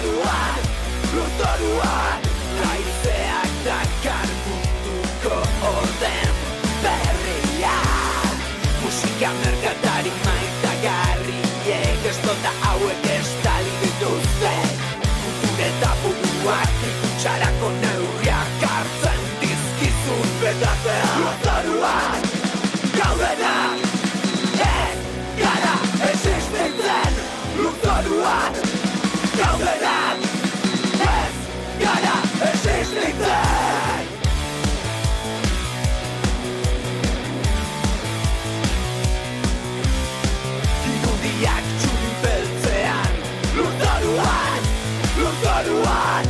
luzaruan haizeak dakar munduko orden berriak musika merkatari maitagarriek ez dota hauek estali dituzte kultura eta buruak ikutsarako neurriak hartzen dizkizun betatean luzaruan gaudenak ez gara existitzen luzaruan gaudenak ez gara existitzen irudiak txuri beltzean luzaruan luzaruan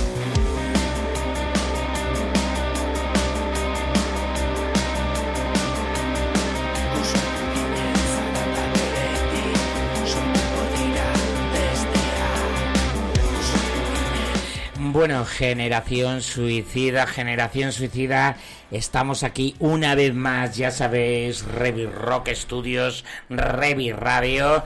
Bueno, Generación Suicida, estamos aquí una vez más, ya sabéis, Revi Rock Studios, Revi Radio,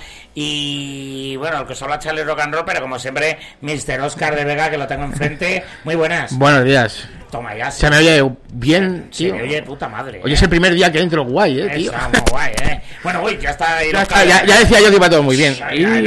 y bueno, el que os habla Charlie Rock and Roll, pero como siempre, Mr. Oscar de Vega, que lo tengo enfrente. Muy buenas. Buenos días. Toma ya. Se me oye bien, tío. Se me oye de puta madre. Hoy es el primer día que entro guay, tío. Está muy guay, Bueno, uy, ya está ahí. Ya decía yo que iba todo muy bien.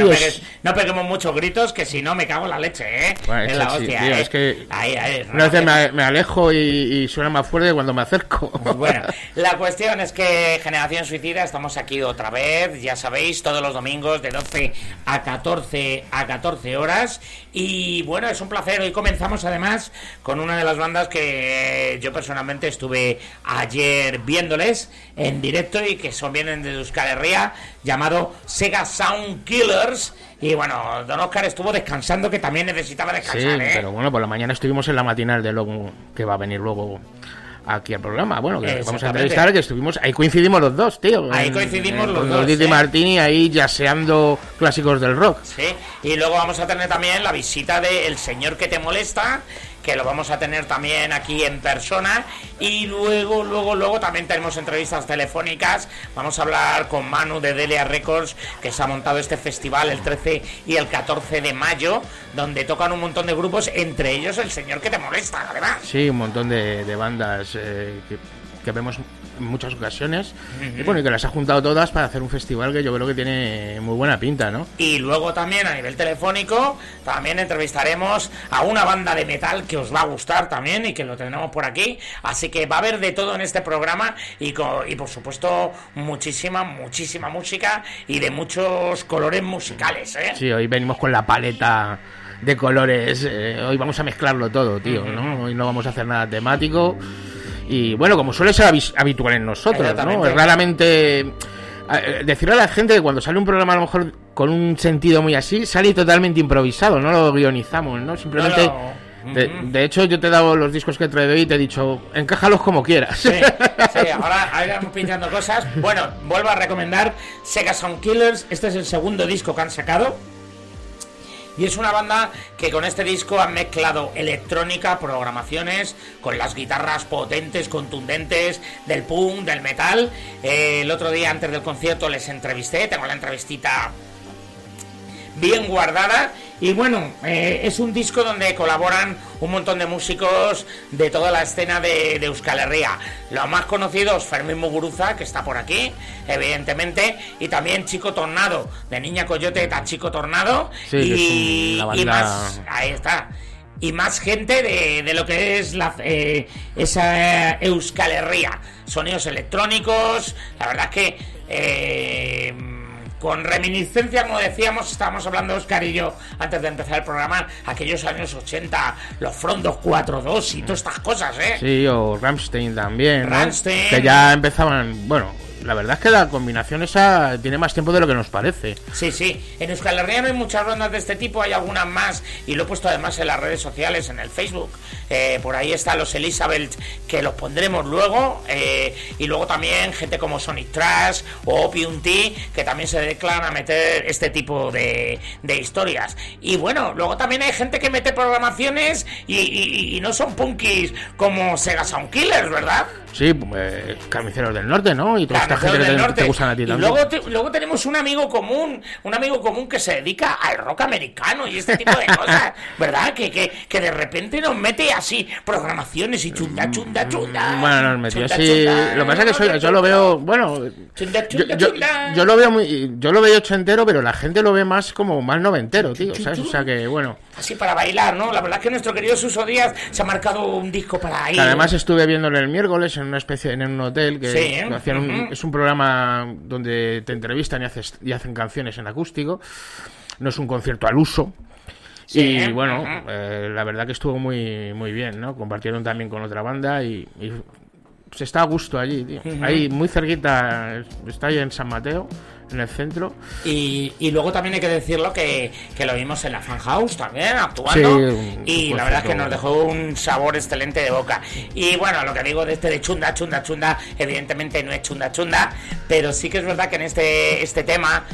No peguemos muchos gritos, que si no me cago en la leche, Bueno, es la hostia, tío, es que ahí, una vez me alejo y suena más fuerte cuando me acerco. Bueno, la cuestión es que Generación Suicida estamos aquí otra vez, ya sabéis, todos los domingos de 12 a 14 horas. Y bueno, es un placer. Hoy comenzamos además con una de las bandas que yo personalmente estuve ayer viéndoles en directo y que vienen de Euskal Herria, llamado Sega Sound Killers. Y bueno, Don Oscar estuvo descansando, que también necesitaba descansar, Sí, pero bueno, por la mañana estuvimos en la matinal de luego que va a venir luego aquí al programa. Bueno, que vamos a entrevistar, que estuvimos, ahí coincidimos los dos, tío. Ahí coincidimos los dos. Con Didi Martini ahí yaseando clásicos del rock. Sí, y luego vamos a tener también la visita de El Señor que te molesta, que lo vamos a tener también aquí en persona. Y luego también tenemos entrevistas telefónicas. Vamos a hablar con Manu de Delia Records, que se ha montado este festival el 13 y el 14 de mayo, donde tocan un montón de grupos, entre ellos El Señor que te molesta, además. Sí, un montón de bandas que vemos en muchas ocasiones, y bueno, y que las ha juntado todas para hacer un festival que yo creo que tiene muy buena pinta, ¿no? Y luego también a nivel telefónico también entrevistaremos a una banda de metal que os va a gustar también y que lo tenemos por aquí, así que va a haber de todo en este programa y por supuesto muchísima música y de muchos colores musicales, Sí, hoy venimos con la paleta de colores, hoy vamos a mezclarlo todo, tío, ¿no? Hoy no vamos a hacer nada temático. Y bueno, como suele ser habitual en nosotros, ¿no? Es raramente decirle a la gente que cuando sale un programa a lo mejor con un sentido muy así, sale totalmente improvisado, no lo guionizamos, ¿no? Simplemente... De hecho, yo te he dado los discos que he traído y te he dicho, encájalos como quieras. Sí, ahora vamos pinchando cosas. Bueno, vuelvo a recomendar Sega Sound Killers. Este es el segundo disco que han sacado. Y es una banda que con este disco han mezclado electrónica, programaciones, con las guitarras potentes, contundentes, del punk, del metal. El otro día antes del concierto les entrevisté, tengo la entrevistita bien guardada. Y bueno, es un disco donde colaboran un montón de músicos de toda la escena de Euskal Herria. Los más conocidos, Fermín Muguruza, que está por aquí, evidentemente, y también Chico Tornado, de Niña Coyote a Chico Tornado, sí, y más, ahí está, y más gente de lo que es esa Euskal Herria. Sonidos electrónicos, la verdad es que... con reminiscencia, como decíamos, estábamos hablando Oscar y yo antes de empezar el programa, aquellos años 80, los Frondos 4-2 y todas estas cosas, Sí, o Rammstein también, Rammstein, que ya empezaban, bueno, la verdad es que la combinación esa tiene más tiempo de lo que nos parece. Sí, en Euskal Herria no hay muchas bandas de este tipo, hay algunas más, y lo he puesto además en las redes sociales, en el Facebook, por ahí están los Elizabeth, que los pondremos luego, y luego también gente como Sonic Trash o Opium Tea, que también se declaran a meter este tipo de historias. Y bueno, luego también hay gente que mete programaciones y no son punkis como Sega Sound Killers, ¿verdad? Sí, Carniceros del Norte, ¿no? Y toda esta gente que te gustan a ti y también. luego tenemos un amigo común que se dedica al rock americano y este tipo de cosas, ¿verdad? Que de repente nos mete así programaciones y chunda. Bueno, nos metió así. Lo que pasa es que yo lo veo, bueno, yo lo veo yo lo veo ochentero, pero la gente lo ve más como más noventero, tío, ¿sabes? O sea que, bueno. Así para bailar, ¿no? La verdad es que nuestro querido Suso Díaz se ha marcado un disco para ir. Además estuve viéndolo el miércoles en un hotel que sí, hacían es un programa donde te entrevistan y hacen canciones en acústico. No es un concierto al uso. Sí, y bueno, la verdad que estuvo muy bien, ¿no? Compartieron también con otra banda y se está a gusto allí, tío. Ahí muy cerquita, está ahí en San Mateo, en el centro. Y luego también hay que decirlo que lo vimos en la Fan House también, actuando. Sí, y la verdad es que nos dejó un sabor excelente de boca. Y bueno, lo que digo de de chunda, evidentemente no es chunda, pero sí que es verdad que en este tema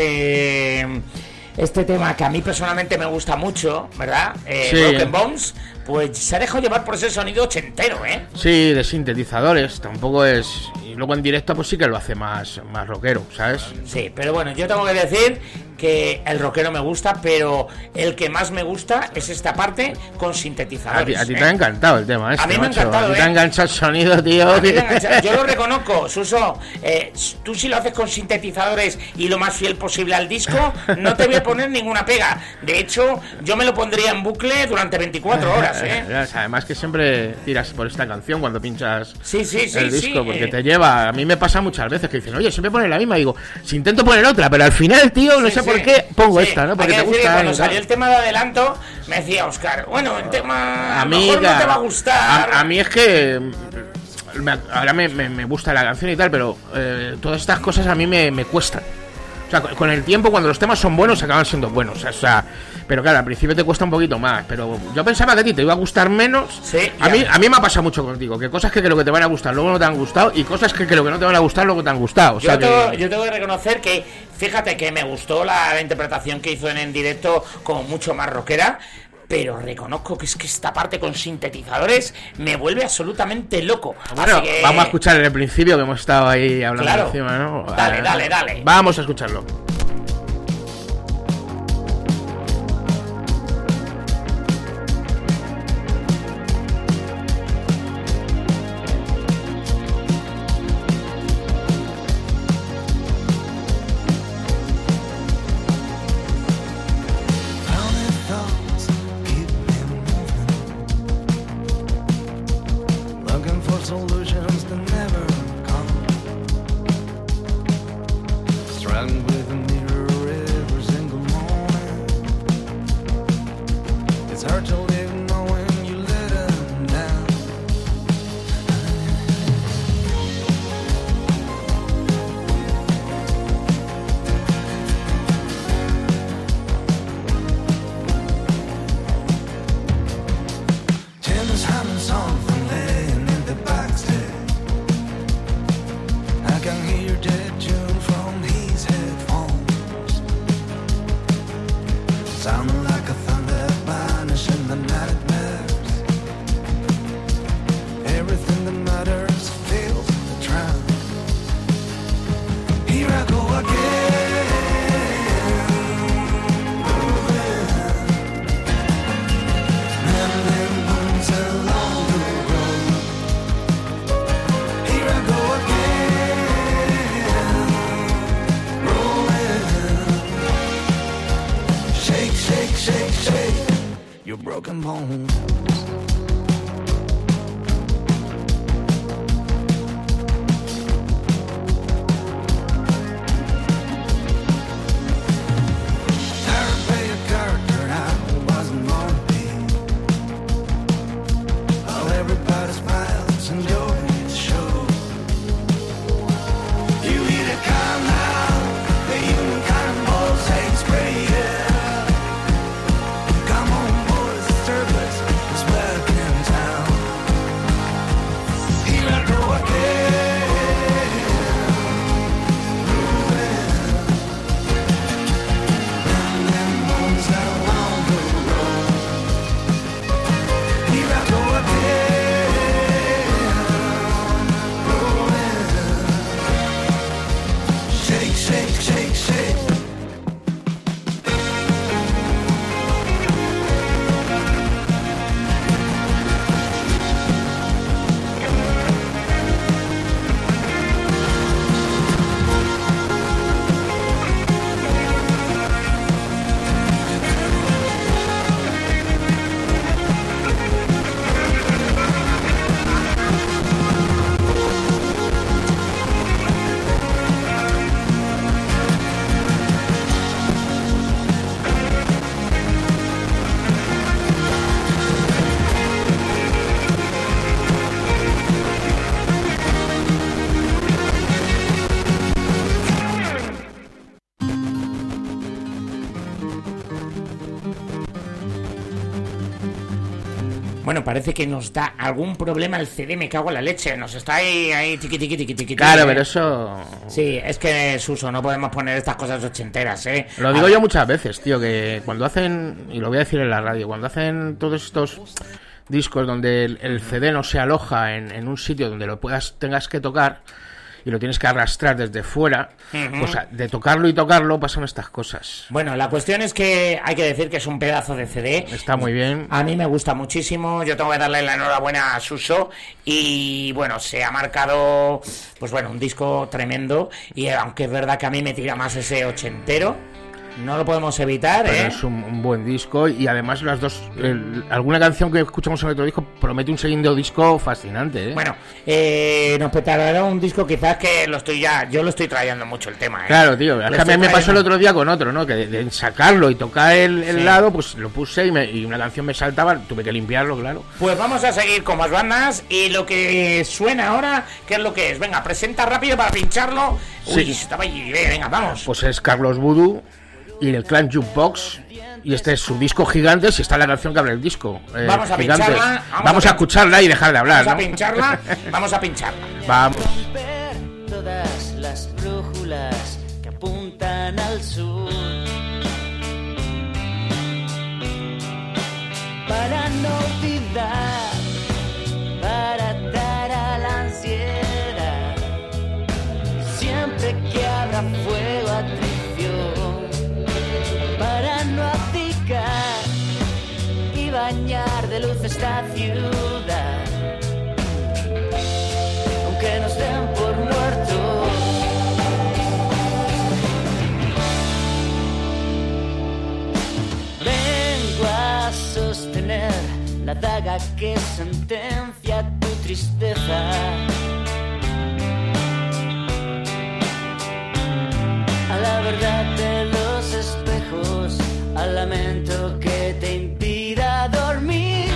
que a mí personalmente me gusta mucho, ¿verdad? Broken Bones, pues se ha dejado llevar por ese sonido ochentero, ¿eh? Sí, de sintetizadores, tampoco es... Y luego en directo pues sí que lo hace más rockero, ¿sabes? Sí, pero bueno, yo tengo que decir que el rockero me gusta, pero el que más me gusta es esta parte con sintetizadores. A ti te ha encantado el tema este, a mí me ha encantado, a ti te ha enganchado el sonido, tío. Yo lo reconozco, Suso. Tú si lo haces con sintetizadores y lo más fiel posible al disco, no te voy a poner ninguna pega. De hecho, yo me lo pondría en bucle durante 24 horas, ¿eh? Además que siempre tiras por esta canción cuando pinchas el disco, porque te lleva... A mí me pasa muchas veces que dicen, oye, siempre pones la misma. Digo, si intento poner otra, pero al final, tío, no sé por qué pongo esta, ¿no? Porque hay que te decir gusta. Que cuando salió el tema de adelanto, me decía Óscar, bueno, el tema a lo mejor no te va a gustar. A mí es que... Ahora me gusta la canción y tal, pero todas estas cosas a mí me cuestan. O sea, con el tiempo, cuando los temas son buenos, acaban siendo buenos. O sea, pero claro, al principio te cuesta un poquito más. Pero yo pensaba que a ti te iba a gustar menos. Sí, a mí me ha pasado mucho contigo. Que cosas que creo que te van a gustar luego no te han gustado. Y cosas que creo que no te van a gustar luego te han gustado. O sea, yo tengo que reconocer que, fíjate que me gustó la interpretación que hizo en directo como mucho más rockera. Pero reconozco que es que esta parte con sintetizadores me vuelve absolutamente loco. Bueno, así que... vamos a escuchar en el principio que hemos estado ahí hablando encima, ¿no? Dale. Vamos a escucharlo. Come on, boys, serve us. It's back in Bueno, parece que nos da algún problema el CD, me cago en la leche. Nos está ahí tiqui, tiqui, tiqui, tiqui. Claro, pero eso... Sí, es que, Suso, no podemos poner estas cosas ochenteras, ¿eh? Lo digo yo muchas veces, tío, que cuando hacen, y lo voy a decir en la radio, cuando hacen todos estos discos donde el CD no se aloja en un sitio donde lo tengas que tocar y lo tienes que arrastrar desde fuera, pues de tocarlo y tocarlo pasan estas cosas. Bueno, la cuestión es que hay que decir que es un pedazo de CD. Está muy bien. A mí me gusta muchísimo, yo tengo que darle la enhorabuena a Suso y bueno, se ha marcado, pues bueno, un disco tremendo y aunque es verdad que a mí me tira más ese ochentero, no lo podemos evitar, pero es un buen disco y además las dos, alguna canción que escuchamos en el otro disco promete un segundo disco fascinante, ¿eh? Bueno, nos petará un disco quizás que yo lo estoy trayendo mucho el tema, ¿eh? Claro, tío, es que a mí me pasó el otro día con otro, ¿no? Que de sacarlo y tocar el lado, pues lo puse y una canción me saltaba, tuve que limpiarlo, claro. Pues vamos a seguir con más bandas y lo que suena ahora, ¿qué es lo que es? Venga, presenta rápido para pincharlo. Sí. Uy, estaba ahí, venga, vamos. Pues es Carlos Voodoo y el Clan Jukebox, y este es su disco Gigantes y está la canción que abre el disco. Vamos a Gigantes. pincharla. Vamos a escucharla y dejar de hablar, Vamos ¿no? a pincharla. Vamos a pincharla. Vamos. Romper todas las brújulas que apuntan al sur. Para no olvidar, para dar a la ansiedad. Siempre que habrá fuego a traición. Para no abdicar y bañar de luz esta ciudad. Aunque nos den por muertos. Vengo a sostener la daga que sentencia tu tristeza. A la verdad de los espejos, al lamento que te impida dormir.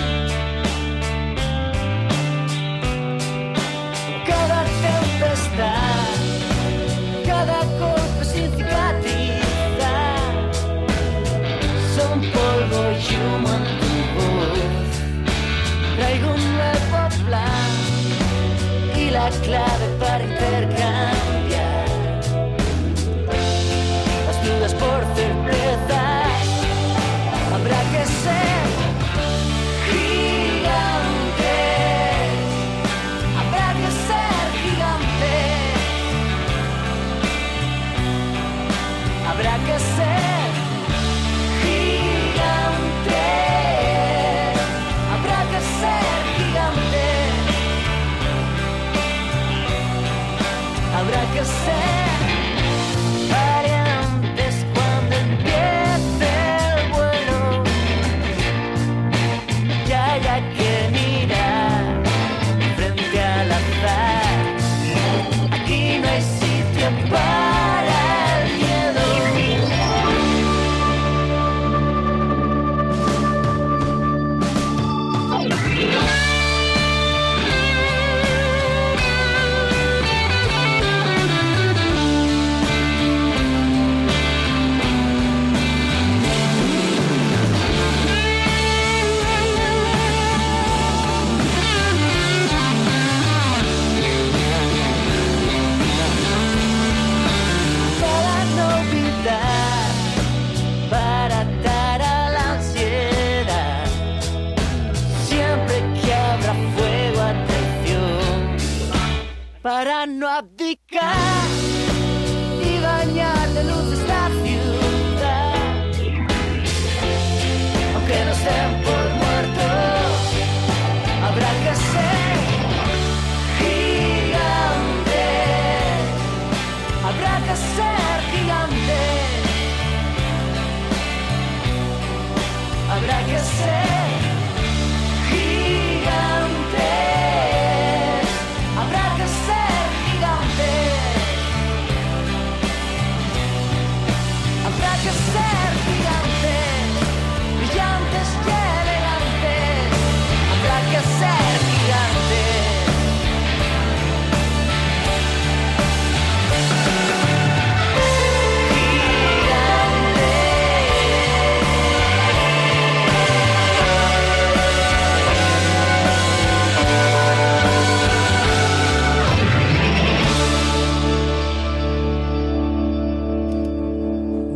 Cada tempestad, cada golpe sin cicatriza, son polvo y humo en tu voz. Traigo un nuevo plan y la clave para intercambiar las dudas por certezas. Habrá que ser gigante, habrá que ser gigante, habrá que ser gigante, habrá que ser gigante, habrá que ser variantes cuando empiece el vuelo. Ya haya que mirar frente al azar. Aquí no hay sitio para el miedo. Para no olvidar, para atar a la ansiedad. Siempre que habrá fuego a traición. Para no abdicar y bañar de luz esta ciudad. Aunque nos den por muertos, habrá que ser gigante, habrá que ser gigante, habrá que ser gigante, habrá que ser gigante, habrá que ser gigante, brillantes y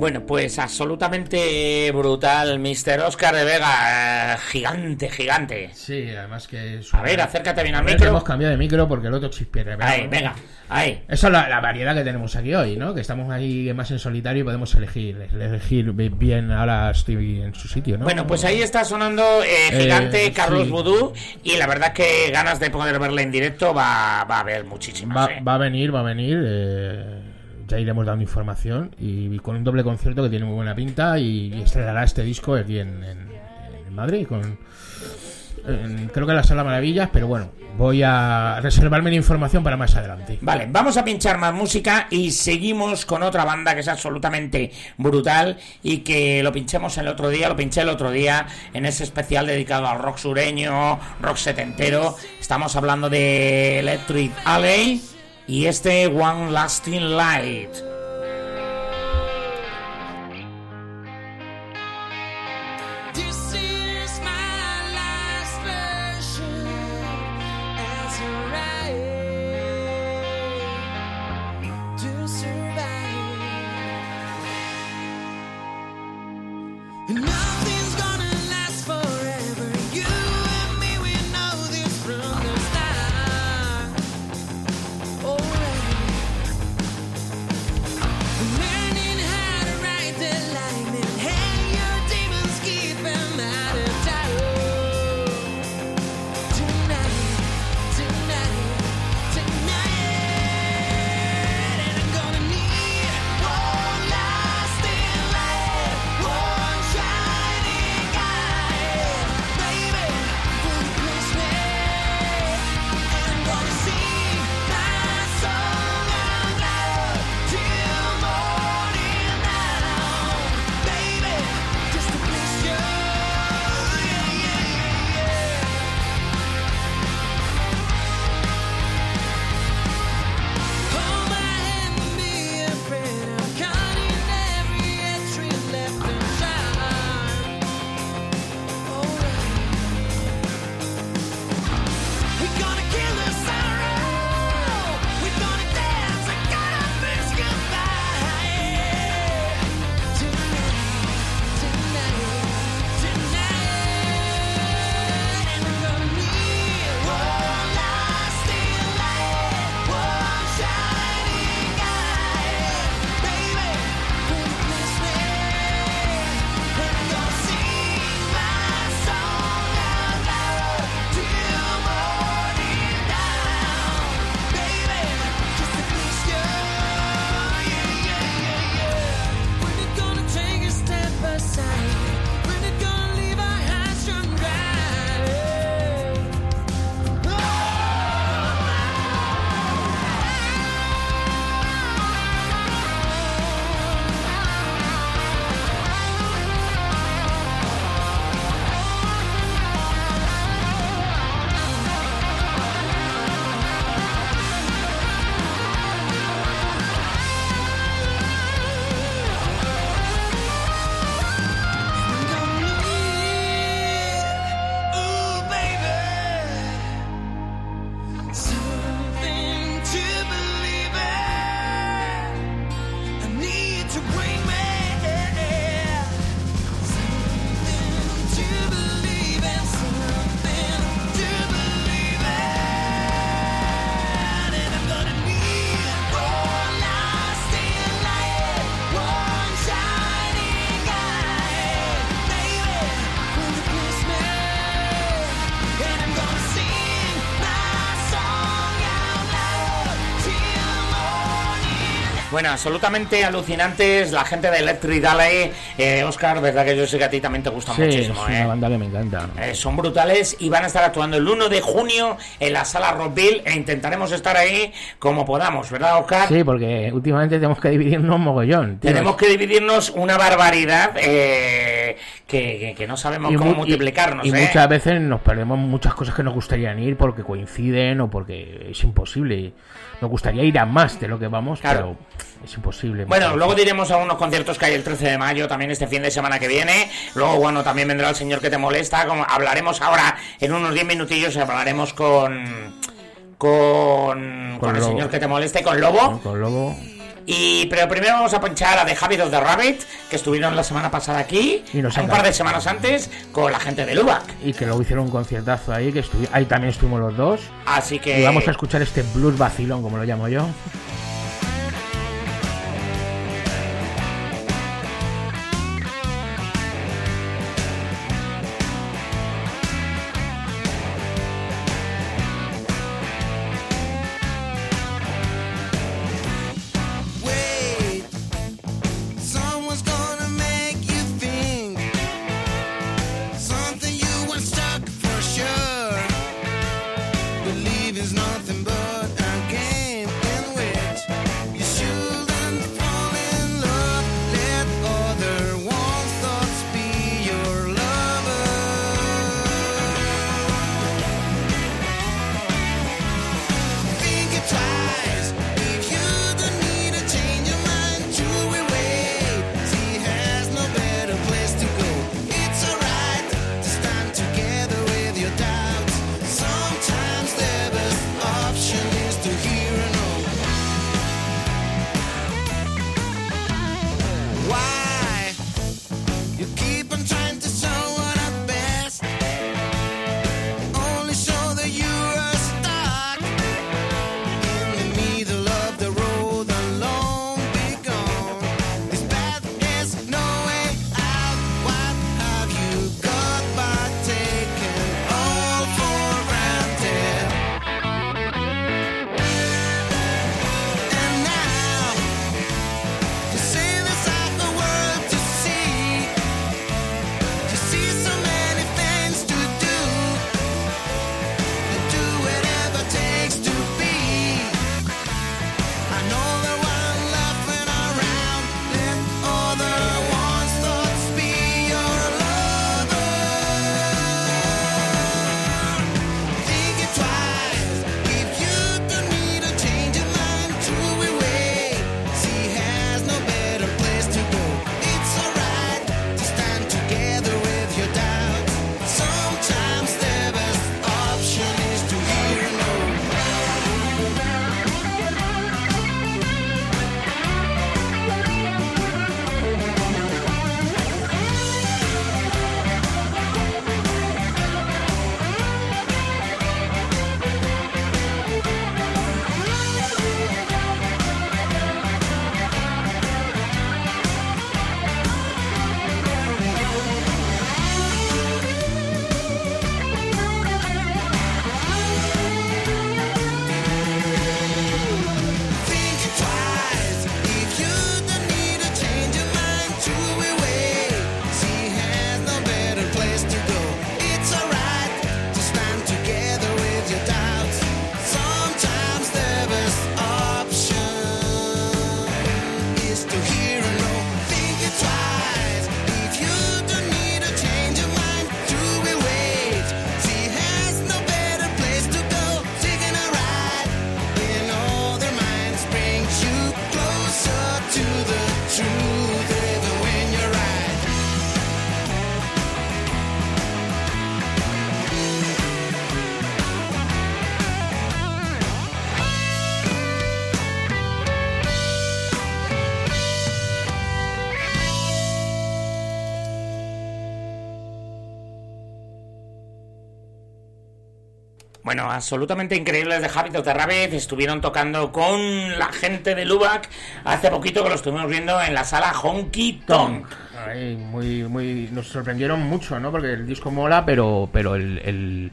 Bueno, pues absolutamente brutal, Mr. Óscar de Vega, gigante, gigante. Sí, además que es A ver, acércate bien al micro. Hemos cambiado de micro porque el otro chispiera. Ahí, venga, ahí. Esa es la variedad que tenemos aquí hoy, ¿no? Que estamos ahí más en solitario y podemos elegir bien. Ahora estoy en su sitio, ¿no? Bueno, pues ahí está sonando gigante Carlos sí. Vudú, y la verdad que ganas de poder verla en directo va a haber muchísimas. Va a venir. Ya iremos dando información y con un doble concierto que tiene muy buena pinta y estrenará este disco aquí en Madrid creo que en la Sala Maravillas, pero bueno, voy a reservarme la información para más adelante. Vale, vamos a pinchar más música y seguimos con otra banda que es absolutamente brutal y que lo pinché el otro día en ese especial dedicado al rock sureño, rock setentero. Estamos hablando de Electric Alley y este One Lasting Light. Bueno, absolutamente alucinantes la gente de Electric Alley. Óscar, verdad que yo sé que a ti también te gusta muchísimo. Es una banda que me encanta. Son brutales y van a estar actuando el 1 de junio en la Sala Rockville e intentaremos estar ahí como podamos, ¿verdad, Óscar? Sí, porque últimamente tenemos que dividirnos mogollón, tío. Tenemos que dividirnos una barbaridad que no sabemos cómo multiplicarnos. Y muchas veces nos perdemos muchas cosas que nos gustarían ir porque coinciden o porque es imposible. Nos gustaría ir a más de lo que vamos, claro, pero es imposible. Bueno, luego diremos a unos conciertos que hay el 13 de mayo, también este fin de semana que viene. Luego, bueno, también vendrá el señor que te molesta. Hablaremos ahora, en unos 10 minutillos, hablaremos con el señor que te moleste, con Lobo. Con Lobo. Pero primero vamos a ponchar a The Habit of the Rabbit, que estuvieron la semana pasada aquí, y un par de semanas antes, con la gente de Lubac. Y que luego hicieron un conciertazo ahí, que ahí también estuvimos los dos. Así que... Y vamos a escuchar este blues vacilón, como lo llamo yo. Bueno, absolutamente increíbles de Habit of the Rabbit. Estuvieron tocando con la gente de Lubac hace poquito, que lo estuvimos viendo en la sala Honky Tonk. Ay, muy nos sorprendieron mucho, ¿no? Porque el disco mola, pero el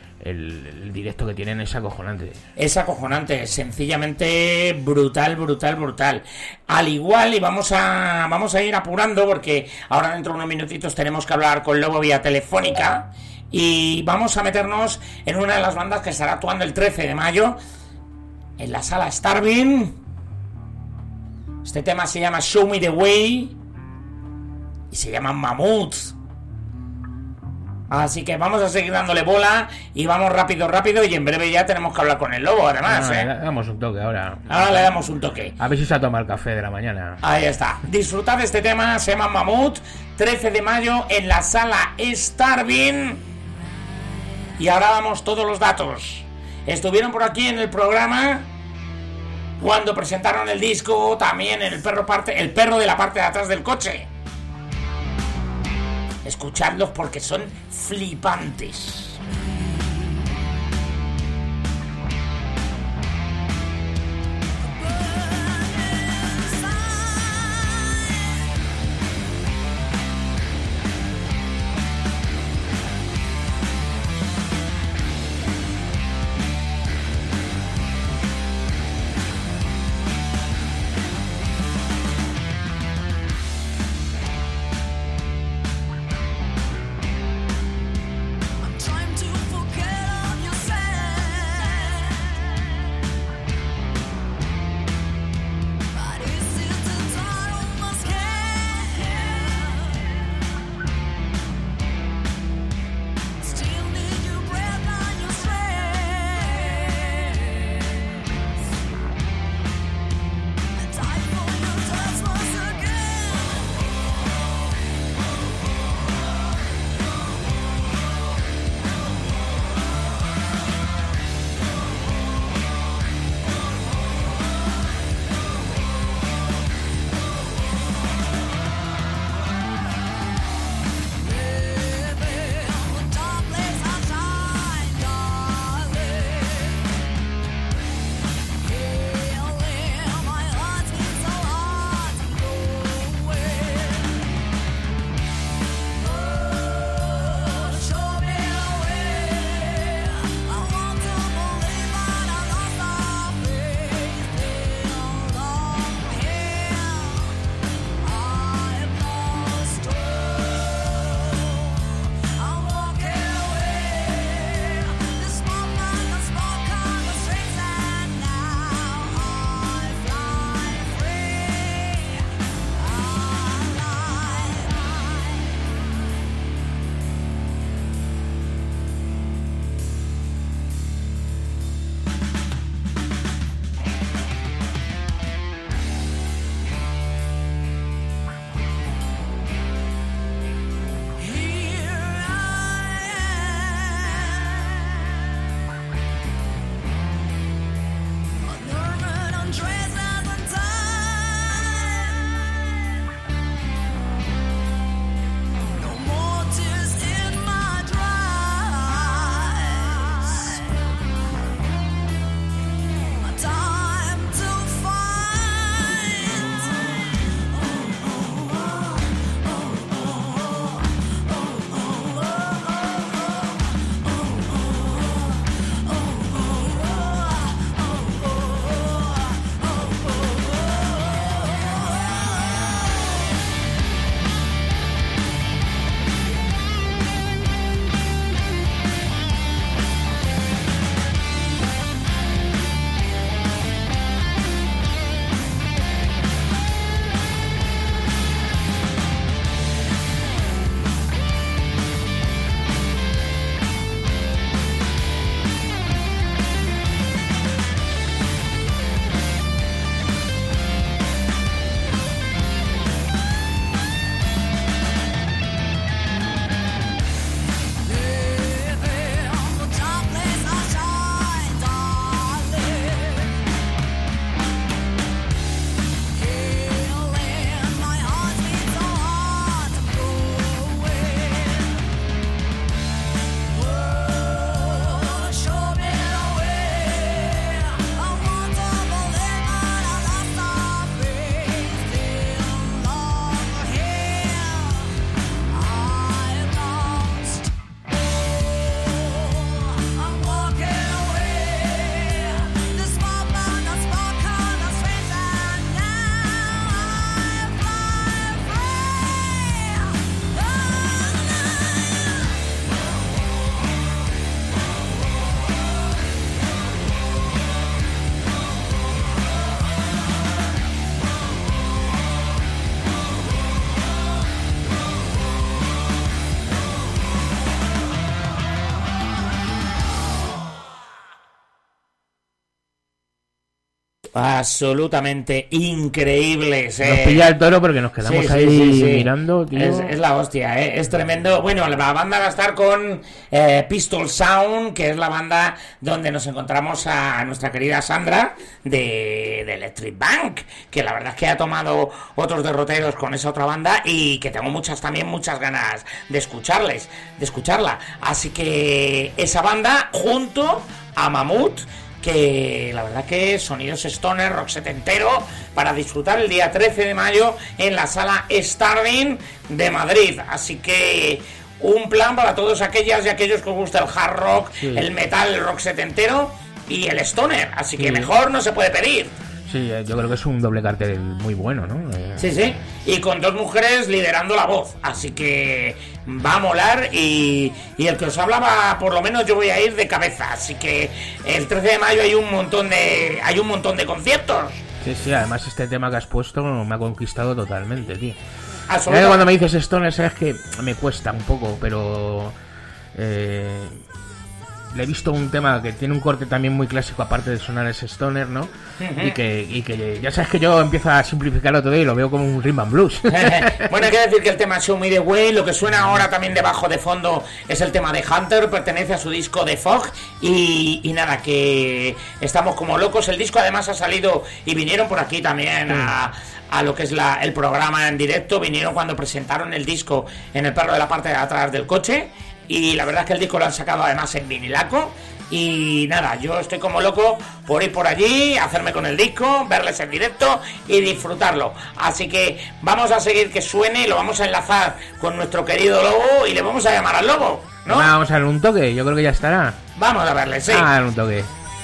directo que tienen es acojonante. Es acojonante, sencillamente brutal. Al igual, y vamos a ir apurando, porque ahora dentro de unos minutitos tenemos que hablar con Lobo vía telefónica. Y vamos a meternos en una de las bandas que estará actuando el 13 de mayo en la sala Starving. Este tema se llama Show Me the Way y se llama Mammoths. Así que vamos a seguir dándole bola y vamos rápido, y en breve ya tenemos que hablar con el Lobo, además. Le damos un toque ahora. Ahora le damos un toque. A ver si se ha tomado el café de la mañana. Ahí está. Disfrutad de este tema, se llama Mammoth, 13 de mayo en la sala Starving. Y ahora damos todos los datos. Estuvieron por aquí en el programa cuando presentaron el disco también el perro de la parte de atrás del coche. Escuchadlos porque son flipantes. Trying to absolutamente increíbles. Nos pilla el toro porque nos quedamos ahí mirando, tío. Es la hostia, es tremendo. Bueno, la banda va a estar con Pistol Sound, que es la banda donde nos encontramos a nuestra querida Sandra de Electric Bank, que la verdad es que ha tomado otros derroteros con esa otra banda y que tengo muchas ganas de escucharla. Así que esa banda junto a Mamut, que la verdad que sonidos stoner, rock setentero, para disfrutar el día 13 de mayo en la sala Starving de Madrid. Así que un plan para todos aquellas y aquellos que os gusta el hard rock, el metal, el rock setentero y el stoner. Así que mejor no se puede pedir. Sí, yo creo que es un doble cartel muy bueno, ¿no? Sí, y con 2 mujeres liderando la voz, así que va a molar y el que os hablaba, por lo menos yo voy a ir de cabeza, así que el 13 de mayo hay un montón de conciertos. Sí, además este tema que has puesto me ha conquistado totalmente, tío. Cuando me dices Stoner, sabes que me cuesta un poco, pero... le he visto un tema que tiene un corte también muy clásico, aparte de sonar ese stoner, ¿no? Y que ya sabes que yo empiezo a simplificarlo todo y lo veo como un rhythm and blues. Bueno, hay que decir que el tema Show Me The Way, lo que suena ahora también debajo de fondo es el tema de Hunter, pertenece a su disco The Fog y nada, que estamos como locos. El disco además ha salido y vinieron por aquí también a lo que es el programa en directo, vinieron cuando presentaron el disco en el perro de la parte de atrás del coche. Y la verdad es que el disco lo han sacado además en vinilaco. Y nada, yo estoy como loco por ir por allí, hacerme con el disco, verles en directo y disfrutarlo. Así que vamos a seguir que suene, lo vamos a enlazar con nuestro querido Lobo y le vamos a llamar al Lobo, ¿no? Vamos a darle un toque, yo creo que ya estará. Vamos a verle, sí. A dar un toque.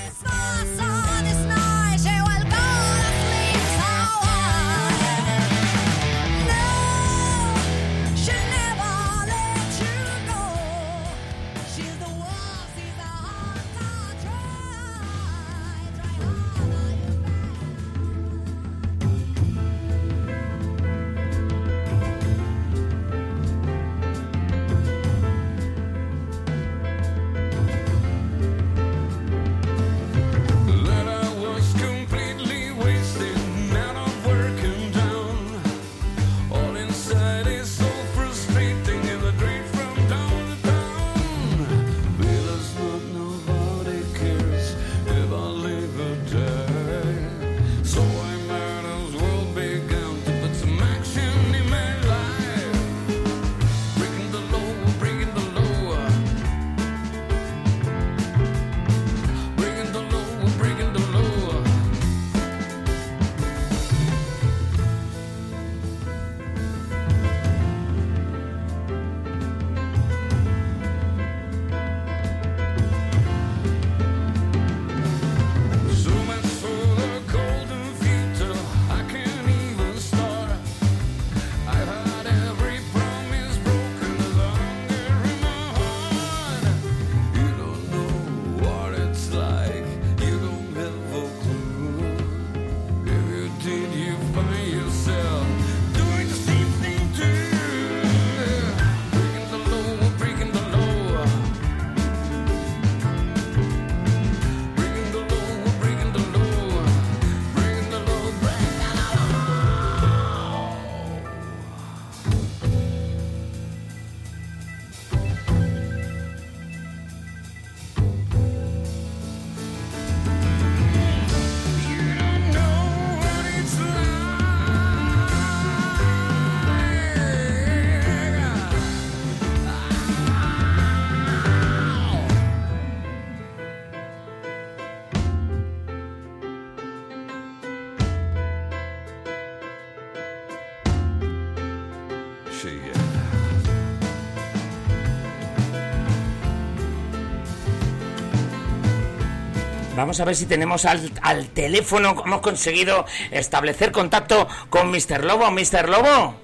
Vamos a ver si tenemos al teléfono, hemos conseguido establecer contacto con Mr. Lobo. Mr. Lobo.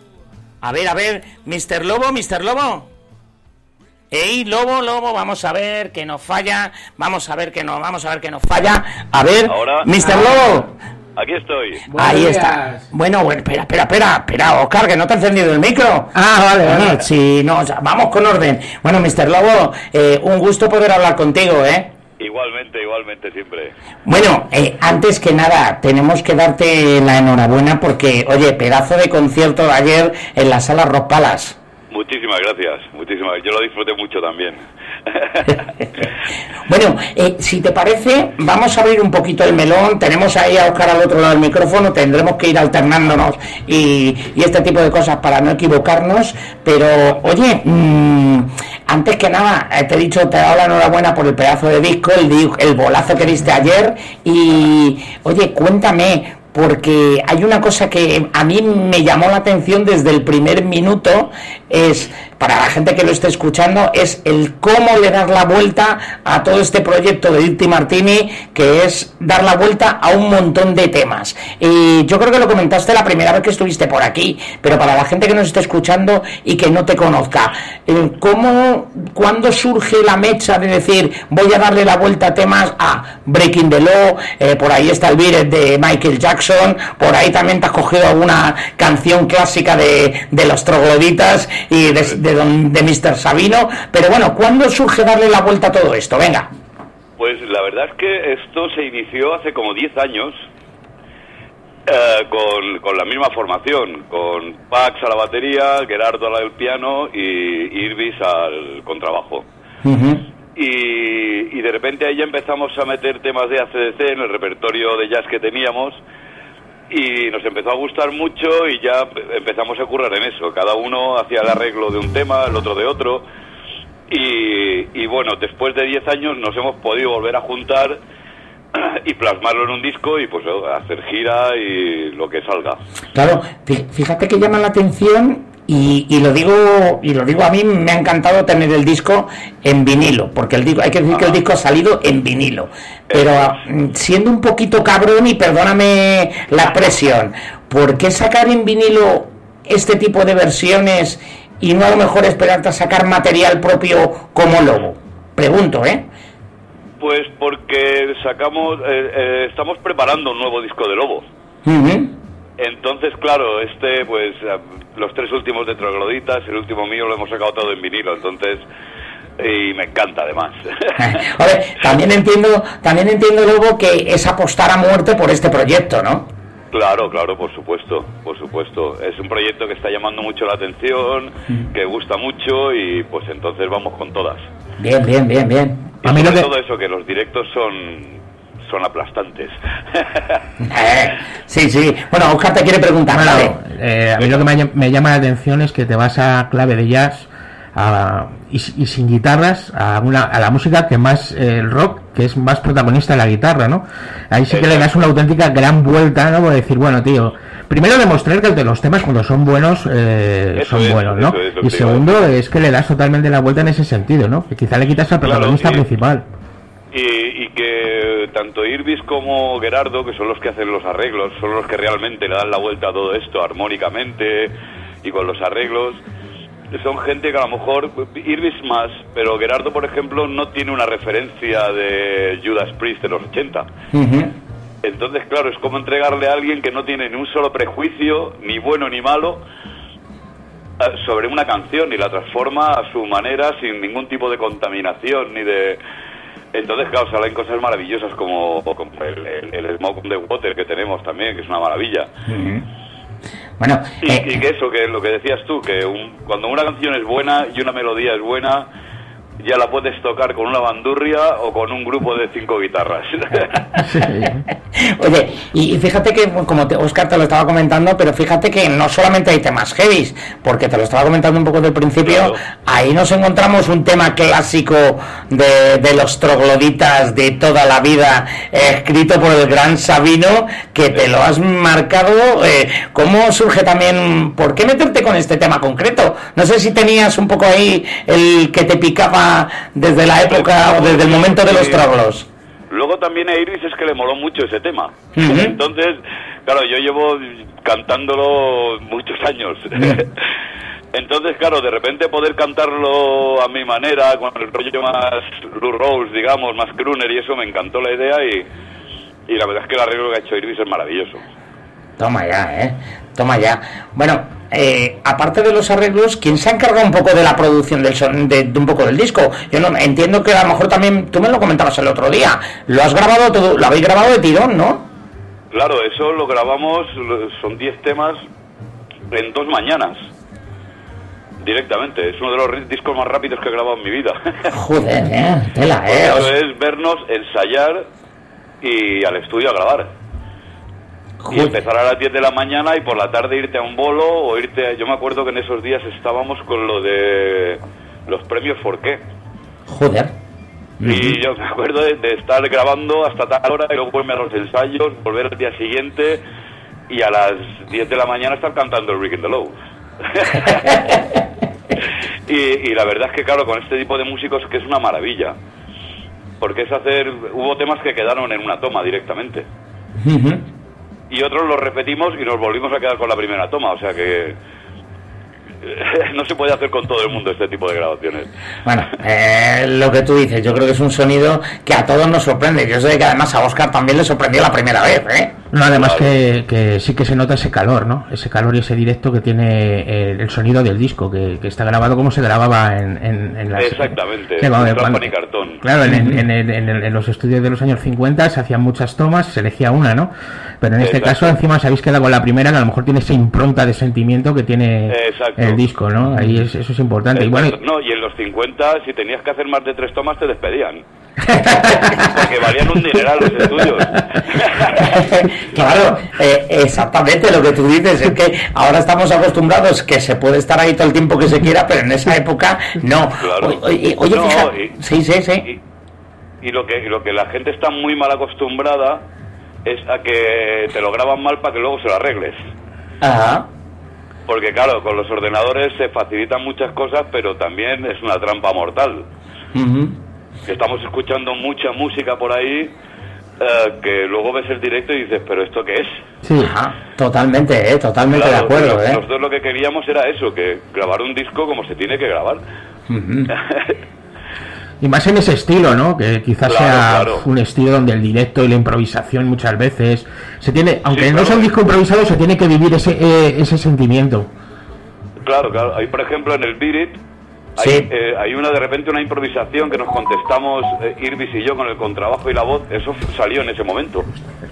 A ver, Mr. Lobo. Ey, Lobo, vamos a ver que nos falla. Vamos a ver que nos falla. A ver, ahora, Mr. Lobo. Aquí estoy. Ahí está. Bueno, espera, Oscar, que no te ha encendido el micro. Vale. Sí, no, vamos con orden. Bueno, Mr. Lobo, un gusto poder hablar contigo, ¿eh? Igualmente siempre. Bueno, antes que nada, tenemos que darte la enhorabuena porque, oye, pedazo de concierto de ayer en la Sala Rock Palace. Muchísimas gracias. Yo lo disfruté mucho también. Bueno, si te parece, vamos a abrir un poquito el melón. Tenemos ahí a Óscar al otro lado del micrófono, tendremos que ir alternándonos y este tipo de cosas para no equivocarnos. Pero, oye, antes que nada, te he dicho, te he dado la enhorabuena por el pedazo de disco, el bolazo que diste ayer. Y, oye, cuéntame, porque hay una cosa que a mí me llamó la atención desde el primer minuto, es, para la gente que lo esté escuchando, es el cómo le das la vuelta a todo este proyecto de Dirty Martini, que es dar la vuelta a un montón de temas. Yo creo que lo comentaste la primera vez que estuviste por aquí, pero para la gente que nos esté escuchando y que no te conozca, ¿cuándo surge la mecha de decir voy a darle la vuelta a temas a Breaking the Law? Por ahí está el Beat It de Michael Jackson, por ahí también te has cogido alguna canción clásica de los trogloditas y de Mr. Sabino, pero bueno, ¿cuándo surge darle la vuelta a todo esto? Venga. Pues la verdad es que esto se inició hace como 10 años con la misma formación, con Pax a la batería, Gerardo al piano y Irvis al contrabajo. Uh-huh. Y de repente ahí ya empezamos a meter temas de AC/DC en el repertorio de jazz que teníamos y nos empezó a gustar mucho y ya empezamos a currar en eso. Cada uno hacía el arreglo de un tema, el otro de otro. Y bueno, después de 10 años nos hemos podido volver a juntar y plasmarlo en un disco y pues hacer gira y lo que salga. Claro, fíjate que llama la atención y lo digo, a mí me ha encantado tener el disco en vinilo, porque hay que decir que el disco ha salido en vinilo, pero siendo un poquito cabrón, y perdóname la expresión, ¿por qué sacar en vinilo este tipo de versiones y no a lo mejor esperarte a sacar material propio como Lobo? Pregunto, Pues porque estamos preparando un nuevo disco de Lobo. Uh-huh. Entonces, claro, pues los 3 últimos de Trogloditas, el último mío lo hemos sacado todo en vinilo, entonces, y me encanta además. A ver, también entiendo, Lobo, que es apostar a muerte por este proyecto, ¿no? Claro, por supuesto. Es un proyecto que está llamando mucho la atención, que gusta mucho y pues entonces vamos con todas. Bien. Y a mí todo eso, que los directos son aplastantes. Sí. Bueno, Óscar te quiere preguntar. A mí lo que me llama la atención es que te vas a clave de jazz y sin guitarras a la música que más el rock, que es más protagonista de la guitarra, ¿no? Ahí sí que le das una auténtica gran vuelta, ¿no? Por decir, bueno, tío, primero demostrar que los temas cuando son buenos son buenos, ¿no? Y segundo es que le das totalmente la vuelta en ese sentido, ¿no? Que quizá le quitas al protagonista principal. Y que tanto Irvis como Gerardo, que son los que hacen los arreglos, son los que realmente le dan la vuelta a todo esto armónicamente y con los arreglos, son gente que a lo mejor, Irvis más, pero Gerardo, por ejemplo, no tiene una referencia de Judas Priest de los 80. Uh-huh. Entonces, claro, es como entregarle a alguien que no tiene ni un solo prejuicio, ni bueno ni malo, sobre una canción y la transforma a su manera, sin ningún tipo de contaminación ni de... Entonces, claro, salen cosas maravillosas como el Smoke on the Water que tenemos también, que es una maravilla. Uh-huh. Bueno, y que eso, que lo que decías tú, que cuando una canción es buena y una melodía es buena, ya la puedes tocar con una bandurria o con un grupo de 5 guitarras. Oye, y fíjate que, como Óscar te lo estaba comentando, pero fíjate que no solamente hay temas heavies, porque te lo estaba comentando un poco del principio, claro. Ahí nos encontramos un tema clásico de los trogloditas de toda la vida, escrito por el gran Sabino, que te lo has marcado. ¿Cómo surge también, por qué meterte con este tema concreto? No sé si tenías un poco ahí el que te picaba desde la época o desde el momento de los troglos. Luego también a Irvis es que le moló mucho ese tema. Uh-huh. Entonces, claro, yo llevo cantándolo muchos años. Uh-huh. Entonces, claro, de repente poder cantarlo a mi manera, con el rollo más Lou Rawls, digamos, más crooner y eso, me encantó la idea y la verdad es que el arreglo que ha hecho Irvis es maravilloso. Toma ya, toma ya. Bueno, aparte de los arreglos, ¿quién se ha encargado un poco de la producción de un poco del disco? Yo no entiendo que a lo mejor también, tú me lo comentabas el otro día, lo has grabado todo, lo habéis grabado de tirón, ¿no? Claro, eso lo grabamos, son 10 temas en 2 mañanas. Directamente, es uno de los discos más rápidos que he grabado en mi vida. Joder, tela, Eso es vernos, ensayar y al estudio a grabar. Joder. Y empezar a las 10 de la mañana y por la tarde irte a un bolo o irte... Yo me acuerdo que en esos días estábamos con lo de los premios Forqué. Joder. Y yo me acuerdo de estar grabando hasta tal hora y luego volver a los ensayos, volver al día siguiente y a las 10 de la mañana estar cantando el Rick in the Low. y la verdad es que claro, con este tipo de músicos que es una maravilla, porque es hacer... Hubo temas que quedaron en una toma directamente y otros los repetimos y nos volvimos a quedar con la primera toma, o sea que no se puede hacer con todo el mundo este tipo de grabaciones. Bueno, lo que tú dices, yo creo que es un sonido que a todos nos sorprende. Yo sé que además a Óscar también le sorprendió la primera vez, No, además Claro. que sí que se nota ese calor, ¿no? Ese calor y ese directo que tiene el sonido del disco, que está grabado como se grababa en las... Exactamente, Sí, con trampa y cartón. Claro, en los estudios de los años 50 se hacían muchas tomas, se elegía una, ¿no? Pero en este Exacto. caso encima se habéis quedado con la primera, que a lo mejor tiene esa impronta de sentimiento que tiene Exacto. el disco, ¿no? Ahí eso es importante. Y bueno, No, y en los 50, si tenías que hacer más de 3 tomas, te despedían. Porque valían un dineral los estudios. Claro, exactamente lo que tú dices, es que ahora estamos acostumbrados que se puede estar ahí todo el tiempo que se quiera, pero en esa época no. Claro. Oye, No, fíjate, sí. Y lo que la gente está muy mal acostumbrada es a que te lo graban mal para que luego se lo arregles. Ajá. Porque claro, con los ordenadores se facilitan muchas cosas, pero también es una trampa mortal. Ujú. Estamos escuchando mucha música por ahí que luego ves el directo y dices, ¿pero esto qué es? sí. Ajá, totalmente Claro, de acuerdo, Nosotros lo que queríamos era eso, que grabar un disco como se tiene que grabar. Ujú. Y más en ese estilo, ¿no? Que quizás Claro, sea claro. un estilo donde el directo y la improvisación muchas veces se tiene, aunque Sí, no claro. sea un disco improvisado, se tiene que vivir ese sentimiento. Claro. Ahí, por ejemplo, en el Beat It, Sí. hay de repente una improvisación que nos contestamos Irvis y yo con el contrabajo y la voz. Eso salió en ese momento.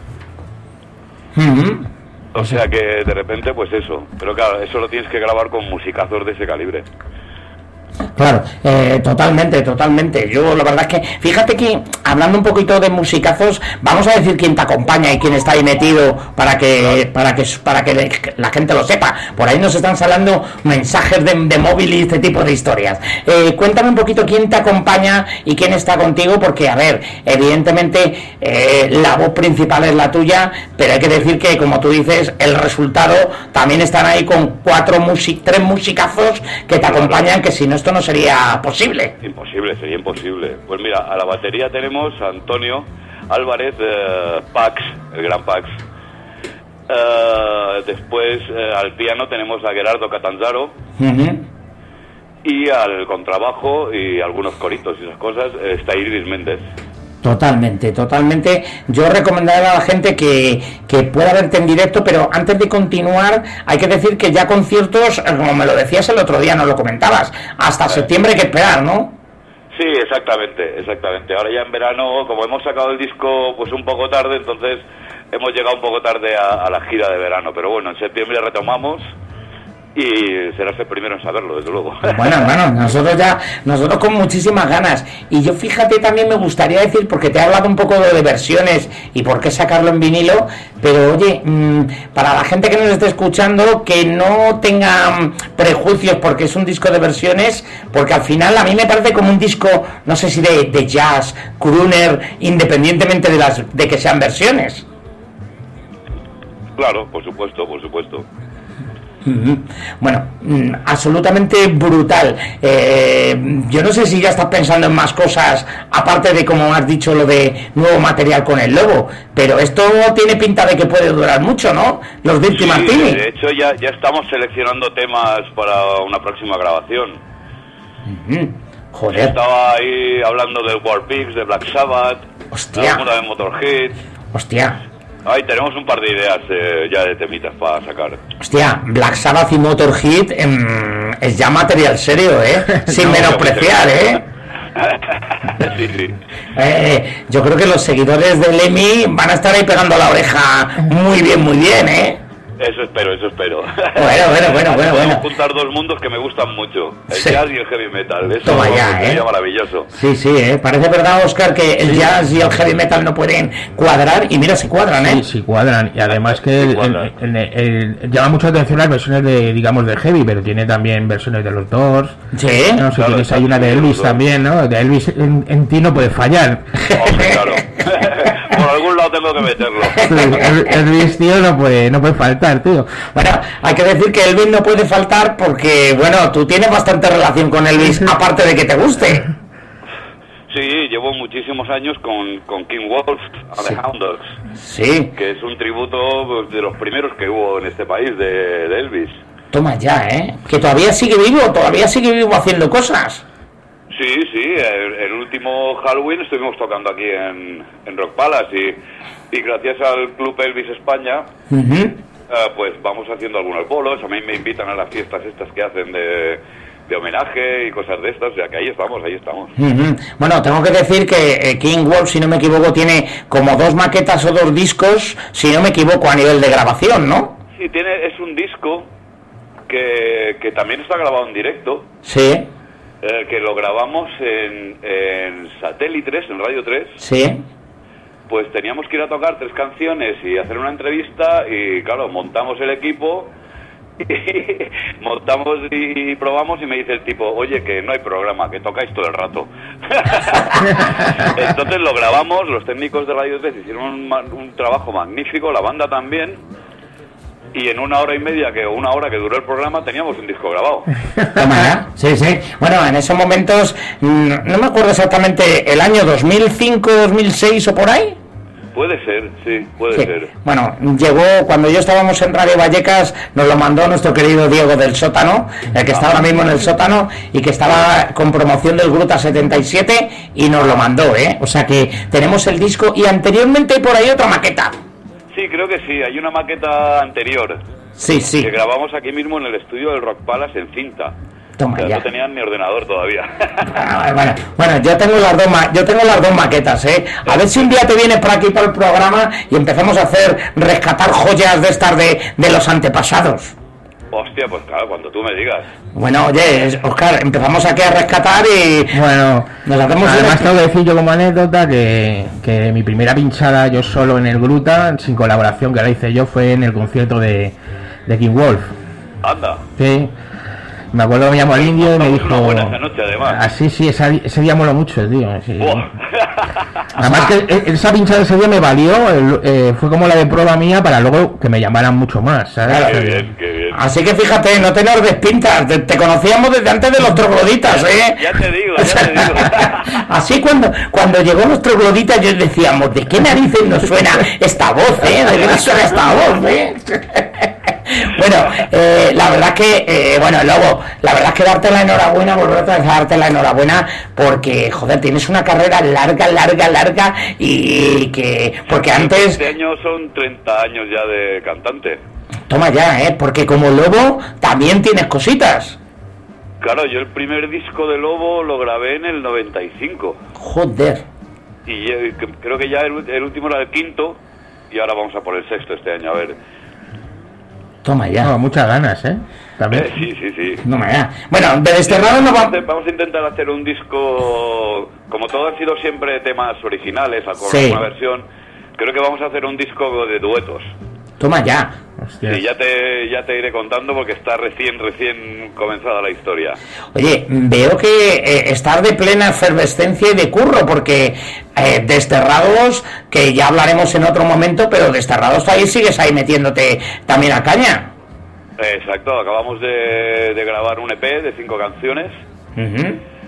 Ujú. O sea que de repente, pues eso. Pero claro, eso lo tienes que grabar con musicazos de ese calibre. Claro, totalmente. Yo la verdad es que, fíjate que hablando un poquito de musicazos, vamos a decir quién te acompaña y quién está ahí metido para que la gente lo sepa. Por ahí nos están saliendo mensajes de móvil y este tipo de historias. Cuéntame un poquito quién te acompaña y quién está contigo, porque a ver, evidentemente la voz principal es la tuya, pero hay que decir que, como tú dices, el resultado también están ahí con 3 musicazos que te acompañan, que si no esto no sería posible. Sería imposible. Pues mira, a la batería tenemos a Antonio Álvarez, Pax, el gran Pax. Después al piano tenemos a Gerardo Catanzaro. Ujú. Y al contrabajo y algunos coritos y esas cosas está Iris Méndez. Totalmente. Yo recomendaría a la gente que pueda verte en directo, pero antes de continuar hay que decir que ya conciertos, como me lo decías el otro día, no lo comentabas, hasta septiembre hay que esperar, ¿no? Sí, exactamente. Ahora ya en verano, como hemos sacado el disco pues un poco tarde, entonces hemos llegado un poco tarde a la gira de verano. Pero bueno, en septiembre retomamos y serás el primero en saberlo, desde luego. Bueno, hermano, nosotros con muchísimas ganas. Y yo, fíjate, también me gustaría decir, porque te he hablado un poco de versiones y por qué sacarlo en vinilo, pero oye, para la gente que nos esté escuchando, que no tenga prejuicios porque es un disco de versiones, porque al final a mí me parece como un disco, no sé si de jazz, crooner, independientemente de que sean versiones. Claro, por supuesto. Bueno, absolutamente brutal. Yo no sé si ya estás pensando en más cosas, aparte de, como has dicho, lo de nuevo material con el Lobo, pero esto tiene pinta de que puede durar mucho, ¿no? Los Dirty Martini. De hecho ya estamos seleccionando temas para una próxima grabación. Joder, Estaba ahí hablando del War Pigs, de Black Sabbath, Hostia. alguna de Motorhead. hostia. Ay, tenemos un par de ideas ya de temitas para sacar. Hostia, Black Sabbath y Motorhead es ya material serio, sin No, menospreciar, Sí. Yo creo que los seguidores de Lemmy van a estar ahí pegando la oreja muy bien, Eso espero. Bueno. Podemos juntar dos mundos que me gustan mucho, el jazz y el heavy metal. Eso Toma ya, sería maravilloso. Sí, parece verdad, Óscar, que el jazz y el heavy metal no pueden cuadrar, y mira, se cuadran, Sí, cuadran, y además que llama mucho la atención las versiones de, digamos, de heavy, pero tiene también versiones de los Doors. Sí. No sé, tienes ahí una de Elvis también, ¿no? De Elvis en ti no puede fallar. Hombre, claro. Por algún lado tengo que meterlo. Elvis, tío, no puede faltar, tío. Bueno, hay que decir que Elvis no puede faltar porque, bueno, tú tienes bastante relación con Elvis, aparte de que te guste. Sí, llevo muchísimos años con King Wolf and the Hound Dogs. Sí. Que es un tributo de los primeros que hubo en este país de Elvis. Toma ya, que todavía sigue vivo haciendo cosas. Sí, el último Halloween estuvimos tocando aquí en Rock Palace y gracias al Club Elvis España, pues vamos haciendo algunos bolos. A mí me invitan a las fiestas estas que hacen de homenaje y cosas de estas, o sea que ahí estamos. Bueno, tengo que decir que King Wolf, si no me equivoco, tiene como 2 maquetas o 2 discos, si no me equivoco, a nivel de grabación, ¿no? Sí, es un disco que también está grabado en directo. Sí. Que lo grabamos en Satélite 3, en Radio 3. Sí. Pues teníamos que ir a tocar 3 canciones y hacer una entrevista y, claro, montamos el equipo, montamos y probamos y me dice el tipo, oye, que no hay programa, que tocáis todo el rato. Entonces lo grabamos, los técnicos de Radio 3 hicieron un trabajo magnífico, la banda también. Y en 1 hora y media, una hora que duró el programa, teníamos un disco grabado. Toma ya. Sí. Bueno, en esos momentos, no me acuerdo exactamente, el año 2005, 2006 o por ahí. Puede ser, sí, puede ser. Bueno, llegó, cuando yo estábamos en Radio Vallecas, nos lo mandó nuestro querido Diego del Sótano, el que está ahora mismo en el sótano, y que estaba con promoción del Gruta 77, y nos lo mandó, O sea que tenemos el disco, y anteriormente hay por ahí otra maqueta. Sí, creo que sí, hay una maqueta anterior. Sí. Que grabamos aquí mismo en el estudio del Rock Palace en cinta. Toma, o sea, ya. No tenían ni ordenador todavía. Bueno, yo tengo las dos maquetas, A ver si un día te vienes por aquí por el programa y empezamos a rescatar joyas de estas de los antepasados. Hostia, pues claro, cuando tú me digas. Bueno, oye, Óscar, empezamos aquí a rescatar y... Bueno, nos hacemos además tengo que decir yo como anécdota que mi primera pinchada yo solo en el Gruta, sin colaboración, que la hice yo, fue en el concierto de King Wolf. Anda. Sí. Me acuerdo que me llamó el indio y me dijo... Una buena esa noche, además. Sí, ese día moló mucho, tío. Sí. Además que esa pinchada ese día me valió, fue como la de prueba mía para luego que me llamaran mucho más, ¿sabes? Qué bien. Así que fíjate, no te nos despintas, te conocíamos desde antes de los trogloditas, Ya te digo. Así cuando llegó los trogloditas yo decíamos, ¿de qué narices nos suena esta voz, ¿De qué nos suena esta voz, Bueno, la verdad que, Lobo, la verdad es que darte la enhorabuena, volver otra vez a darte la enhorabuena, porque, joder, tienes una carrera larga, y que, porque antes... Este año son 30 años ya de cantante. Toma ya, porque como Lobo también tienes cositas. Claro, yo el primer disco de Lobo lo grabé en el 95. Joder. Y creo que ya el último era el quinto, y ahora vamos a por el sexto este año, a ver... Toma ya. No, muchas ganas, También. Sí. Toma ya. Bueno, de Desterrado no vamos... Vamos a intentar hacer un disco... Como todo han sido siempre temas originales, con sí. Una versión, creo que vamos a hacer un disco de duetos. Toma ya. Hostia. Sí, ya te iré contando porque está recién comenzada la historia. Oye, veo que estás de plena efervescencia y de curro, porque Desterrados, que ya hablaremos en otro momento, pero Desterrados ahí sigues ahí metiéndote también a caña. Exacto, acabamos de grabar un EP de 5 canciones.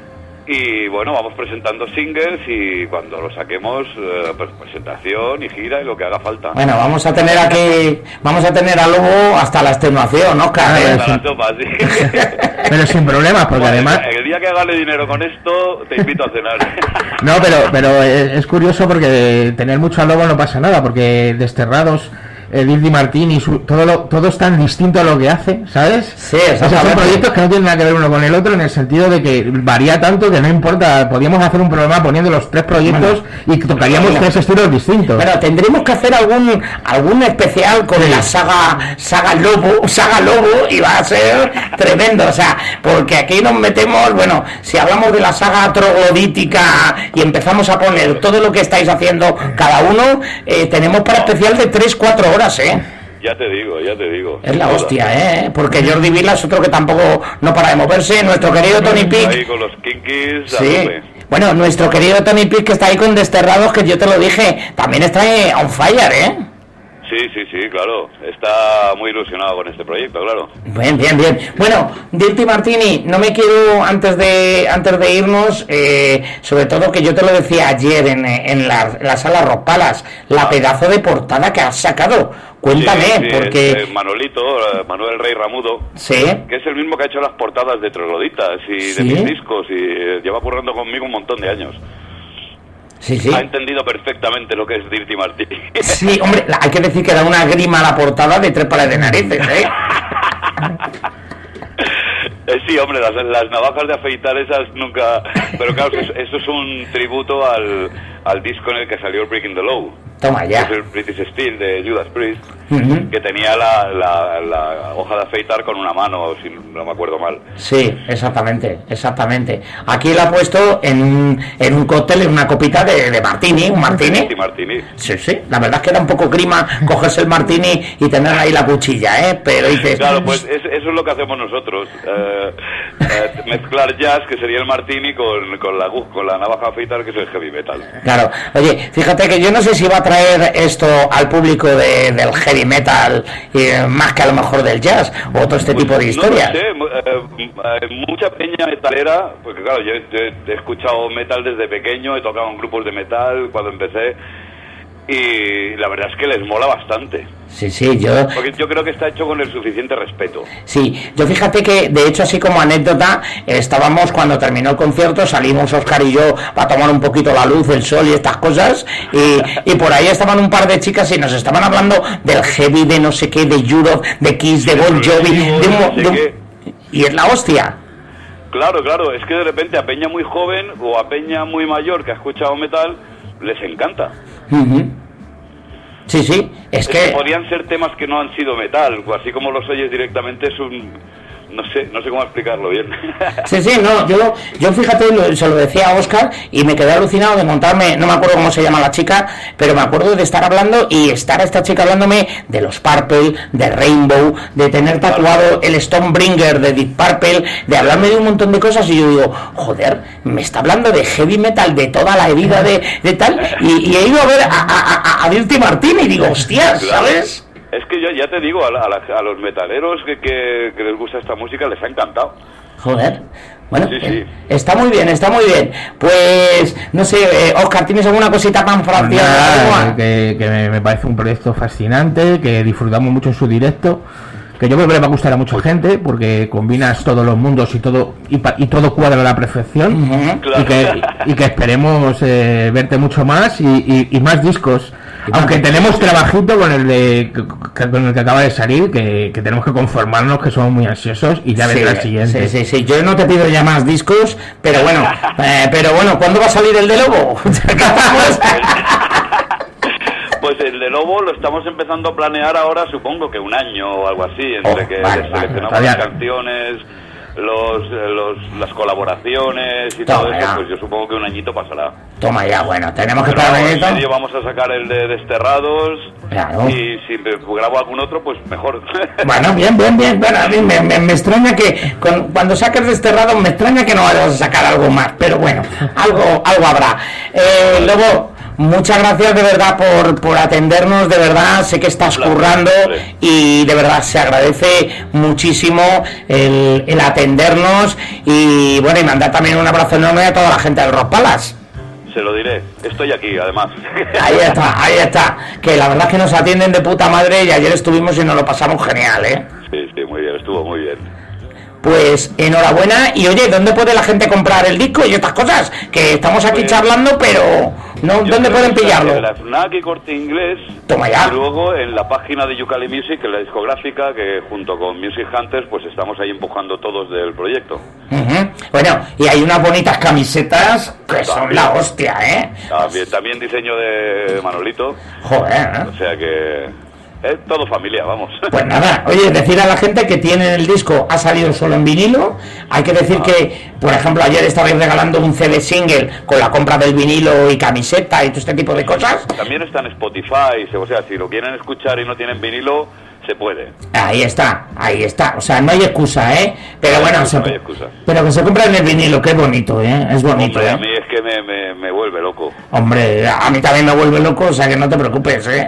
Y bueno, vamos presentando singles y cuando lo saquemos, pues presentación y gira y lo que haga falta. Bueno, vamos a tener a Lobo hasta la extenuación, ¿no? Claro, Hasta la sopa, sí. Pero sin problemas, porque Bueno, además... el día que gane dinero con esto, te invito a cenar. No, pero es curioso porque tener mucho a Lobo no pasa nada, porque Desterrados, Dirty Martini, todo es tan distinto a lo que hace, ¿sabes? Sí, o sea, son exactamente. proyectos que no tienen nada que ver uno con el otro, en el sentido de que varía tanto que no importa, podríamos hacer un programa poniendo los 3 proyectos y tocaríamos 3 estilos distintos. Bueno, tendremos que hacer algún especial con la saga Lobo y va a ser tremendo, o sea, porque aquí nos metemos, bueno, si hablamos de la saga troglodítica y empezamos a poner todo lo que estáis haciendo cada uno, tenemos para especial de 3-4 horas, Ya te digo. Es la hostia, porque Jordi Vila es otro que tampoco no para de moverse, nuestro querido Tony Peak. Ahí con los Kinkies, Sí. a tope. Bueno, nuestro querido Tony Peak que está ahí con Desterrados, que yo te lo dije, también está on fire, Sí, claro. Está muy ilusionado con este proyecto, claro. Bien. Bueno, Dirty Martini, no me quiero, antes de irnos, sobre todo que yo te lo decía ayer en la sala Rock Palace, la pedazo de portada que has sacado. Cuéntame, Sí, porque... es, Manolito, Manuel Rey Ramudo, Sí. que es el mismo que ha hecho las portadas de Trogloditas y Sí. de mis discos y lleva currando conmigo un montón de años. Sí. Ha entendido perfectamente lo que es Dirty Martini. Sí, hombre, hay que decir que da una grima a la portada de 3 pares de narices, Sí, hombre, las navajas de afeitar esas nunca... Pero claro, eso es un tributo al disco en el que salió Breaking the Law. Toma ya. Es el British Steel de Judas Priest, Ujú. que tenía la hoja de afeitar con una mano, si no me acuerdo mal. Sí, exactamente. Aquí la ha puesto en un cóctel, en una copita de martini, un martini. Dirty Martini. Sí, la verdad es que da un poco grima cogerse el martini y tener ahí la cuchilla, pero dices... Claro, pues eso es lo que hacemos nosotros. Mezclar jazz, que sería el martini, con la navaja de afeitar, que es el heavy metal. Claro, oye, fíjate que yo no sé si va a traer esto al público del heavy metal más que a lo mejor del jazz o todo este tipo de historias. No sé, mucha peña metalera, porque claro, yo he escuchado metal desde pequeño, he tocado en grupos de metal cuando empecé y la verdad es que les mola bastante. Sí, yo... Porque yo creo que está hecho con el suficiente respeto. Sí, yo fíjate que, de hecho, así como anécdota, estábamos cuando terminó el concierto, salimos Óscar y yo para tomar un poquito la luz, el sol y estas cosas, y por ahí estaban un par de chicas y nos estaban hablando del heavy, de no sé qué, de Europe, de Kiss, de Bon Jovi, y es la hostia. Claro, es que de repente a peña muy joven o a peña muy mayor que ha escuchado metal, les encanta. Uh-huh. Sí, es que... Podrían ser temas que no han sido metal, así como los oyes directamente es un... No sé cómo explicarlo bien. Sí, no, yo fíjate, se lo decía a Óscar y me quedé alucinado de montarme, no me acuerdo cómo se llama la chica, pero me acuerdo de estar hablando y estar esta chica hablándome de los Purple, de Rainbow, de tener tatuado el Stonebringer de Deep Purple, de hablarme de un montón de cosas y yo digo, joder, me está hablando de heavy metal, de toda la herida de tal, y he ido a ver a Dirty Martini y digo, hostias, ¿sabes? Es que yo ya te digo, a los metaleros que les gusta esta música les ha encantado. Joder, bueno, Sí. Está muy bien. Pues, no sé, Óscar, ¿tienes alguna cosita pan francesa? Nada, que me parece un proyecto fascinante, que disfrutamos mucho en su directo, que yo creo que le va a gustar a mucha gente, porque combinas todos los mundos y todo cuadra a la perfección. Uh-huh. Claro. y que esperemos verte mucho más y más discos. Aunque tenemos trabajito con el que acaba de salir, que tenemos que conformarnos, que somos muy ansiosos y ya vendrá el siguiente. Sí, yo no te pido ya más discos, pero bueno, ¿cuándo va a salir el de Lobo? Pues el de Lobo lo estamos empezando a planear ahora, supongo que un año o algo así, entre que seleccionamos las canciones, las colaboraciones y todo eso, pues yo supongo que un añito pasará. Toma ya, bueno, tenemos que Pero estar en medio vamos a sacar el de Desterrados, claro. Y si grabo algún otro, pues mejor. Bueno, bien. Bueno, a mí me extraña que cuando saques Desterrados me extraña que no vayas a sacar algo más, pero bueno, algo habrá. Lobo, muchas gracias de verdad por atendernos, de verdad, sé que estás currando y de verdad se agradece muchísimo el atendernos y bueno, y mandar también un abrazo enorme a toda la gente del Rock Palace. Se lo diré, estoy aquí además. Ahí está, que la verdad es que nos atienden de puta madre y ayer estuvimos y nos lo pasamos genial, ¿eh? Sí, muy bien, estuvo muy bien. Pues enhorabuena y oye, ¿dónde puede la gente comprar el disco y estas cosas? Que estamos aquí charlando, pero no, ¿dónde pueden pillarlo? En la FNAC y Corte Inglés. Toma ya. Y luego en la página de Yooka-Laylee Music, en la discográfica, que junto con Music Hunters, pues estamos ahí empujando todos del proyecto. Bueno, y hay unas bonitas camisetas que son la hostia, ¿eh? También diseño de Manolito. Joder, ¿eh? O sea que... es todo familia, vamos. Pues nada, oye, decir a la gente que tiene el disco, ha salido solo en vinilo. Hay que decir que, por ejemplo, ayer estabais regalando un CD single con la compra del vinilo y camiseta y todo este tipo de cosas. También está en Spotify, o sea, si lo quieren escuchar y no tienen vinilo, se puede. Ahí está, o sea, no hay excusa, ¿eh? Pero no bueno, no hay excusa. Pero que se compra en el vinilo, que es bonito, ¿eh? Es bonito, Hombre, ¿eh? a mí es que me vuelve loco. Hombre, a mí también me vuelve loco, o sea que no te preocupes, ¿eh?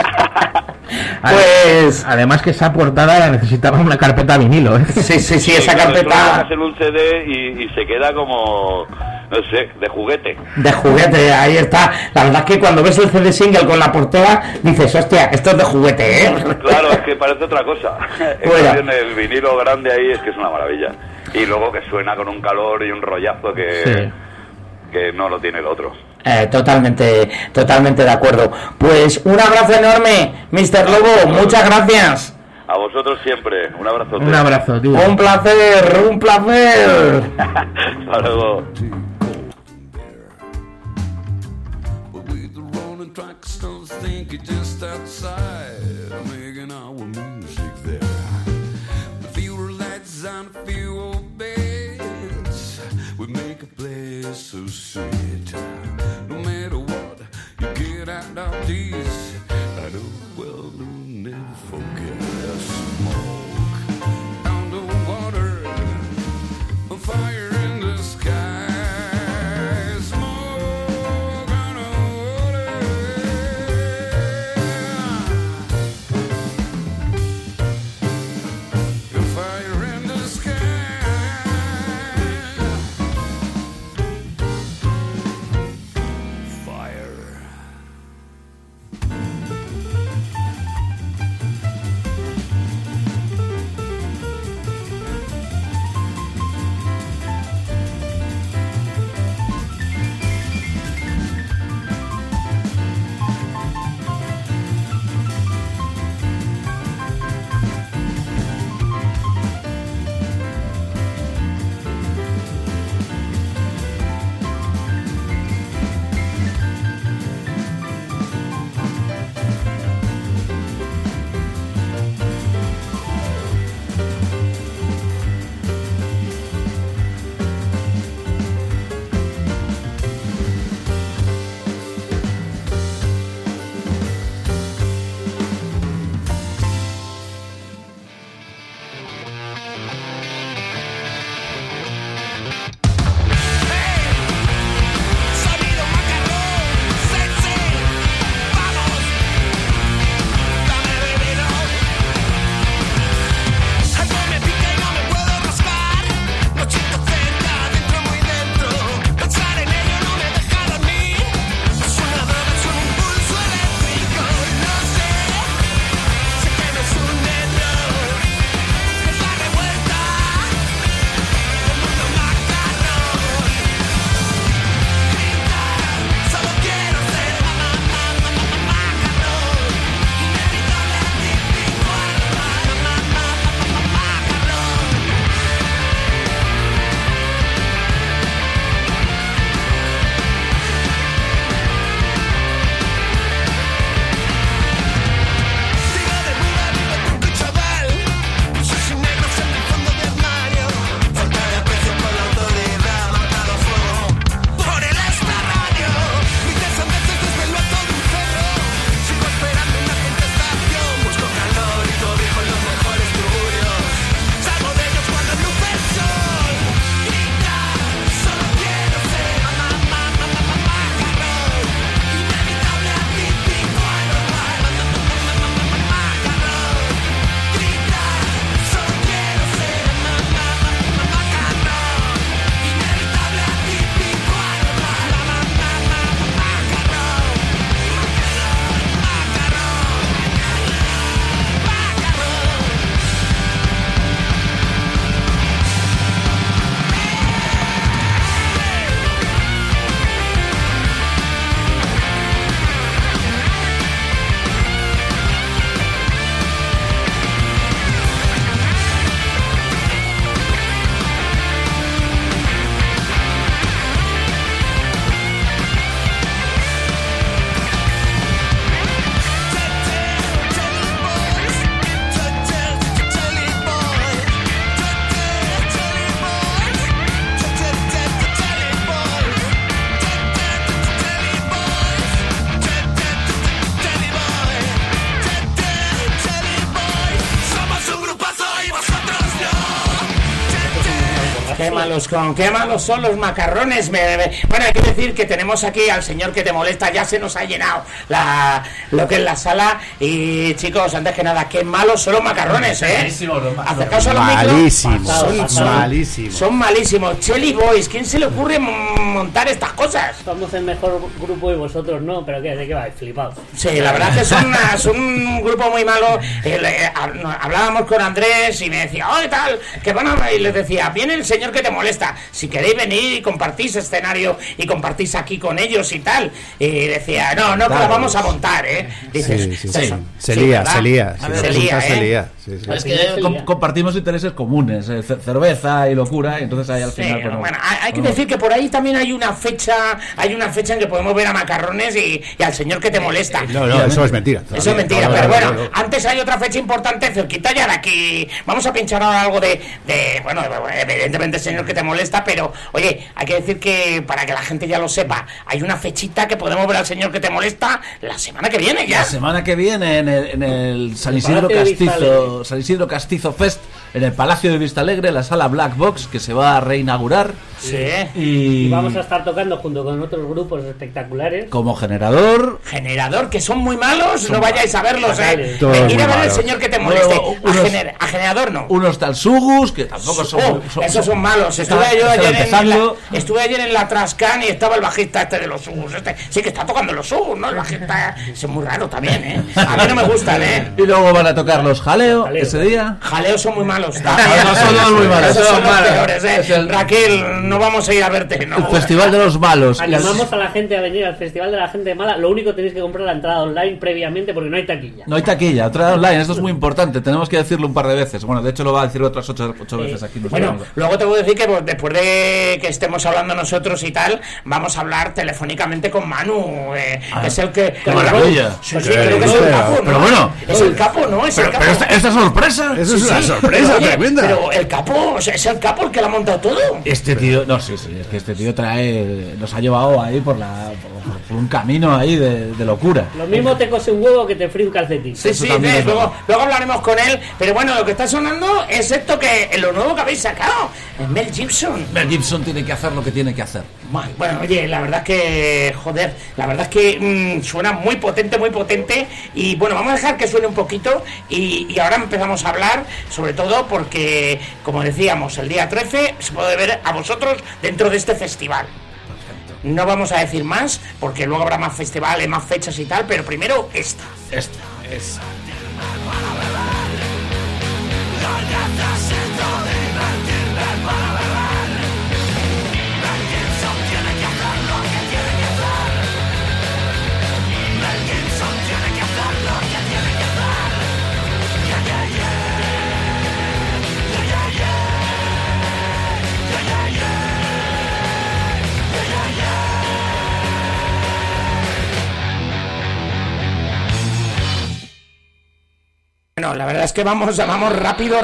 Pues además que esa portada necesitaba una carpeta vinilo, ¿eh? Sí, esa carpeta hacer un CD y se queda como, no sé, de juguete. De juguete, ahí está. La verdad es que cuando ves el CD single con la portada dices, hostia, esto es de juguete, ¿eh? Claro, es que parece otra cosa. Bueno. El vinilo grande ahí es que es una maravilla. Y luego que suena con un calor y un rollazo que no lo tiene el otro. Totalmente de acuerdo. Pues un abrazo enorme, Mr. Lobo, muchas gracias. A vosotros siempre, un abrazo. Un abrazo, tío. Un placer. Hasta luego. So sweet, no matter what you get out of these, I know well you'll never forget the smoke on the water, a fire in the sky, smoke on the water, a fire in the sky. malos son los macarrones. Bueno, hay que decir que tenemos aquí al señor que te molesta. Ya se nos ha llenado lo que es la sala. Y chicos, antes que nada, qué malos son los macarrones, Acercaos a los micros. Malísimos. Son malísimos. Chelly Boys, ¿quién se le ocurre montar estas cosas? Somos el mejor grupo y vosotros no, pero ¿de qué vais? Flipados. Sí, la verdad que son un grupo muy malo. Hablábamos con Andrés y me decía, oh, tal, que van a... Y les decía, viene el señor que te molesta, si queréis venir y compartís escenario y compartís aquí con ellos y tal. Y decía, no, que la vamos a montar, Dices, Se lía. Es que compartimos intereses comunes, cerveza y locura, y entonces ahí al final... Bueno, hay que decir que por ahí también hay una fecha en que podemos ver a macarrones y al señor que te molesta. No, eso es mentira. Eso es mentira, pero bueno, antes hay otra fecha importante cerquita ya de aquí. Vamos a pinchar ahora algo bueno, evidentemente el señor que te molesta, pero oye, hay que decir que para que la gente ya lo sepa, hay una fechita que podemos ver al señor que te molesta la semana que viene ya. La semana que viene en el San Isidro Castizo Fest, en el Palacio de Vistalegre, la sala Black Box, que se va a reinaugurar. Sí. Y vamos a estar tocando junto con otros grupos espectaculares. Como Generador, que son muy malos, no vayáis a verlos, Venir a ver al señor que te moleste. A Generador no. Unos Talsugus, que tampoco son... esos son malos. Estuve ayer en la Trascan y estaba el bajista de los Sugus. Sí que está tocando los Sugus, ¿no? El bajista es muy raro también, A mí no me gustan, Y luego van a tocar los Jaleo ese día. Jaleo son muy malos. Son muy malos. Esos son los peores, Raquel, no vamos a ir a verte, ¿no? El Festival de los Malos. Animamos a la gente a venir al Festival de la Gente Mala. Lo único tenéis que comprar la entrada online previamente porque no hay taquilla. No hay taquilla, entrada online, esto es muy importante. Tenemos que decirlo un par de veces. Bueno, de hecho lo va a decir otras 8 veces aquí. Bueno, luego te voy a decir que después de que estemos hablando nosotros y tal, vamos a hablar telefónicamente con Manu. Es el que... ¡Qué maravilla! Sí, creo que es el capo, ¿no? Pero bueno... Es el capo, ¿no? Es el capo. Pero esta sorpresa... Eso es una sorpresa tremenda. Pero el capo, es el capo el que lo ha montado todo. Este tío... No, sí, es que este tío nos ha llevado ahí por un camino ahí de locura. Lo mismo te cose un huevo que te fríe un calcetín. Sí, luego hablaremos con él. Pero bueno, lo que está sonando es esto que lo nuevo que habéis sacado. Es Mel Gibson. Mel Gibson tiene que hacer lo que tiene que hacer. Bueno, oye, la verdad es que, la verdad es que suena muy potente. Y bueno, vamos a dejar que suene un poquito y ahora empezamos a hablar, sobre todo porque, como decíamos, el día 13 se puede ver a vosotros dentro de este festival. No vamos a decir más, porque luego habrá más festivales, más fechas y tal, pero primero esta. Bueno, la verdad es que vamos rápido.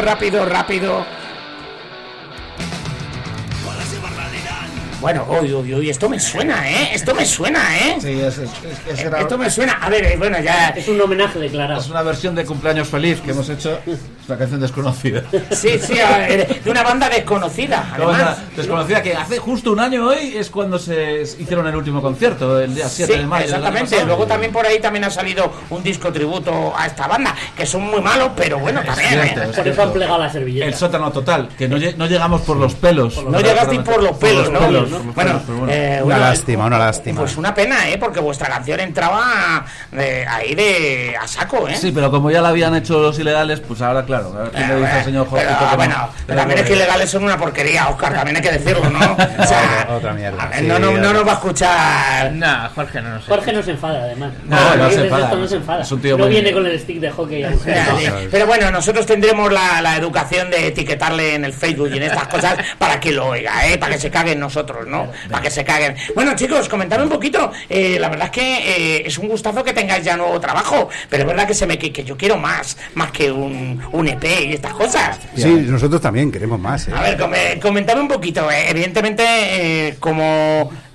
Bueno, uy, esto me suena, Esto me suena, Sí, esto me suena. A ver, bueno, ya... Es un homenaje declarado. Es una versión de Cumpleaños Feliz que hemos hecho. Es una canción desconocida. Sí, de una banda desconocida. Además, desconocida que hace justo un año hoy es cuando se hicieron el último concierto, el día 7 de mayo. Exactamente. Luego también por ahí también ha salido un disco tributo a esta banda, que son muy malos, pero bueno, también. Por eso han plegado la servilleta. El sótano total, que no llegamos por los pelos. No llegasteis por los pelos, ¿no? Bueno, una lástima. Pues una pena, porque vuestra canción entraba ahí a saco, Sí, pero como ya la habían hecho los ilegales, pues ahora, claro, a ver qué le dice el señor Jorge. Pero también es que ilegales son una porquería, Óscar, también hay que decirlo, ¿no? O sea, otra mierda. No nos va a escuchar. No, Jorge no sé. Jorge no se enfada, además. No se enfada. No se enfada. Es un tío no viene con el stick de hockey. Pero bueno, nosotros tendremos la educación de etiquetarle en el Facebook y en estas cosas para que lo oiga, para que se caguen nosotros, ¿no? Para que se caguen. Bueno, chicos, comentadme un poquito. La verdad es que es un gustazo que tengáis ya nuevo trabajo, pero es verdad que yo quiero más que un EP y estas cosas. Sí, nosotros también queremos más. A ver, comentadme un poquito. Evidentemente, como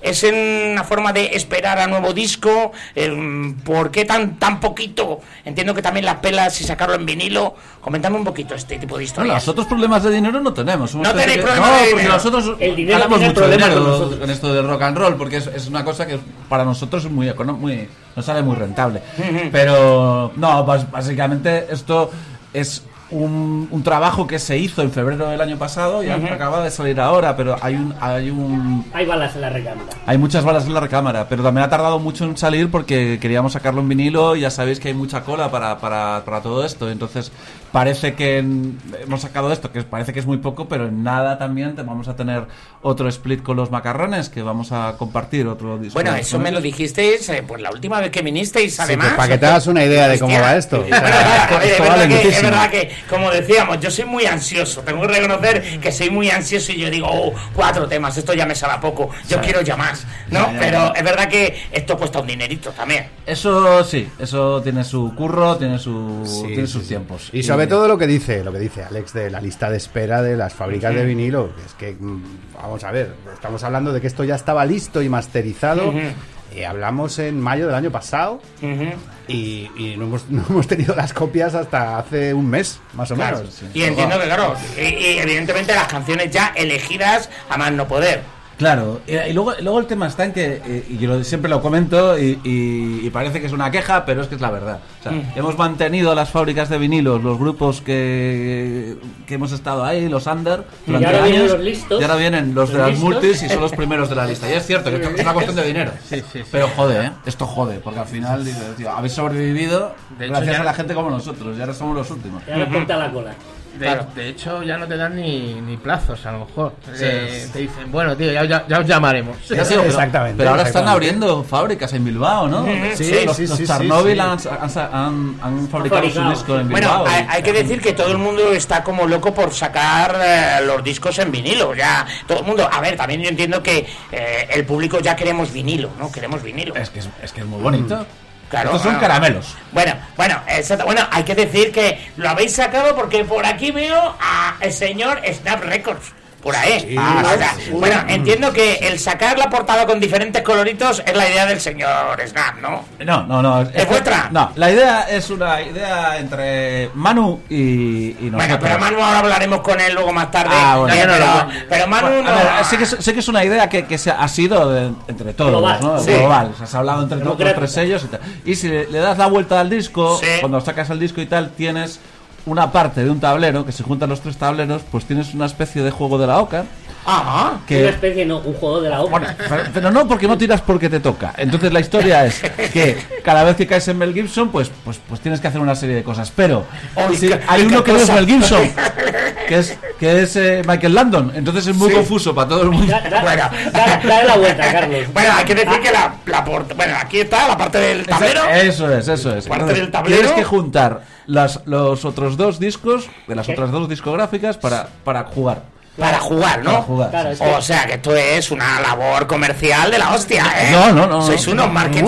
¿Es una forma de esperar a nuevo disco? ¿Por qué tan poquito? Entiendo que también las pelas y sacarlo en vinilo. Coméntame un poquito este tipo de historias. Nosotros problemas de dinero no tenemos. No tenéis problemas de porque dinero. nosotros El dinero ganamos tiene mucho problemas con dinero nosotros. con esto del rock and roll, porque es una cosa que para nosotros es muy nos sale muy rentable. Pero no, básicamente esto es un trabajo que se hizo en febrero del año pasado y acaba de salir ahora, pero hay balas en la recámara. Hay muchas balas en la recámara, pero también ha tardado mucho en salir porque queríamos sacarlo en vinilo y ya sabéis que hay mucha cola para todo esto. Entonces parece que hemos sacado esto, que parece que es muy poco, pero en nada también vamos a tener otro split con los Macarrones, que vamos a compartir otro disco. Bueno, eso me lo dijisteis pues la última vez que vinisteis, además. Pues para que te hagas una idea de cómo va esto. Es verdad que, como decíamos, yo soy muy ansioso. Tengo que reconocer que soy muy ansioso y yo digo, 4 temas, esto ya me sabe a poco. Yo quiero ya más, ¿no? Pero es verdad que esto cuesta un dinerito también. Eso sí, eso tiene su curro, tiene sus tiempos. Y sobre todo lo que dice Alex de la lista de espera de las fábricas de vinilo, es que vamos a ver, estamos hablando de que esto ya estaba listo y masterizado. Hablamos en mayo del año pasado y no hemos tenido las copias hasta hace un mes, más o menos. Sí. Y entiendo que, claro, y evidentemente las canciones ya elegidas a más no poder. Claro, y luego el tema está en que, y yo siempre lo comento, y parece que es una queja, pero es que es la verdad. O sea, hemos mantenido las fábricas de vinilos, los grupos que hemos estado ahí, los under, durante ahora años, vienen los listos, y ahora vienen los de las multis y son los primeros de la lista. Y es cierto que es una cuestión de dinero. Sí. Pero jode, esto jode, porque al final dices, tío, habéis sobrevivido gracias a la gente como nosotros, y ahora somos los últimos. Y ahora corta la cola. De hecho, ya no te dan ni plazos, a lo mejor. Te dicen, bueno, tío, ya os llamaremos. Exactamente. Pero ahora están abriendo fábricas en Bilbao, ¿no? Los Chernobyl han fabricado su disco en Bilbao. Bueno, hay que decir que todo el mundo está como loco por sacar los discos en vinilo. Ya todo el mundo. A ver, también yo entiendo que el público ya queremos vinilo, ¿no? Queremos vinilo. Es que es muy bonito. Claro, estos son caramelos. Bueno, exacto. Bueno, hay que decir que lo habéis sacado porque por aquí veo al señor Snap Records. Por ahí. Bueno, entiendo que el sacar la portada con diferentes coloritos es la idea del señor Snap, ¿no? No. ¿Es vuestra? No, la idea es una idea entre Manu y nosotros. Bueno, pero Manu ahora hablaremos con él luego más tarde. Pero Manu no... A ver, sé que es una idea que ha sido entre todos, global, ¿no? Sí. Global. O sea, se ha hablado entre los 3 sellos y tal. Y si le das la vuelta al disco, cuando sacas el disco y tal, tienes una parte de un tablero, que se juntan los 3 tableros, pues tienes una especie de juego de la oca. Ajá. Una especie, no, un juego de la oca. Bueno, pero no porque no tiras porque te toca. Entonces la historia es que cada vez que caes en Mel Gibson, pues tienes que hacer una serie de cosas. Pero hay uno que no es Mel Gibson, que es Michael Landon. Entonces es muy confuso para todo el mundo. Dale la vuelta, Carlos. Bueno, hay que decir que bueno, aquí está la parte del tablero. Eso es. Parte del tablero. Tienes que juntar los otros 2 discos de las otras 2 discográficas para jugar. Para jugar, ¿no? Para jugar. Claro, O sea, que esto es una labor comercial de la hostia, ¿eh? No. Sois unos marketing.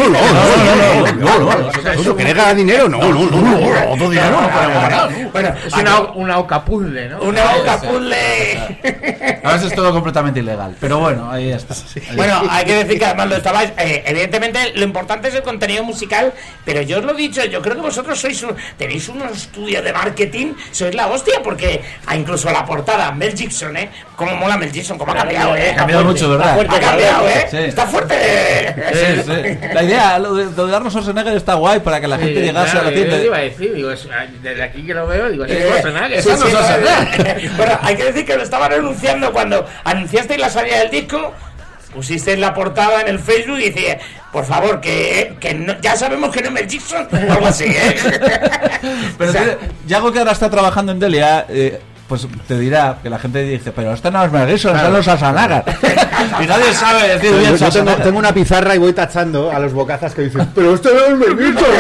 No. ¿Querés ganar dinero? No. Todo dinero no podemos ganar. Bueno, Es una oca puzzle, ¿no? Una oca puzzle. A veces es todo completamente ilegal. Pero bueno, ahí está. Bueno, hay que decir que además lo estabais. Evidentemente, lo importante es el contenido musical. Pero yo os lo he dicho, yo creo que vosotros tenéis unos estudios de marketing. Sois la hostia, porque incluso la portada, Mel Gibson, Cómo mola Mel Gibson, cómo ha cambiado, Ha cambiado mucho, ¿verdad? Ha cambiado, Sí. Está fuerte. Sí. La idea, lo de darnos Schwarzenegger está guay para que la gente llegase a la tienda. Yo te iba a decir, desde aquí que lo veo, digo, Schwarzenegger. Bueno, hay que decir que lo estaban anunciando cuando anunciasteis la salida del disco. Pusisteis la portada en el Facebook y decía, por favor, que no, ya sabemos que no es Mel Gibson o algo así, Pero Yago, que ahora está trabajando en Delia, pues te dirá que la gente dice, pero esta no es Mel Gibson, están los Schwarzenegger. Y nadie sabe decir bien. Yo tengo una pizarra y voy tachando a los bocazas que dicen, pero esto no es Mel Gibson.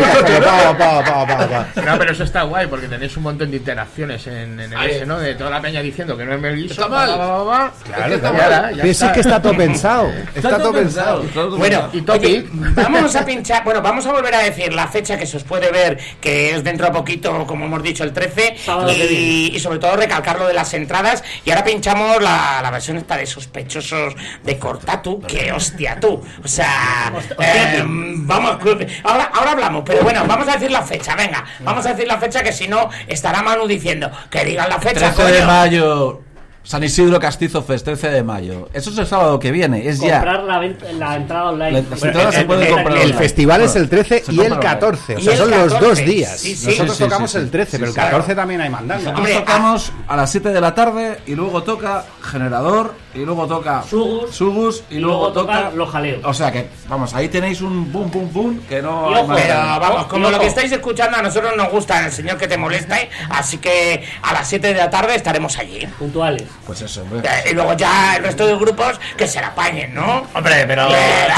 No, pero eso está guay porque tenéis un montón de interacciones en el S, ¿no? De toda la peña diciendo que no es Mel Gibson. Está mal. Claro. Es que está todo pensado. Está todo pensado. Bueno, oye, vamos a pinchar. Bueno, vamos a volver a decir la fecha que se os puede ver, que es dentro de poquito, como hemos dicho, el 13. Y sobre todo todo recalcar lo de las entradas. Y ahora pinchamos la versión esta de Sospechosos de Cortatu, que hostia tú, o sea, vamos, ahora hablamos, pero bueno, vamos a decir la fecha, venga, vamos a decir la fecha, que si no estará Manu diciendo que digan la fecha. 13 de mayo, San Isidro Castizo Fest, 13 de mayo. Eso es el sábado que viene, es ya. Comprar la entrada online. Las entradas se pueden comprar El online. festival es el 13 Se y el compra 14, o Y sea, el son los 14. 2 días. Sí, sí. Nosotros Sí, tocamos sí, sí. el 13, pero el 14 también hay mandanga. Nosotros Hombre, tocamos a las 7 de la tarde y luego toca Generador y luego toca Sugus y luego toca Los Jaleos. O sea que, vamos, ahí tenéis un boom, boom, boom que no Y hay ojo, más. Pero vamos, como Ojo. lo que estáis escuchando a nosotros nos gusta, el señor que te molesta, así que a las 7 de la tarde estaremos allí. Puntuales. Pues eso, hombre. Y luego ya el resto de grupos que se la apañen, ¿no? Hombre, pero...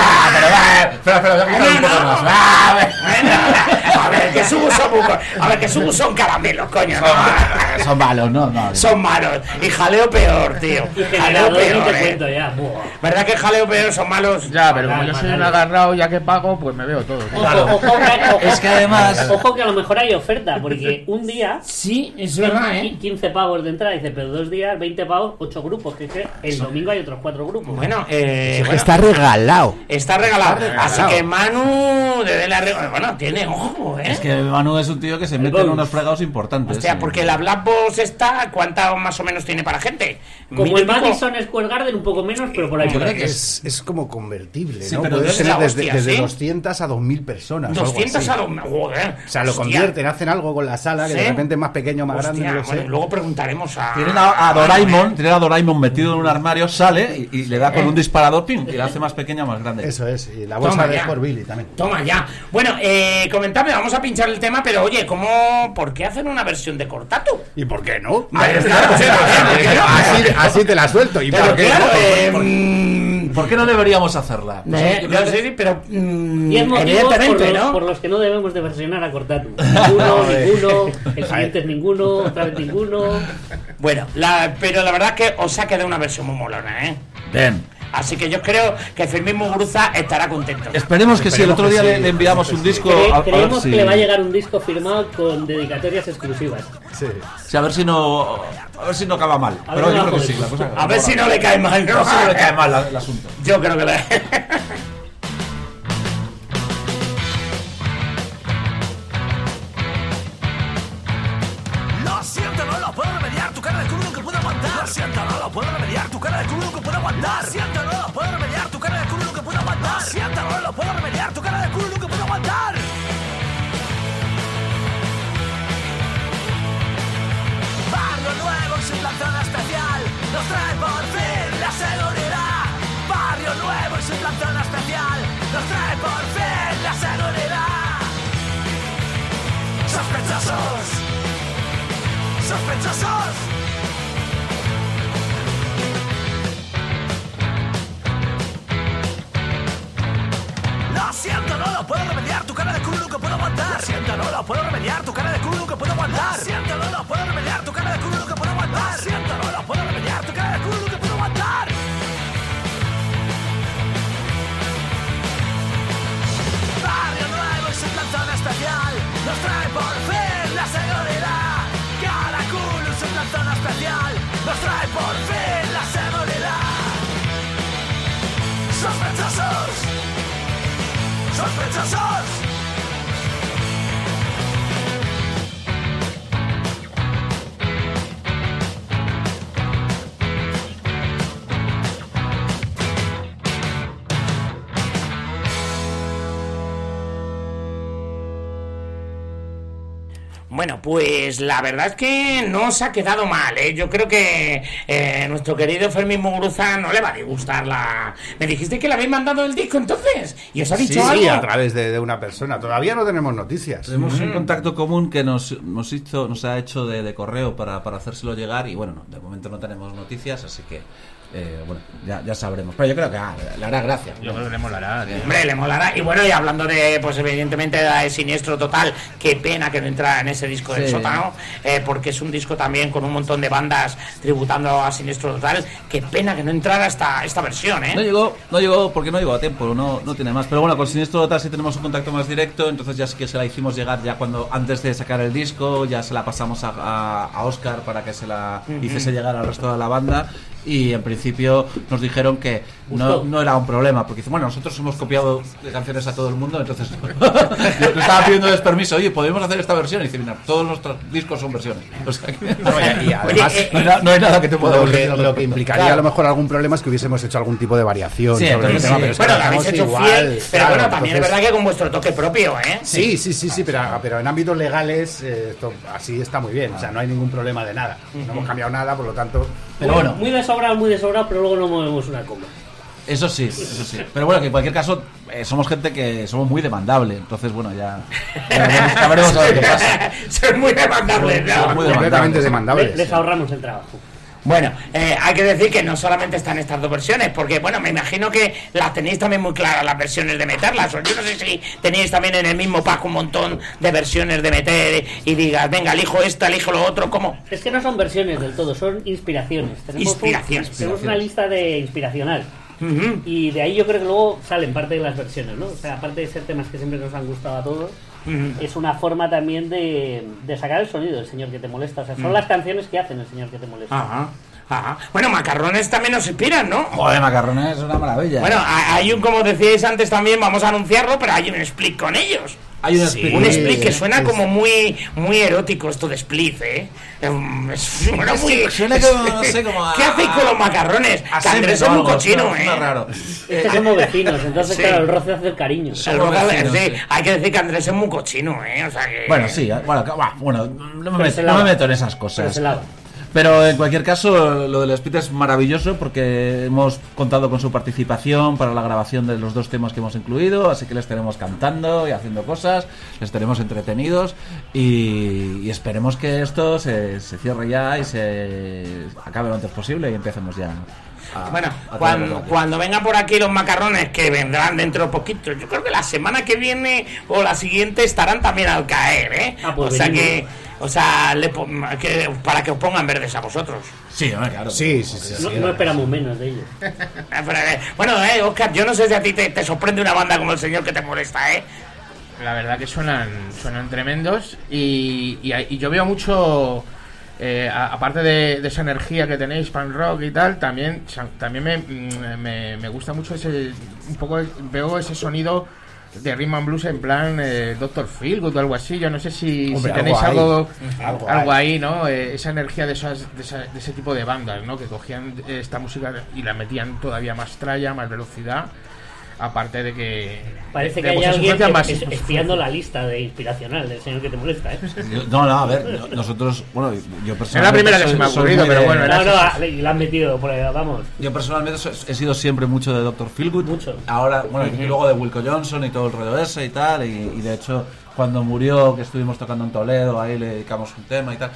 A ver, que Sugus son caramelos, coño. ¿no? Son malos, no. Son malos. Y Jaleo peor, tío. Y Jaleo Generador, ni peor, te cuento ya. Buah. ¿Verdad que Jaleo peor son malos? Ya, pero como yo soy un agarrado, ya que pago, pues me veo todo. Es que además... Ojo que a lo mejor hay oferta, porque un día Sí, es verdad, ¿eh? 15 pavos de entrada, dice, pero 2 días, 20 pavos, 8 grupos, que es que el domingo hay otros 4 grupos. Bueno, Está regalado. está regalado. Así que Manu, de la bueno, tiene ojo, ¿eh? Es que Manu es un tío que se mete en unos fregados importantes. Hostia, porque la Black Box está, ¿cuánta más o menos tiene para gente? Como ¿Mil el y pico? Madison Square Garden, un poco menos, pero por ahí. Yo creo que Es como convertible, Sí, ¿no? pero Puedes es tener la hostia, desde ¿sí? 200 a 2000 personas. o algo 200 así. a los... Joder. O sea, lo Hostia. convierten, hacen algo con la sala que ¿Sí? de repente es más pequeño, más grande, Hostia, no lo sé. bueno, luego preguntaremos a... tienen a Doraemon metido en un armario, sale y le da con un disparador, pim, y la hace más pequeña, más grande. Eso es, y la bolsa Toma de ya. Sport Billy también. Toma ya. Bueno, comentadme, vamos a pinchar el tema, pero oye, ¿por qué hacen una versión de Cortatu? ¿Y por qué no? Ahí está, pues, ¿por qué no? Así te la suelto. ¿Y Pero por qué claro, no? ¿Por qué no deberíamos hacerla? Pues yo creo que- sí, pero 10 motivos evidentemente, ¿no? por los que no debemos de versionar a Cortatu. Joder. Ninguno, el siguiente es ninguno, otra vez ninguno. Bueno, pero la verdad es que os ha quedado una versión muy molona, ¿eh? Bien. Así que yo creo que Fermín Muguruza estará contento. Esperemos que sí. El otro día que sí. le enviamos un disco. Creemos si- que le va a llegar un disco firmado con dedicatorias exclusivas. Sí. sí, a ver si no acaba mal. A ver Pero si yo no creo que joder. sí. La cosa A ver si no le cae mal, ¿no? no si no le cae mal el asunto. Yo creo que le... Lo siento, no lo puedo remediar, tu cara de culo nunca puedo aguantar. Lo siento, no lo puedo remediar, tu cara de culo nunca puedo aguantar. Lo siento, no lo puedo remediar, tu cara de culo nunca puedo aguantar. Lo siento, no lo puedo remediar, tu cara de culo nunca puedo aguantar. Barrio nuevo y sin plan zona especial, nos trae por fin la seguridad. Barrio nuevo y sin plan zona especial, nos trae por fin la seguridad. Sospechosos. Sospechosos. Lo siento, no lo puedo remediar, tu cara de culo nunca puedo aguantar. Lo siento, no lo puedo remediar, tu cara de culo nunca puedo aguantar. Lo siento, no lo puedo remediar, tu cara de culo nunca puedo aguantar. Lo siento, no lo puedo remediar, tu cara de culo nunca puedo aguantar. Barrio nuevo y sin plan zona especial, nos trae por fin la seguridad. Caraculo y sin plan zona especial, nos trae por fin la seguridad. Sospechosos. Sospechosos. Bueno, pues la verdad es que no os ha quedado mal, ¿eh? Yo creo que nuestro querido Fermín Muguruza no le va a disgustar la... ¿Me dijiste que le habéis mandado el disco entonces? ¿Y os ha dicho algo? Sí, a través de una persona. Todavía no tenemos noticias. Tenemos un contacto común que nos ha hecho de correo para hacérselo llegar y bueno, de momento no tenemos noticias, así que bueno, ya sabremos. Pero yo creo que le hará gracia. Yo creo que le molará, tío. Hombre, le molará. Y bueno, y hablando de, pues evidentemente de Siniestro Total, qué pena que no entra en ese disco del sótano, porque es un disco también con un montón de bandas tributando a Siniestro Total. Qué pena que no entrara esta versión, ¿eh? No llegó porque no llegó a tiempo, no tiene más. Pero bueno, con Siniestro Total sí tenemos un contacto más directo, entonces ya sí que se la hicimos llegar ya cuando antes de sacar el disco, ya se la pasamos a Óscar para que se la hiciese llegar al resto de la banda. Y en principio nos dijeron que no era un problema, porque dicen, bueno, nosotros hemos copiado de canciones a todo el mundo, entonces yo le estaba pidiendo permiso, oye, ¿podemos hacer esta versión? Y dice, mira, todos nuestros discos son versiones. O sea que, y además no hay nada que te pueda lo que implicaría a lo mejor algún problema es que hubiésemos hecho algún tipo de variación Sí, sobre el entonces tema, sí. pero es que Bueno, lo lo habéis hacemos hecho igual, fiel, pero claro, bueno, también entonces- es verdad que con vuestro toque propio, ¿eh? Sí, pero en ámbitos legales esto así está muy bien, o sea, no hay ningún problema de nada. No hemos cambiado nada, por lo tanto... Pero bueno, Muy desobrado, pero luego no movemos una coma. eso sí. Pero bueno, que en cualquier caso somos gente que somos muy demandable, entonces bueno, ya veremos a ver qué pasa. Son muy demandables, ¿no? Son muy completamente demandables. demandables. Les ahorramos el trabajo. Bueno, hay que decir que no solamente están estas dos versiones, porque bueno, me imagino que las tenéis también muy claras las versiones de meterlas, o yo no sé si tenéis también en el mismo pack un montón de versiones de meter y digas, venga, elijo esta, elijo lo otro, ¿cómo? Es que no son versiones del todo, son inspiraciones. Inspiraciones. Tenemos una lista de inspiracional. Ujú. Y de ahí yo creo que luego salen parte de las versiones, ¿no? O sea, aparte de ser temas que siempre nos han gustado a todos, es una forma también de sacar el sonido del Señor que te molesta. O sea, son las canciones que hacen el Señor que te molesta. Ajá. Bueno, macarrones también nos inspiran, ¿no? Joder, macarrones es una maravilla. Bueno, hay un, como decíais antes también, vamos a anunciarlo, pero hay un split con ellos. Hay un split. Un split que suena como muy erótico esto de split, ¿eh? Suena muy... Suena como, no sé, como a... ¿Qué hacéis con los macarrones? Que Andrés es muy cochino, ¿eh? Suena raro. Es que somos vecinos, entonces sí. claro, el roce hace el cariño. Somos vecinos, Sí, sí. hay que decir que Andrés es muy cochino, ¿eh? O sea que... Bueno, sí, bueno, no me meto en esas Pero cosas. se lava. Pero en cualquier caso, lo del split es maravilloso porque hemos contado con su participación para la grabación de los dos temas que hemos incluido, así que les tenemos cantando y haciendo cosas, les tenemos entretenidos y esperemos que esto se cierre ya y se acabe lo antes posible y empecemos ya. Bueno, cuando vengan por aquí los macarrones, que vendrán dentro de poquito, yo creo que la semana que viene o la siguiente estarán también al caer, ¿eh? Pues o sea venimos. para que os pongan verdes a vosotros. Sí, hombre, claro. Sí. No esperamos menos de ellos. Bueno, Oscar, yo no sé si a ti te sorprende una banda como el Señor que te molesta, ¿eh? La verdad que suenan tremendos y yo veo mucho, aparte de esa energía que tenéis, punk rock y tal, también me gusta mucho un poco veo ese sonido de rhythm and blues en plan Dr. Feelgood o algo así. Yo no sé si tenéis algo ahí, ¿no? Esa energía de ese tipo de bandas, ¿no? Que cogían esta música y la metían todavía más tralla, más velocidad. Aparte de que... Parece de que hay vuestras alguien influencias más... espiando la lista de inspiracional del Señor que te molesta, ¿eh? No, a ver, nosotros, bueno, yo personalmente... Es la primera que se me ha soy ocurrido, muy pero de- bueno, La han metido por ahí, vamos. Yo personalmente he sido siempre mucho de Dr. Feelgood. Mucho. Ahora, bueno, y luego de Wilco Johnson y todo el rollo ese y tal. Y de hecho, cuando murió, que estuvimos tocando en Toledo, ahí le dedicamos un tema y tal.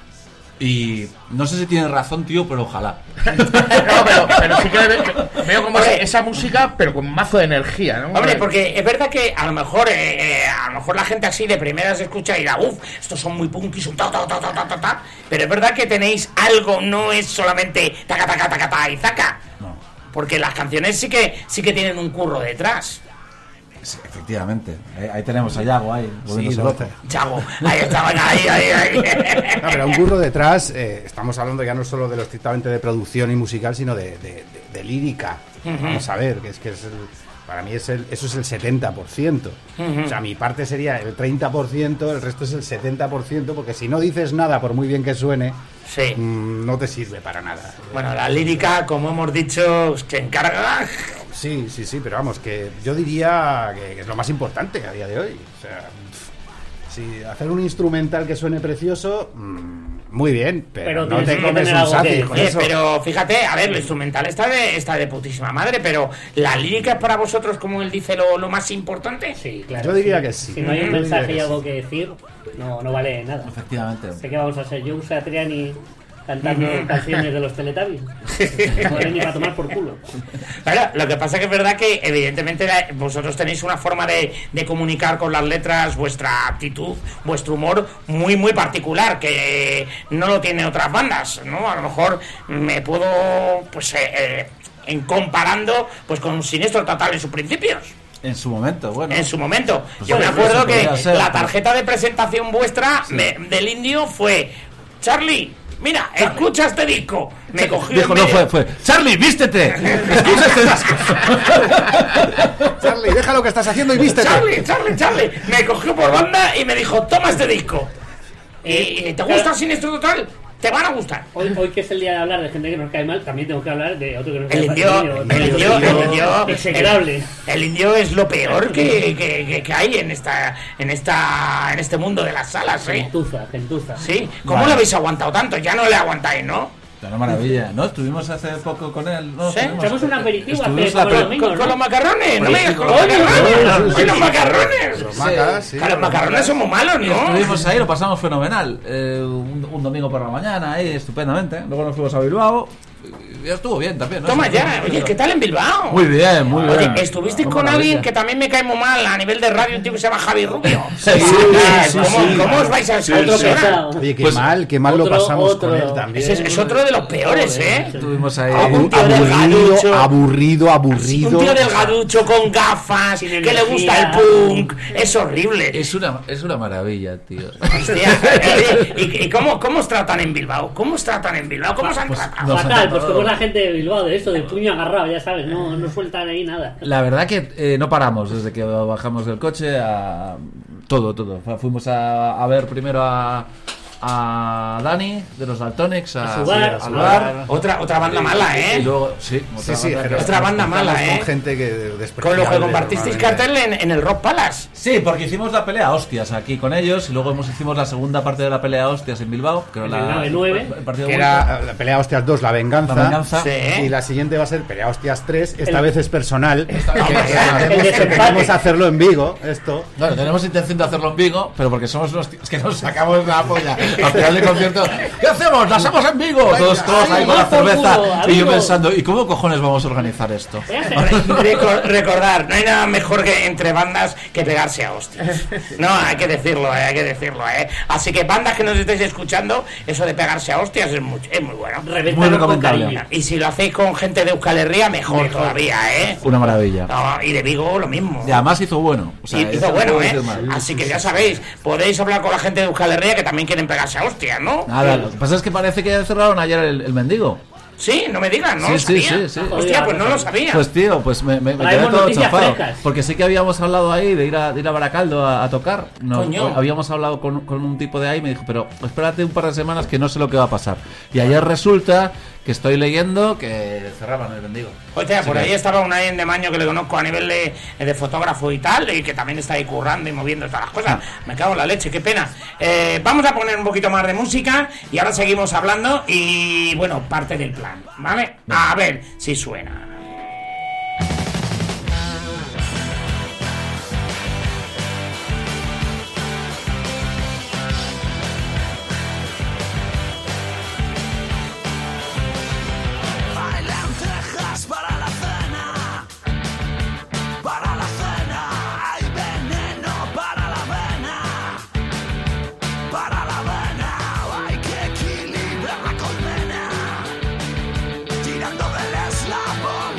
Y no sé si tienes razón, tío, pero ojalá. No, pero sí que veo como esa música, pero con mazo de energía, ¿no? Hombre, porque es verdad que a lo mejor la gente así de primeras escucha y dirá, estos son muy punky, son ta, pero es verdad que tenéis algo, no es solamente taca, taca, taca, taca y zaca. No. Porque las canciones sí que tienen un curro detrás. Sí, efectivamente. Ahí tenemos a Yago, ahí. Sí, volviéndose loco. Chago, ahí estaban, ahí. No, pero un curro detrás, estamos hablando ya no solo de lo estrictamente de producción y musical, sino de lírica. Vamos a ver, que es para mí eso es el 70%. O sea, mi parte sería el 30%, el resto es el 70%, porque si no dices nada, por muy bien que suene, Sí. no te sirve para nada. Bueno, la lírica, como hemos dicho, se encarga. Sí, pero vamos, que yo diría que es lo más importante a día de hoy. O sea, si hacer un instrumental que suene precioso, muy bien, pero no tienes te que comes tener un algo saci que con decir. eso. Pero fíjate, a ver, lo instrumental está de putísima madre, pero ¿la lírica es para vosotros, como él dice, lo más importante? Sí, claro. Yo diría que sí. Si no hay un Yo diría mensaje que y sí. algo que decir, no vale nada. Efectivamente. Sé que vamos a ser Joe Satriani cantando canciones de los Teletubbies. No hay ni para tomar por culo. Claro, lo que pasa que es verdad que evidentemente vosotros tenéis una forma de comunicar con las letras, vuestra actitud, vuestro humor muy muy particular, que no lo tienen otras bandas, ¿no? A lo mejor me puedo, pues, en comparando, pues, con Siniestro Total en sus principios. En su momento, bueno. En su momento. Pues yo me acuerdo que ser, la tarjeta de presentación vuestra del Indio fue: Charlie, mira, escucha este disco. Me cogió. Dijo, no, fue Charlie, vístete. Escucha este disco. Charlie, deja lo que estás haciendo y vístete. Charlie. Me cogió por banda y me dijo: toma este disco. ¿Te gusta Siniestro Total? Te van a gustar. Hoy que es el día de hablar de gente que nos cae mal, también tengo que hablar de otro que nos El cae Indio execrable. El Indio es lo peor que hay en este mundo de las salas, ¿eh? Gentuza. Sí. ¿Cómo lo habéis aguantado tanto? Ya no le aguantáis, ¿no? Una maravilla, ¿no? Estuvimos hace poco con él, ¿no? ¿Sí? Echamos un aperitivo hace Estuvimos los domingos, ¿Con ¿no? los macarrones? No me digas con los macarrones. ¡Con los macarrones! Los macas, sí. Los macarrones son muy malos, Y ¿no? estuvimos ahí, lo pasamos fenomenal. Un domingo por la mañana, ahí, estupendamente. Luego nos fuimos a Bilbao. Y estuvo bien también, ¿no? Toma ya. Oye, ¿qué tal en Bilbao? Muy bien, muy bien. Oye, ¿estuvisteis Una con maravilla. alguien que también me cae muy mal a nivel de radio, un tío que se llama Javi Rubio? Sí. ¿Cómo os vais a Otro pesado. Oye, Pues, qué mal lo otro- pasamos con otro. él también. Es otro de los peores, ¿eh? Estuvimos ahí. Un tío delgaducho. Aburrido. Un tío delgaducho con gafas, Sin que le energía. gusta el punk. Es horrible. Es una maravilla, tío. Hostia, oye, ¿y cómo os tratan en Bilbao? ¿Cómo os tratan en Bilbao? ¿Cómo os han tratado? Nos Fatal, han pues tratado. como la gente de Bilbao, de esto, de puño agarrado, ya sabes, no sueltan ahí nada. La verdad que no paramos desde que bajamos del coche a todo. Fuimos a ver primero a Dani de los Daltonics, A su bar. al bar. Otra banda mala, Y ¿eh? luego, sí, pero Otra banda mala, estamos ¿eh? Con gente que Con lo que despreciable, compartisteis normalmente. cartel en el Rock Palace. Sí, porque hicimos la pelea a hostias aquí con ellos y luego hicimos la segunda parte de la pelea a hostias en Bilbao, que era En el 9-9, el partido de Que vuelta. era la pelea hostias 2, la venganza. La venganza. Sí. Y la siguiente va a ser pelea hostias 3. Esta El- vez es personal. El desempate. Queremos hacerlo en Vigo, esto. Bueno, tenemos intención de hacerlo en Vigo, pero porque somos unos tíos que nos sacamos la polla al final del concierto. ¿Qué hacemos? ¡La hacemos en Vigo! Todos ahí con la más por cerveza. culo, a Y yo Vigo. pensando, ¿y cómo cojones vamos a organizar esto? Recordar, no hay nada mejor que entre bandas que pegarse a hostias. No, hay que decirlo, ¿eh? Así que bandas que nos estéis escuchando, eso de pegarse a hostias es muy bueno. Muy Reventarlo con recomendable. cariño. Y si lo hacéis con gente de Euskal Herria, mejor todavía, ¿eh? Una maravilla. No, y de Vigo lo mismo. Y además hizo bueno. O sea, Y hizo eso no bueno, puedo ¿eh? decir mal. Así que ya sabéis, podéis hablar con la gente de Euskal Herria que también quieren pegarse a hostias, ¿no? Nada, lo que pasa es que parece que cerraron ayer el mendigo. Sí, no me digas, no Sí, lo sí, sabía. sí. Hostia, pues no lo sabía. Pues tío, pues me quedé Traemos todo noticias chafado. frescas. Porque sí que habíamos hablado ahí de ir a Baracaldo a tocar. Coño. Habíamos hablado con un tipo de ahí y me dijo, pero espérate un par de semanas que no sé lo que va a pasar. Y ayer resulta que estoy leyendo que cerraban el mendigo. Hostia, Así por que- ahí estaba un ahí en de Maño que le conozco a nivel de fotógrafo y tal, y que también está ahí currando y moviendo todas las cosas. Me cago en la leche, qué pena. Vamos a poner un poquito más de música y ahora seguimos hablando y, bueno, parte del plan, ¿vale? A ver si suena. Hay lentejas para la cena, hay veneno para la vena, hay que equilibrar la colmena, tirando del eslabón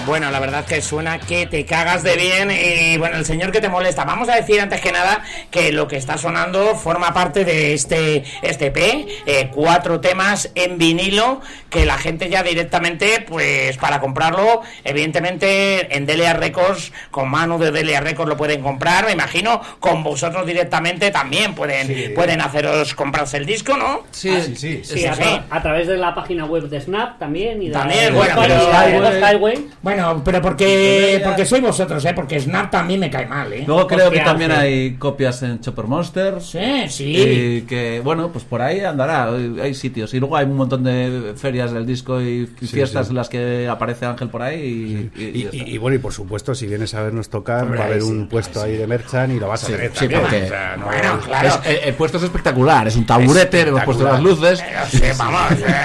Bueno, la verdad que suena que te cagas de bien. Y bueno, el señor que te molesta. Vamos a decir antes que nada que lo que está sonando forma parte de este EP, 4 temas en vinilo, que la gente ya directamente, pues para comprarlo, evidentemente en Delia Records, con Manu de Delia Records lo pueden comprar, me imagino, con vosotros directamente también pueden haceros comprarse el disco, ¿no? Sí, a través de la página web de Snap también. Y también, bueno, pero porque sois vosotros, porque Snap también me cae mal, Luego creo que también hay copias en Chopper Monster. Sí. Y que, bueno, pues por ahí andará, hay sitios. Y luego hay un montón de ferias del disco y fiestas en las que aparece Ángel por ahí. Y bueno, y por supuesto, si vienes a vernos tocar, va a haber un puesto ahí de merchan y lo vas a tener también. Porque o sea, no, bueno, claro. El puesto es espectacular, es un taburete, hemos puesto las luces. Vamos.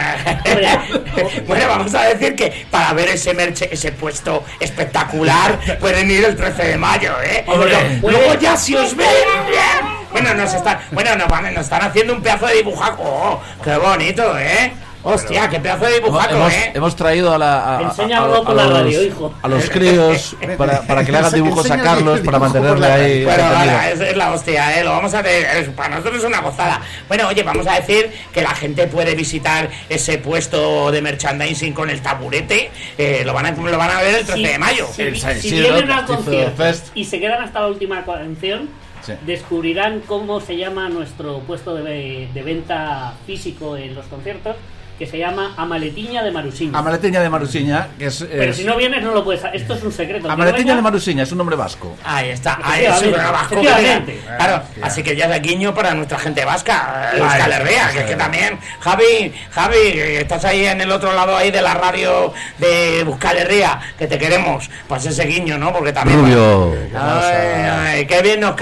Bueno, vamos a decir que para ver ese puesto espectacular pueden ir el 13 de mayo, Luego ya si os ven bien. Bueno, nos están haciendo un pedazo de dibujaco. ¡Oh, qué bonito, Hostia, qué pedazo de dibujaco, hemos traído Enséñalo con la radio, hijo. a los críos para que le hagan dibujos a Carlos, para mantenerle ahí. Bueno, es la hostia, lo vamos a hacer, para nosotros es una gozada. Bueno, oye, vamos a decir que la gente puede visitar ese puesto de merchandising con el taburete, lo van a ver el 13 de mayo. Si vienen al concierto y se quedan hasta la última canción, descubrirán cómo se llama nuestro puesto de venta físico en los conciertos, que se llama Amaletiña de Marusiña. Amaletiña de Marusiña, que es... Pero si no vienes no lo puedes... Esto es un secreto. Amaletiña de Marusiña es un nombre vasco. Ahí está, ahí es un nombre vasco. Claro, así que ya de guiño para nuestra gente vasca, Euskal Herria, que también... Javi, estás ahí en el otro lado ahí de la radio de Euskal Herria, que te queremos. Pues ese guiño, ¿no? Porque también... Rubio. Ay, qué bien nos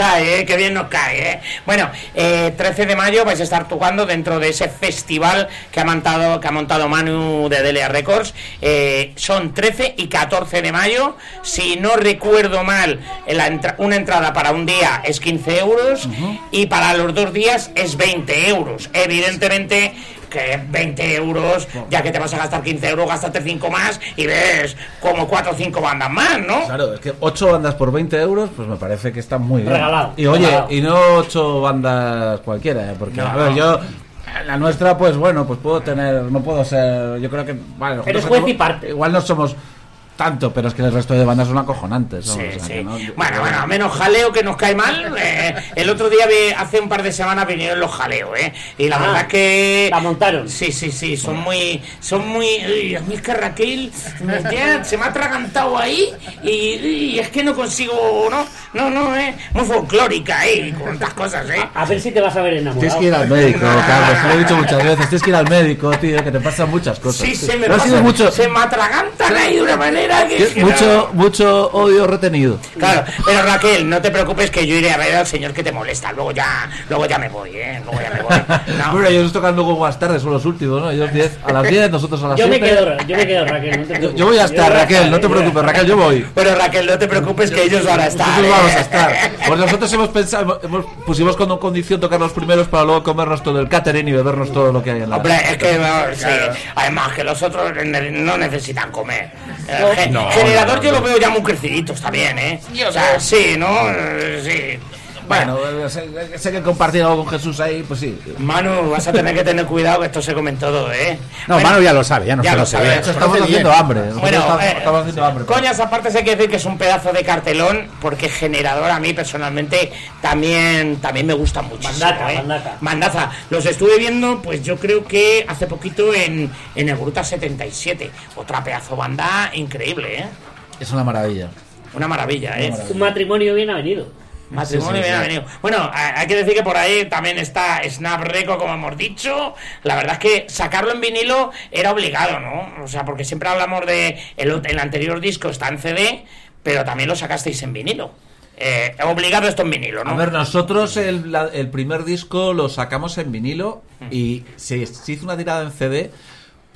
cae, Bueno, 13 de mayo vais a estar tocando dentro de ese festival que ha montado Manu de Delia Records. Son 13 y 14 de mayo. Si no recuerdo mal, una entrada para un día es 15 euros y para los 2 días es 20 euros. Evidentemente que 20 euros, ya que te vas a gastar 15 euros, gástate 5 más y ves como 4 o 5 bandas más, ¿no? Claro, es que 8 bandas por 20 euros, pues me parece que está muy bien. Regalado. Y oye, y no 8 bandas cualquiera, porque a ver, yo... La nuestra, pues bueno, pues puedo tener... No puedo ser... Yo creo que... Vale, eres juez y parte. Igual no somos tanto, pero es que el resto de bandas son acojonantes. Sí. Bueno, menos Jaleo, que nos cae mal. El otro día, hace un par de semanas, vinieron los Jaleo, y la verdad que... La montaron. Sí, son muy... a mí es que Raquel se me ha atragantado ahí y es que no consigo... No, muy folclórica, con estas cosas, A ver si te vas a ver enamorado. Tienes que ir al médico, Carlos, te lo he dicho muchas veces. Tienes que ir al médico, tío, que te pasan muchas cosas. Sí, se me atragantan ahí de una manera que mucho odio retenido. Claro, pero Raquel, no te preocupes, que yo iré a ver al señor que te molesta. Luego ya me voy, No. Bueno, ellos tocan luego más tarde, son los últimos, ¿no? Ellos a las 10, nosotros a las 7. Yo me quedo, Raquel, no te preocupes. Yo voy a estar, Raquel, no te preocupes, Raquel, yo voy. Pero Raquel, no te preocupes, que ellos van a estar. Nosotros vamos a estar. Pues nosotros hemos pensado, pusimos como condición tocar los primeros para luego comernos todo el catering y bebernos todo lo que hay en la... Hombre, es que además que los otros no necesitan comer. Generador yo lo veo ya muy creciditos también, O sea, sí, ¿no? Sí. Bueno, sé que compartir algo con Jesús ahí, pues sí. Manu, vas a tener que tener cuidado, que esto se come todo, No, Manu ya lo sabe, ya lo sabe. Estamos haciendo hambre. Bueno, estamos haciendo hambre. Coñas aparte, hay que decir que es un pedazo de cartelón, porque Generador a mí personalmente también me gusta muchísimo. Mandaza. Los estuve viendo, pues yo creo que hace poquito en el Gruta 77. Otra pedazo banda increíble, Es una maravilla. Una maravilla, Un matrimonio bien avenido. Matrimonio bien avenido. Bueno, hay que decir que por ahí también está Snap Records, como hemos dicho. La verdad es que sacarlo en vinilo era obligado, ¿no? O sea, porque siempre hablamos de el anterior disco está en CD, pero también lo sacasteis en vinilo. Obligado esto en vinilo, ¿no? A ver, nosotros el primer disco lo sacamos en vinilo y se hizo una tirada en CD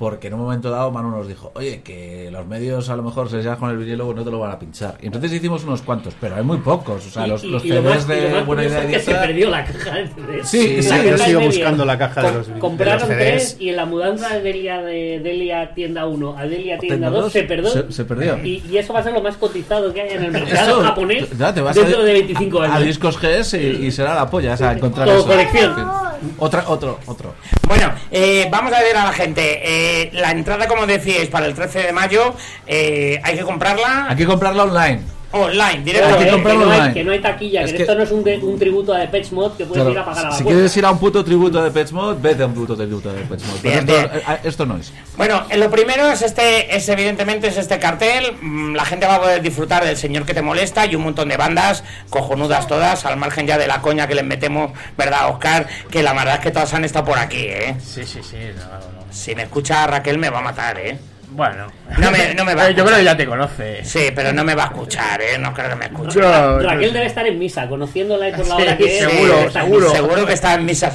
porque en un momento dado Manu nos dijo, oye, que los medios a lo mejor se llevan con el vinilo no te lo van a pinchar. Y entonces hicimos unos cuantos, pero hay muy pocos. O sea, los CDs de Buena Idea que se perdió la caja de CDs. Sí, yo sigo buscando la caja de los CDs. Compraron 3 y en la mudanza de Delia Tienda 1 a Delia Tienda 2 se perdió. Y eso va a ser lo más cotizado que hay en el mercado japonés te dentro de 25 años. A Discos GS y será la polla, o sea, encontrar todo eso. Colección. Otro. Bueno, vamos a ver a la gente. La entrada, como decíais, para el 13 de mayo, hay que comprarla. Hay que comprarla online. Online, directamente. Que no hay taquilla, que esto no es un tributo a Depeche Mode que puedes ir a pagar a la Si puerta. quieres ir a un puto tributo de Depeche Mode, vete a un puto tributo de Depeche Mode. Pero esto no es. Bueno, lo primero es evidentemente este cartel. La gente va a poder disfrutar del Señor que te molesta y un montón de bandas cojonudas todas, al margen ya de la coña que les metemos, ¿verdad, Oscar? Que la verdad es que todas han estado por aquí, ¿eh? Sí. No. Si me escucha Raquel me va a matar, ¿eh? Bueno, no me va a yo creo que ya te conoce. Sí, pero no me va a escuchar, ¿eh? No creo que me escuche. Raquel debe estar en misa, conociéndola y por la hora que es. Seguro que está en misa,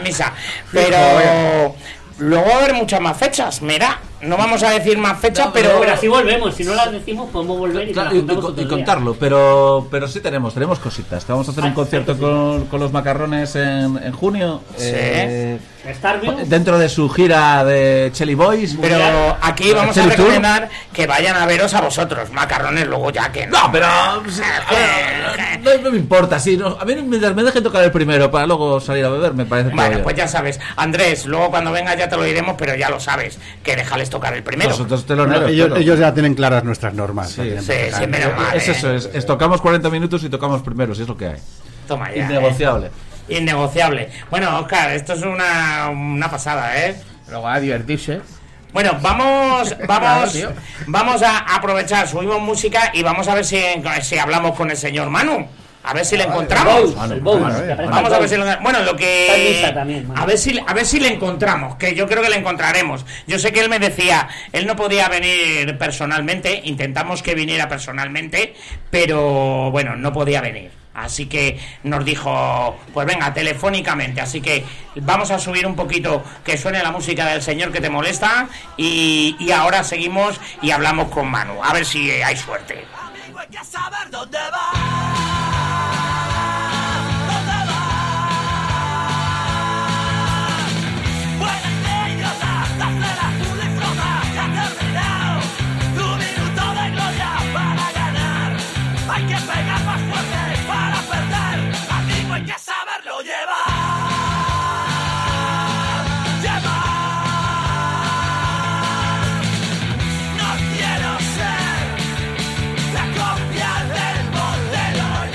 Pero luego va a haber muchas más fechas, mira. No vamos a decir más fechas, pero así volvemos. Si no las decimos, podemos volver y contarlo. Pero sí tenemos cositas. Vamos a hacer un concierto con los Macarrones en junio. Dentro de su gira de Chelly Boys. Pero aquí vamos a recomendar que vayan a veros a vosotros, Macarrones, luego ya que no. Pero no me importa. Sí, a mí mientras me dejen tocar el primero para luego salir a beber, me parece. Bueno, pues ya sabes, Andrés, luego cuando vengas ya te lo diremos, pero ya lo sabes, que déjales tocar el primero. Ellos ya tienen claras nuestras normas. Sí, menos mal. Es eso, es tocamos 40 minutos y tocamos primero, si es lo que hay. Toma ya. Innegociable. Bueno, Oscar, esto es una pasada, ¿eh? Luego a divertirse. Bueno, vamos a aprovechar, subimos música y vamos a ver si hablamos con el señor Manu. A ver si le encontramos. Vamos a ver si lo que a ver si le encontramos, que yo creo que le encontraremos. Yo sé que él me decía, él no podía venir personalmente, intentamos que viniera personalmente, pero bueno, no podía venir. Así que nos dijo, pues venga, telefónicamente. Así que vamos a subir un poquito, que suene la música del Señor que te molesta. Y ahora seguimos y hablamos con Manu. A ver si hay suerte. Amigo, hay que saber dónde va. Hay que pegar más fuerte para perder. Amigo, hay que saberlo llevar. No quiero ser la copia del modelo.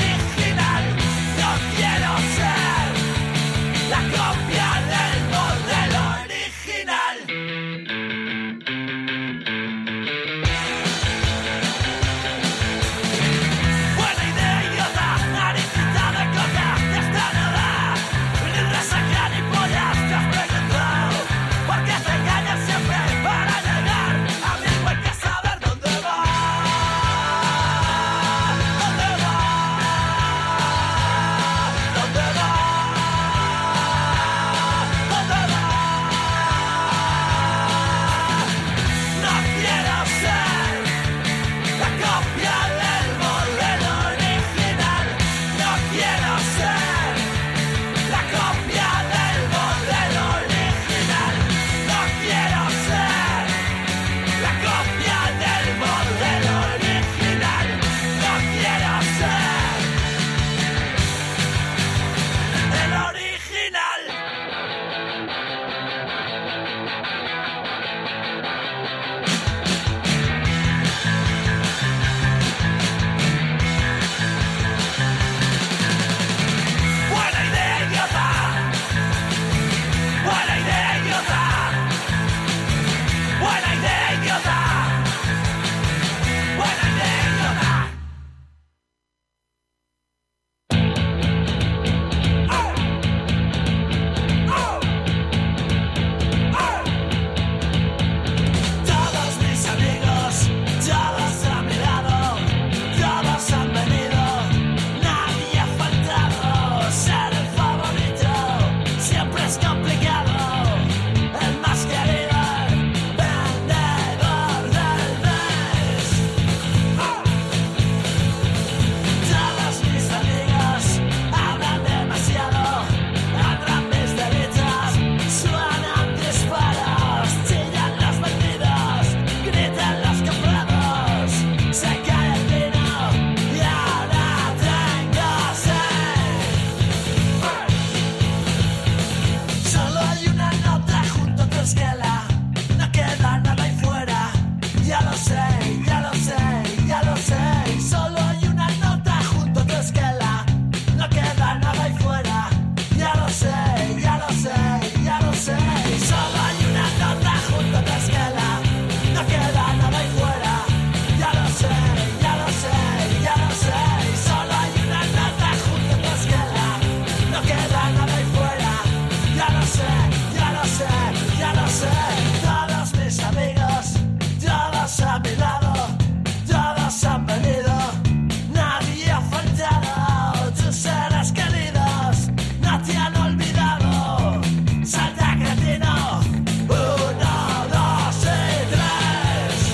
esquela, no queda nada ahí fuera. Ya lo sé, ya lo sé, ya lo sé. Solo hay una nota junto a tu esquela, no queda nada ahí fuera. Ya lo sé, ya lo sé, ya lo sé. Solo hay una nota junto a tu esquela, no queda nada ahí fuera. Ya lo sé, ya lo sé, ya lo sé. Solo hay una nota junto a tu esquela, no queda nada ahí fuera. Ya lo sé, ya lo sé, ya lo sé. Todos mis amigos, todos a mi lado, todos han venido, nadie ha faltado. Tus seres queridos no te han olvidado. Salta cretino, 1, 2 y 3.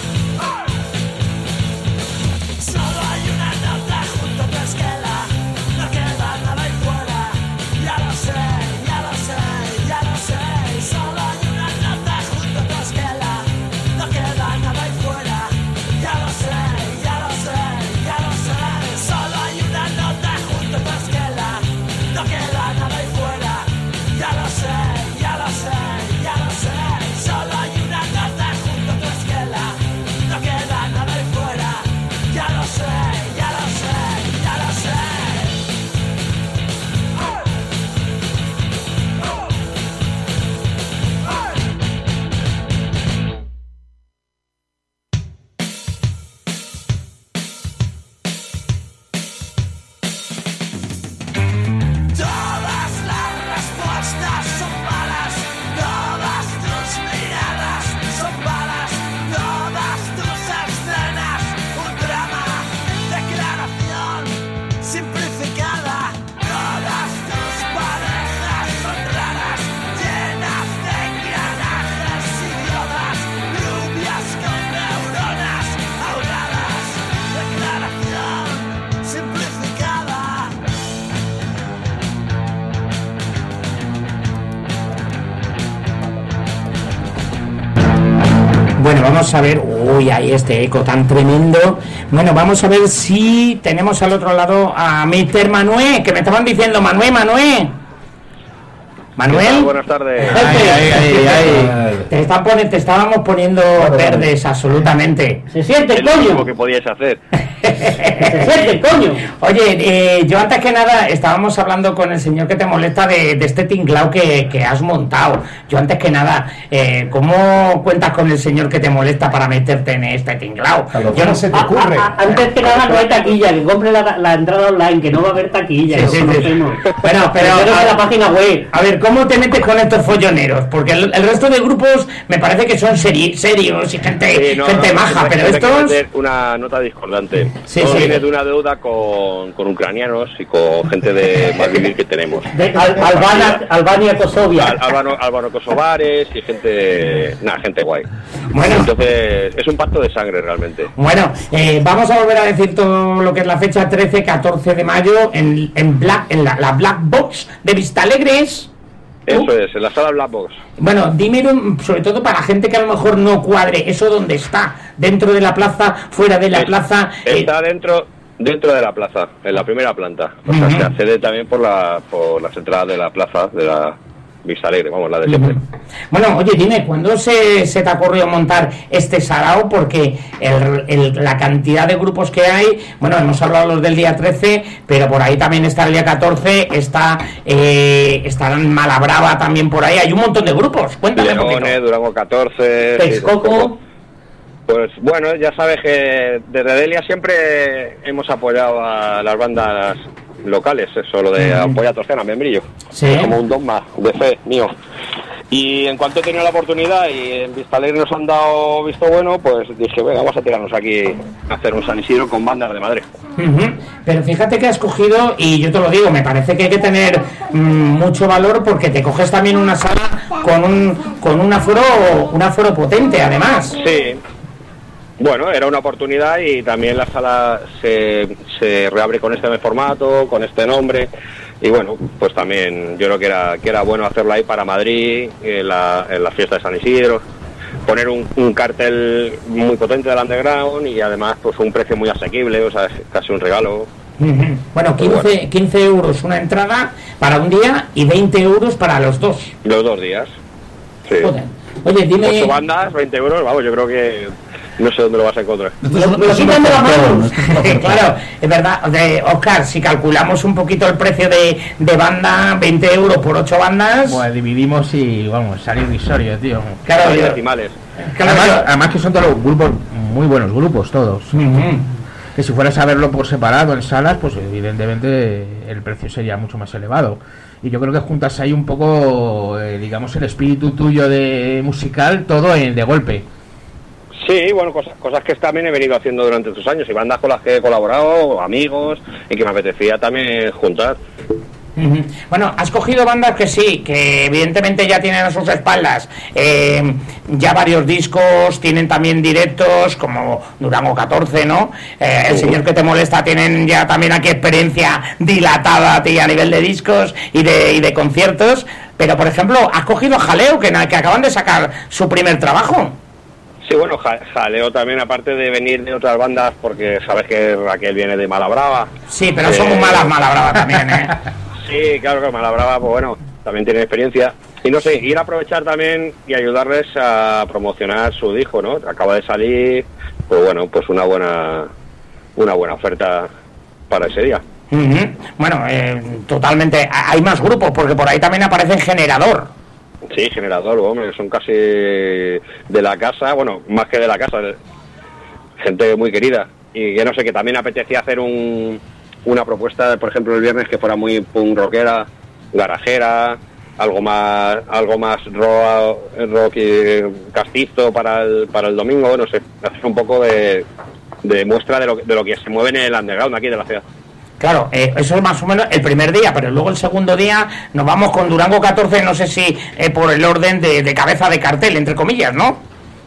Solo hay una nota junto a tu esquela, no queda nada ahí fuera. Ya lo sé, ya lo sé, ya lo sé. Solo hay una nota junto a tu esquela, no queda nada ahí fuera. Ya lo sé, ya lo sé, ya lo sé. Solo hay una nota junto a tu esquela, no queda nada ahí fuera. Ya lo sé, ya lo sé, ya lo sé. Solo hay una nota junto a tu esquela, no queda nada ahí fuera. Ya lo sé, ya lo sé, ya lo sé. Todas las respuestas son malas, todas tus miradas son malas, todas tus escenas un drama, declaración simplificada, todas tus parejas son raras, llenas de engranajes idiotas, rubias con neuronas ahogadas, declaración simplificada. Bueno, vamos a ver. Uy, ahí este eco tan tremendo. Bueno, vamos a ver si tenemos al otro lado a Mr. Manuel, que me estaban diciendo Manuel. Manuel. Buenas tardes. Te estábamos poniendo verdes, absolutamente. Se siente, Es lo coño. único que podíais hacer. Se siente, coño. Oye, yo antes que nada estábamos hablando con el señor que te molesta de este tinglao que has montado. Yo antes que nada, ¿cómo cuentas con el señor que te molesta para meterte en este tinglao? Yo no se te ocurre. Antes que nada no hay taquilla, que compre la entrada online, que no va a haber taquilla. Sí, lo sí, sí. conocemos. Bueno, pero a la página web. A ver, ¿cómo te metes con estos folloneros? Porque el resto de grupos me parece que son serios y gente maja, pero hay que estos... meter una nota discordante. Sí, Todo sí. viene de una deuda con ucranianos y con gente de mal vivir que tenemos. Albania, Kosovia. Albano kosovares y gente guay. Bueno. Entonces, es un pacto de sangre realmente. Bueno, vamos a volver a decir todo lo que es la fecha 13-14 de mayo en la Black Box de Vistalegres. Eso es, en la sala Black Box. Bueno, dime, sobre todo para gente que a lo mejor no cuadre, ¿eso dónde está? ¿Dentro de la plaza? ¿Fuera de la plaza? Está dentro de la plaza, en la primera planta. O sea, se accede también por las entradas de la plaza, de la Vista Alegre, vamos, la de siempre. Bueno, oye, dime, ¿cuándo se te ha ocurrido montar este sarao? Porque la cantidad de grupos que hay, bueno, hemos hablado los del día 13, pero por ahí también está el día 14, está Malabrava también por ahí, hay un montón de grupos, cuéntame un poquito. Leones, Durango 14... Texcoco. Pues bueno, ya sabes que desde Delia siempre hemos apoyado a las bandas locales, eso, lo de apoya Torcena, Membrillo. Sí. Es como un dogma de fe mío. Y en cuanto he tenido la oportunidad y en Vista Alegre nos han dado visto bueno, pues dije, venga, vamos a tirarnos aquí a hacer un San Isidro con bandas de Madrid. Pero fíjate que has cogido, y yo te lo digo, me parece que hay que tener mucho valor porque te coges también una sala con un aforo potente, además. Sí. Bueno, era una oportunidad y también la sala se reabre con este formato, con este nombre. Y bueno, pues también yo creo que era bueno hacerlo ahí para Madrid, en la fiesta de San Isidro, poner un cartel muy potente del underground y además pues un precio muy asequible, o sea, es casi un regalo. Bueno, 15 euros una entrada para un día y 20 euros para los dos. Los 2 días. Sí. Joder. Oye, dime... 8 bandas, 20 euros, vamos, yo creo que no sé dónde lo vas a encontrar. Lo quitan de la mano. Claro, es verdad. Oscar, si calculamos un poquito el precio de banda, 20 euros por 8 bandas... Pues dividimos y vamos, sale irrisorio, tío. Claro, Hay decimales. Además que son todos los grupos, muy buenos grupos todos. Que si fueras a verlo por separado en salas, pues evidentemente el precio sería mucho más elevado. Y yo creo que juntas ahí un poco, digamos, el espíritu tuyo de musical, todo de golpe. Sí, bueno, cosas que también he venido haciendo durante estos años y bandas con las que he colaborado, amigos, y que me apetecía también juntar. Bueno, has cogido bandas que sí, que evidentemente ya tienen a sus espaldas ya varios discos, tienen también directos como Durango 14, ¿no? El señor que te molesta, tienen ya también aquí experiencia dilatada a nivel de discos y de conciertos, pero por ejemplo, has cogido a Jaleo, que acaban de sacar su primer trabajo. Sí, bueno, Jaleo también, aparte de venir de otras bandas, porque sabes que Raquel viene de Malabrava. Sí, pero son muy malas Malabrava también, ¿eh? Sí, claro que Malabrava, pues bueno, también tiene experiencia. Y no sé, ir a aprovechar también y ayudarles a promocionar su disco, ¿no? Acaba de salir, pues bueno, pues una buena oferta para ese día. Bueno, totalmente. Hay más grupos, porque por ahí también aparece Generador. Sí, Generador, hombre, son casi de la casa, bueno, más que de la casa, gente muy querida. Y que no sé, que también apetecía hacer una propuesta, por ejemplo, el viernes que fuera muy punk rockera, garajera, algo más rock y castizo para el domingo, no sé, hacer un poco de muestra de lo que se mueve en el underground aquí de la ciudad. Claro, eso es más o menos el primer día, pero luego el segundo día nos vamos con Durango 14, no sé si por el orden de cabeza de cartel, entre comillas, ¿no?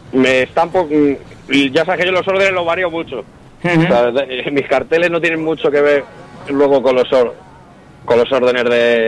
Ya sabes que yo los órdenes los varío mucho. O sea, mis carteles no tienen mucho que ver luego con los órdenes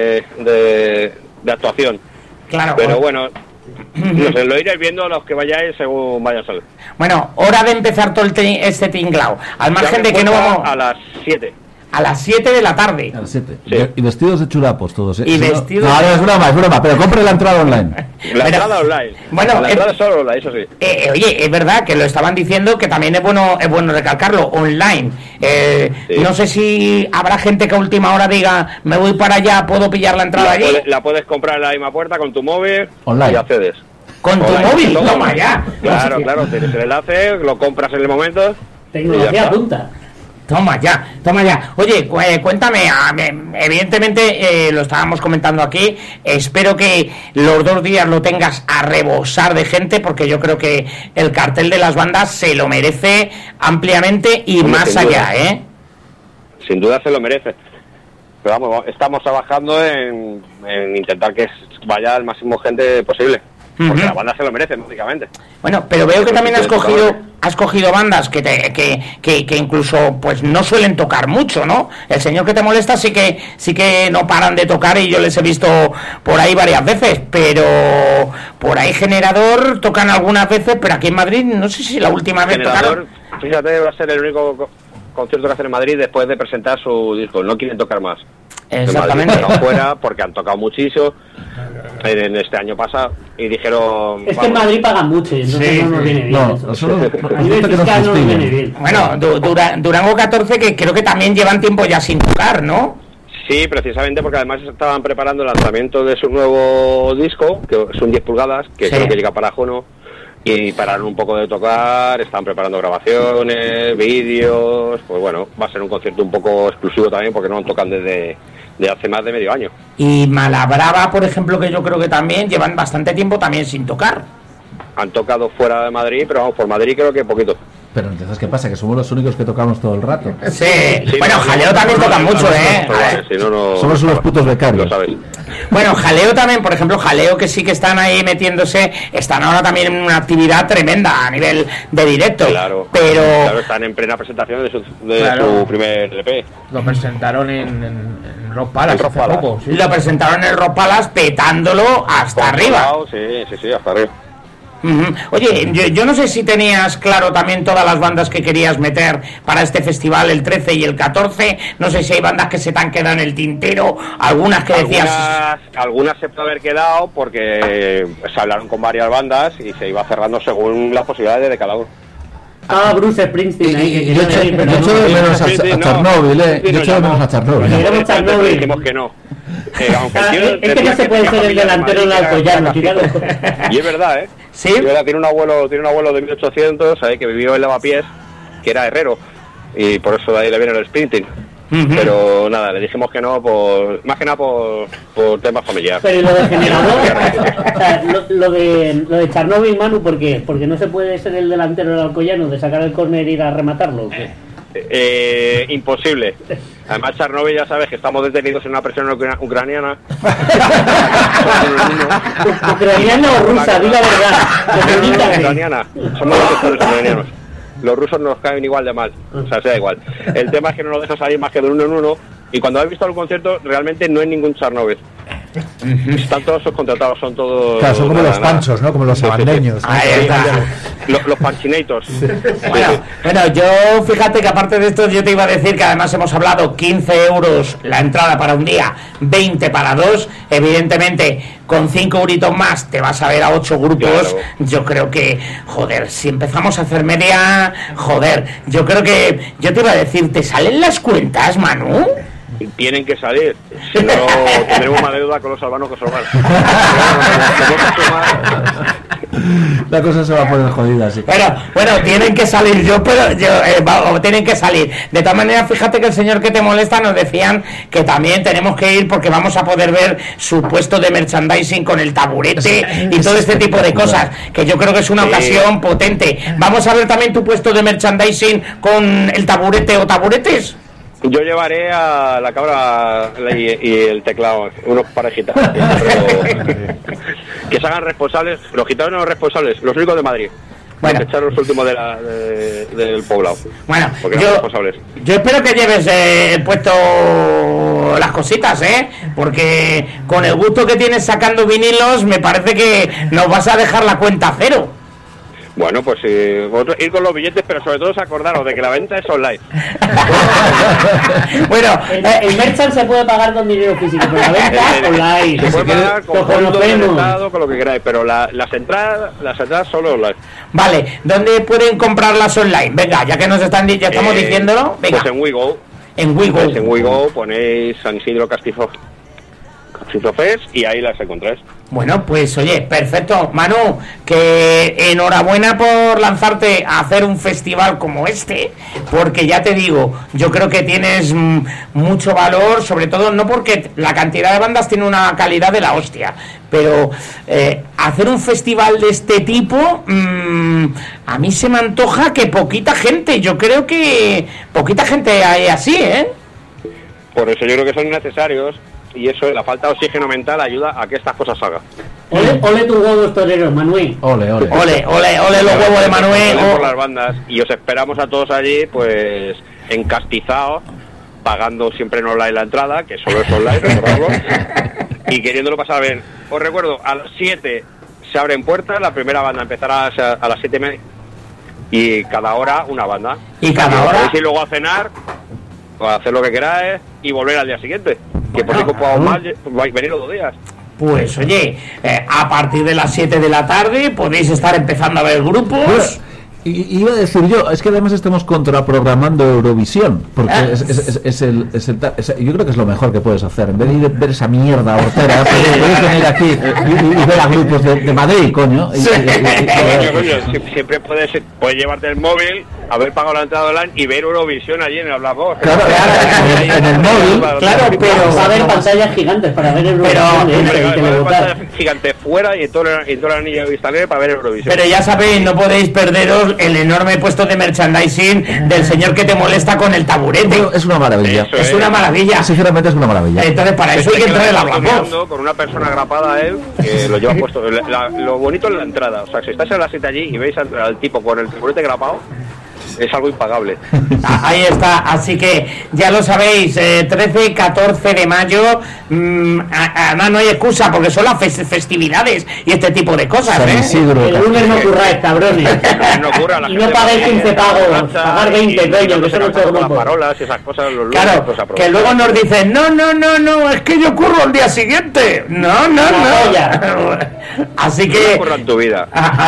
de actuación. Claro. Pero bueno, no sé, lo iréis viendo los que vayáis según vaya a salir. Bueno, hora de empezar todo este tinglao. Al margen de que no vamos... A las 7. A las 7 de la tarde. A las 7. Sí. Y vestidos de churapos todos, ¿eh? Y vestidos... No, es broma, pero compre la entrada online. Entrada online. Bueno, la entrada es solo online, eso sí. Oye, es verdad que lo estaban diciendo, que también es bueno recalcarlo, online. Sí. No sé si habrá gente que a última hora diga, me voy para allá, ¿puedo pillar la entrada allí? La puedes comprar en la misma puerta con tu móvil online. Y accedes. ¿Con tu móvil? Toma ya. Claro, tienes el enlace, lo compras en el momento. Tecnología punta. Toma ya. Oye, cuéntame, evidentemente lo estábamos comentando aquí, espero que los 2 días lo tengas a rebosar de gente, porque yo creo que el cartel de las bandas se lo merece ampliamente y más allá, ¿eh? Sin duda se lo merece. Pero vamos, estamos trabajando en intentar que vaya el máximo gente posible. Porque la banda se lo merece, lógicamente. Bueno, pero veo que también has cogido bandas que incluso pues no suelen tocar mucho, ¿no? El señor que te molesta sí que no paran de tocar y yo les he visto por ahí varias veces, pero por ahí Generador tocan algunas veces, pero aquí en Madrid no sé si la última vez tocaron. Fíjate, va a ser el único concierto que hacen en Madrid después de presentar su disco. No quieren tocar más. Exactamente. En Madrid fuera porque han tocado muchísimo en este año pasado y dijeron... Es que en Madrid pagan mucho y entonces sí, no nos viene bien. A nivel fiscal no nos viene bien. Bueno, Durango 14 que creo que también llevan tiempo ya sin tocar, ¿no? Sí, precisamente porque además estaban preparando el lanzamiento de su nuevo disco, que es un 10 pulgadas, que creo que llega para junio, y pararon un poco de tocar, están preparando grabaciones, vídeos, pues bueno, va a ser un concierto un poco exclusivo también porque no tocan desde hace más de medio año. Y Malabrava, por ejemplo, que yo creo que también llevan bastante tiempo también sin tocar. Han tocado fuera de Madrid, pero vamos, por Madrid creo que poquito. Pero entonces, ¿qué pasa? Que somos los únicos que tocamos todo el rato. Sí, bueno, Jaleo también toca mucho, ¿eh? Somos unos putos becarios. Lo sabes. Bueno, Jaleo también, por ejemplo, Jaleo que sí que están ahí metiéndose, están ahora también en una actividad tremenda a nivel de directo. Claro, pero están en plena presentación de su primer EP. Lo presentaron en Rock Palace hace poco. Sí. Lo presentaron en el Rock Palace petándolo hasta arriba. Sí, hasta arriba. Oye, yo no sé si tenías claro también todas las bandas que querías meter para este festival, el 13 y el 14. No sé si hay bandas que se te han quedado en el tintero, algunas que decías... Algunas se puede haber quedado porque se hablaron con varias bandas y se iba cerrando según las posibilidades de cada uno. Bruce Springsteen ahí, que yo echo de menos a Chernobyl, Yo echo de menos a Chernobyl. Dijimos que no. Aunque es que no se puede ser el delantero del Alcoyano, y es verdad, ¿Sí? Tiene un abuelo de 1800 que vivió en Lavapiés, que era herrero, y por eso de ahí le viene el Springsteen. Pero nada, le dijimos que no, más que nada por temas familiares. Pero lo de generador, o sea, lo de Chernobyl, Manu, ¿por qué? Porque no se puede ser el delantero del Alcoyano de sacar el córner e ir a rematarlo, ¿o qué? Imposible. Además, Chernobyl, ya sabes que estamos detenidos en una presión ucraniana. ¿Ucraniana o rusa? Di la verdad. Ucraniana. Somos los ucranianos. Los rusos nos caen igual de mal, o sea, sea igual. El tema es que no nos deja salir más que de uno en uno, y cuando has visto el concierto, realmente no es ningún Chernobyl. Están todos subcontratados, son todos... Claro, son como los panchos, ¿no? Como los abandeños. Los panchinators. Bueno, yo fíjate que aparte de esto, yo te iba a decir que además hemos hablado 15 euros la entrada para un día, 20 para dos. Evidentemente, con 5 euritos más te vas a ver a 8 grupos. Claro. Yo creo que, joder, si empezamos a hacer media, joder, yo creo que, yo te iba a decir, ¿te salen las cuentas, Manu? Tienen que salir, si no tendremos más deuda con los albanos que los albanos. La cosa se va a poner jodida, sí. Bueno, tienen que salir tienen que salir. De todas maneras, fíjate que el señor que te molesta nos decían que también tenemos que ir porque vamos a poder ver su puesto de merchandising con el taburete y todo este tipo de cosas, que yo creo que es una ocasión potente. Vamos a ver también tu puesto de merchandising con el taburete o taburetes. Yo llevaré a la cabra y el teclado, unos parejitas. Que se hagan responsables, los gitanos no responsables, los únicos de Madrid. Bueno, echar los últimos del poblado. Bueno, yo espero que lleves puesto las cositas, porque con el gusto que tienes sacando vinilos, me parece que nos vas a dejar la cuenta cero. Bueno, pues vosotros ir con los billetes, pero sobre todo acordaros de que la venta es online. Bueno, el merchant se puede pagar con dinero físico, pero la venta es online. Se puede pagar con fondos del Estado, con lo que queráis, pero las entradas solo online. Vale, ¿dónde pueden comprarlas online? Venga, ya que nos estamos diciéndolo, venga. Pues en WeGo. En WeGo. Pues en WeGo ponéis San Isidro Castizo Fest y ahí las encontráis. Bueno, pues oye, perfecto, Manu, que enhorabuena por lanzarte a hacer un festival como este, porque ya te digo, yo creo que tienes mucho valor, sobre todo no porque la cantidad de bandas tiene una calidad de la hostia, pero hacer un festival de este tipo, a mí se me antoja que poquita gente, yo creo que poquita gente hay así, Por eso yo creo que son necesarios. Y eso, la falta de oxígeno mental ayuda a que estas cosas salgan. Ole tus huevos toreros, Manuel. Ole los huevos de Manuel. Por las bandas. Y os esperamos a todos allí, pues, encastizados, pagando siempre en online la entrada, que solo es online, recordadlo, y queriéndolo pasar bien. Os recuerdo, a las 7 se abren puertas, la primera banda empezará a las 7:30, y cada hora una banda. Y cada hora. Podéis ir luego a cenar, o a hacer lo que queráis, y volver al día siguiente. Que por 5 pavos más vais a venir los 2 días. Pues oye, a partir de las 7 de la tarde podéis estar empezando a ver grupos. Iba a decir yo, es que además estamos contraprogramando Eurovisión, porque yo creo que es lo mejor que puedes hacer. En vez de ir a ver esa mierda hortera, puedes venir aquí y ver a grupos de Madrid, coño. Siempre puedes llevarte el móvil, haber pagado la entrada online y ver Eurovisión allí en el Blackboard. Claro, en el móvil. Claro, pero va a haber pantallas gigantes para ver Eurovisión. Pantallas gigantes fuera y en toda la anilla de vista para ver Eurovisión. Pero ya sabéis, no podéis perderos el enorme puesto de merchandising del señor que te molesta con el taburete. Es una maravilla. Es una maravilla. Sinceramente es una maravilla. Entonces para eso hay que entrar en la Blackboard. Con una persona agrapada a él que lo lleva puesto. Lo bonito es la entrada. O sea, si estáis en la 7 allí y veis al tipo con el taburete grapado, es algo impagable. Ahí está, así que ya lo sabéis, 13 y 14 de mayo, además no hay excusa porque son las festividades y este tipo de cosas, San Isidro, El lunes no curráis, cabrones. No ocurra, la Y no gente pagáis va 15 pagos, pagar 20, coño, que son 8 las grupos. parolas y esas cosas, los lunes, claro, pues que aprovechan. luego nos dicen, no, es que yo curro el día siguiente, no, así No que... ocurra en tu vida.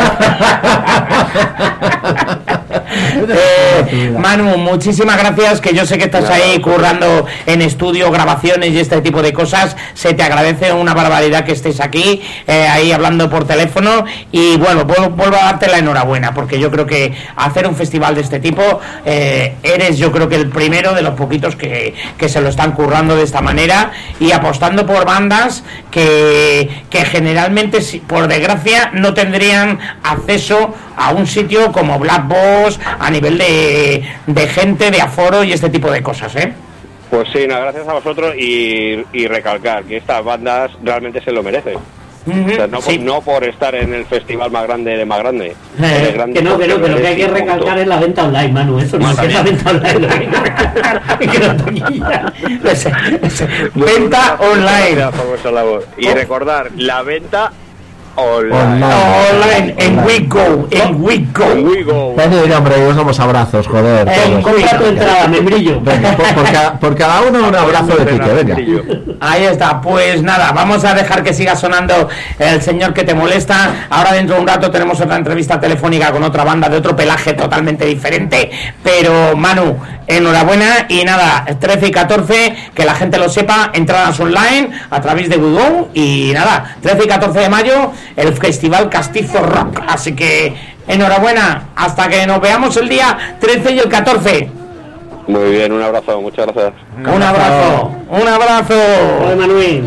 Manu, muchísimas gracias, que yo sé que estás ahí currando en estudio, grabaciones y este tipo de cosas. Se te agradece una barbaridad que estés aquí, ahí hablando por teléfono, y bueno, vuelvo a darte la enhorabuena, porque yo creo que hacer un festival de este tipo, eres yo creo que el primero de los poquitos que se lo están currando de esta manera y apostando por bandas que generalmente, por desgracia, no tendrían acceso a un sitio como Black Box a nivel de gente, de aforo y este tipo de cosas, ¿eh? Pues sí, nada, gracias a vosotros y recalcar que estas bandas realmente se lo merecen. O sea, no por estar en el festival más grande de más grande. Que lo que hay que recalcar es la venta online, Manu. Eso no es la venta online. Venta online. Y recordar, la venta online en WeGo, Oye, hombre, nos damos abrazos, joder. Compra tu entrada, membrillo. Venga, por cada uno un abrazo de pique, venga. Ahí está, pues nada, vamos a dejar que siga sonando El Señor que te molesta. Ahora dentro de un rato tenemos otra entrevista telefónica con otra banda de otro pelaje totalmente diferente. Pero Manu, enhorabuena, y nada, 13 y 14, que la gente lo sepa, entradas online a través de WeGo, y nada, 13 y 14 de mayo, el Festival Castizo Rock. Así que enhorabuena, hasta que nos veamos el día 13 y el 14. Muy bien, un abrazo, muchas gracias. Un abrazo. Hola, Manuel.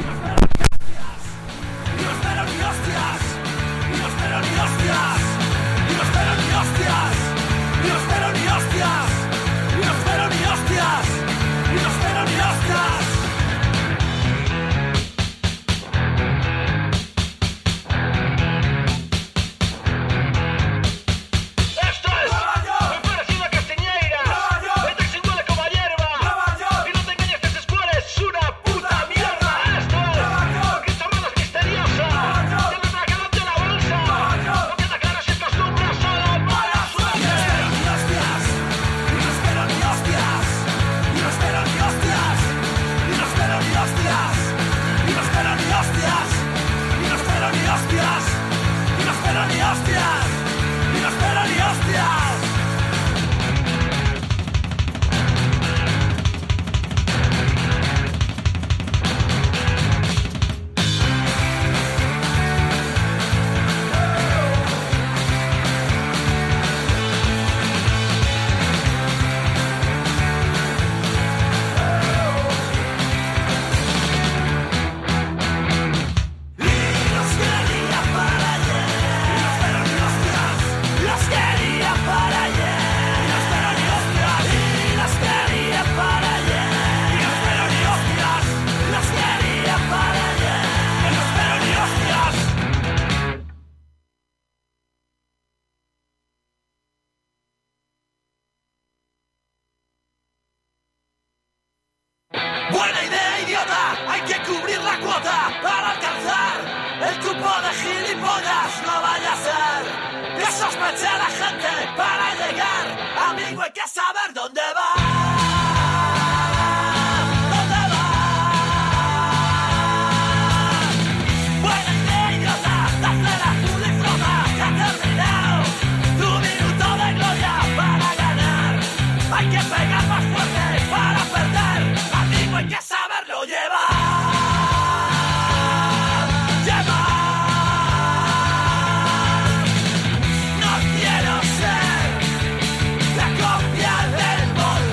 Buena idea, idiota, hay que cubrir la cuota para alcanzar el cupo de gilipollas. No vaya a ser que sospeche la gente para llegar. Amigo, hay que saber dónde va. ¿Dónde va? Buena idea, idiota, date la azul y flota. Ya ha terminado tu minuto de gloria para ganar. Hay que pegar más fuerte para perder. Hay que saberlo llevar. No quiero ser la copia del modelo.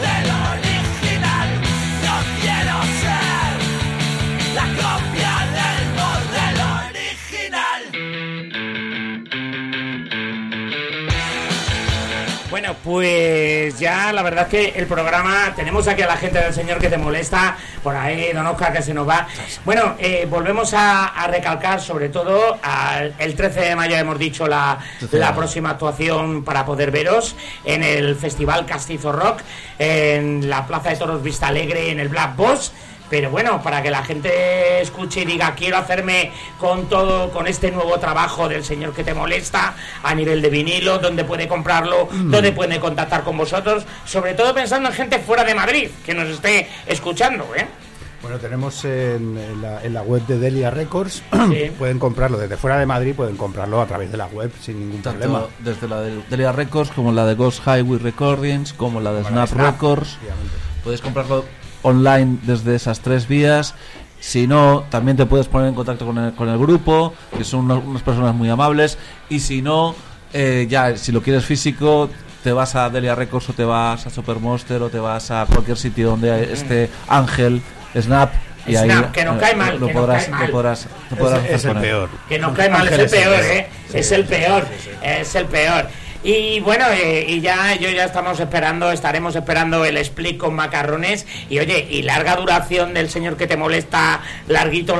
pues ya la verdad es que el programa, tenemos aquí a la gente del Señor que te molesta, por ahí Don Oscar que se nos va. Bueno, volvemos a recalcar sobre todo el 13 de mayo hemos dicho la próxima actuación para poder veros en el Festival Castizo Rock, en la Plaza de Toros Vista Alegre, en el Black Boss. Pero bueno, para que la gente escuche y diga quiero hacerme con este nuevo trabajo del Señor que te molesta a nivel de vinilo, dónde puede comprarlo, dónde puede contactar con vosotros, sobre todo pensando en gente fuera de Madrid que nos esté escuchando, ¿eh? Bueno, tenemos en la web de Delia Records, Sí. pueden comprarlo desde fuera de Madrid, pueden comprarlo a través de la web sin ningún problema. Tanto desde la de Delia Records como la de Ghost Highway Recordings, como la de Snap Records. Efectivamente. Puedes comprarlo online desde esas 3 vías. Si no, también te puedes poner en contacto con el grupo, que son unas personas muy amables. Y si no, ya si lo quieres físico, te vas a Delia Records o te vas a Supermonster o te vas a cualquier sitio donde esté Ángel, Snap. Y Snap, ahí que no cae mal, lo que no podrás, cae mal. lo podrás Es hacer el con él. peor. Que no cae mal, es el peor, ¿eh? Es el peor, es el peor. Y bueno, y ya estaremos esperando el split con macarrones. Y oye, y larga duración del Señor que te molesta, larguito,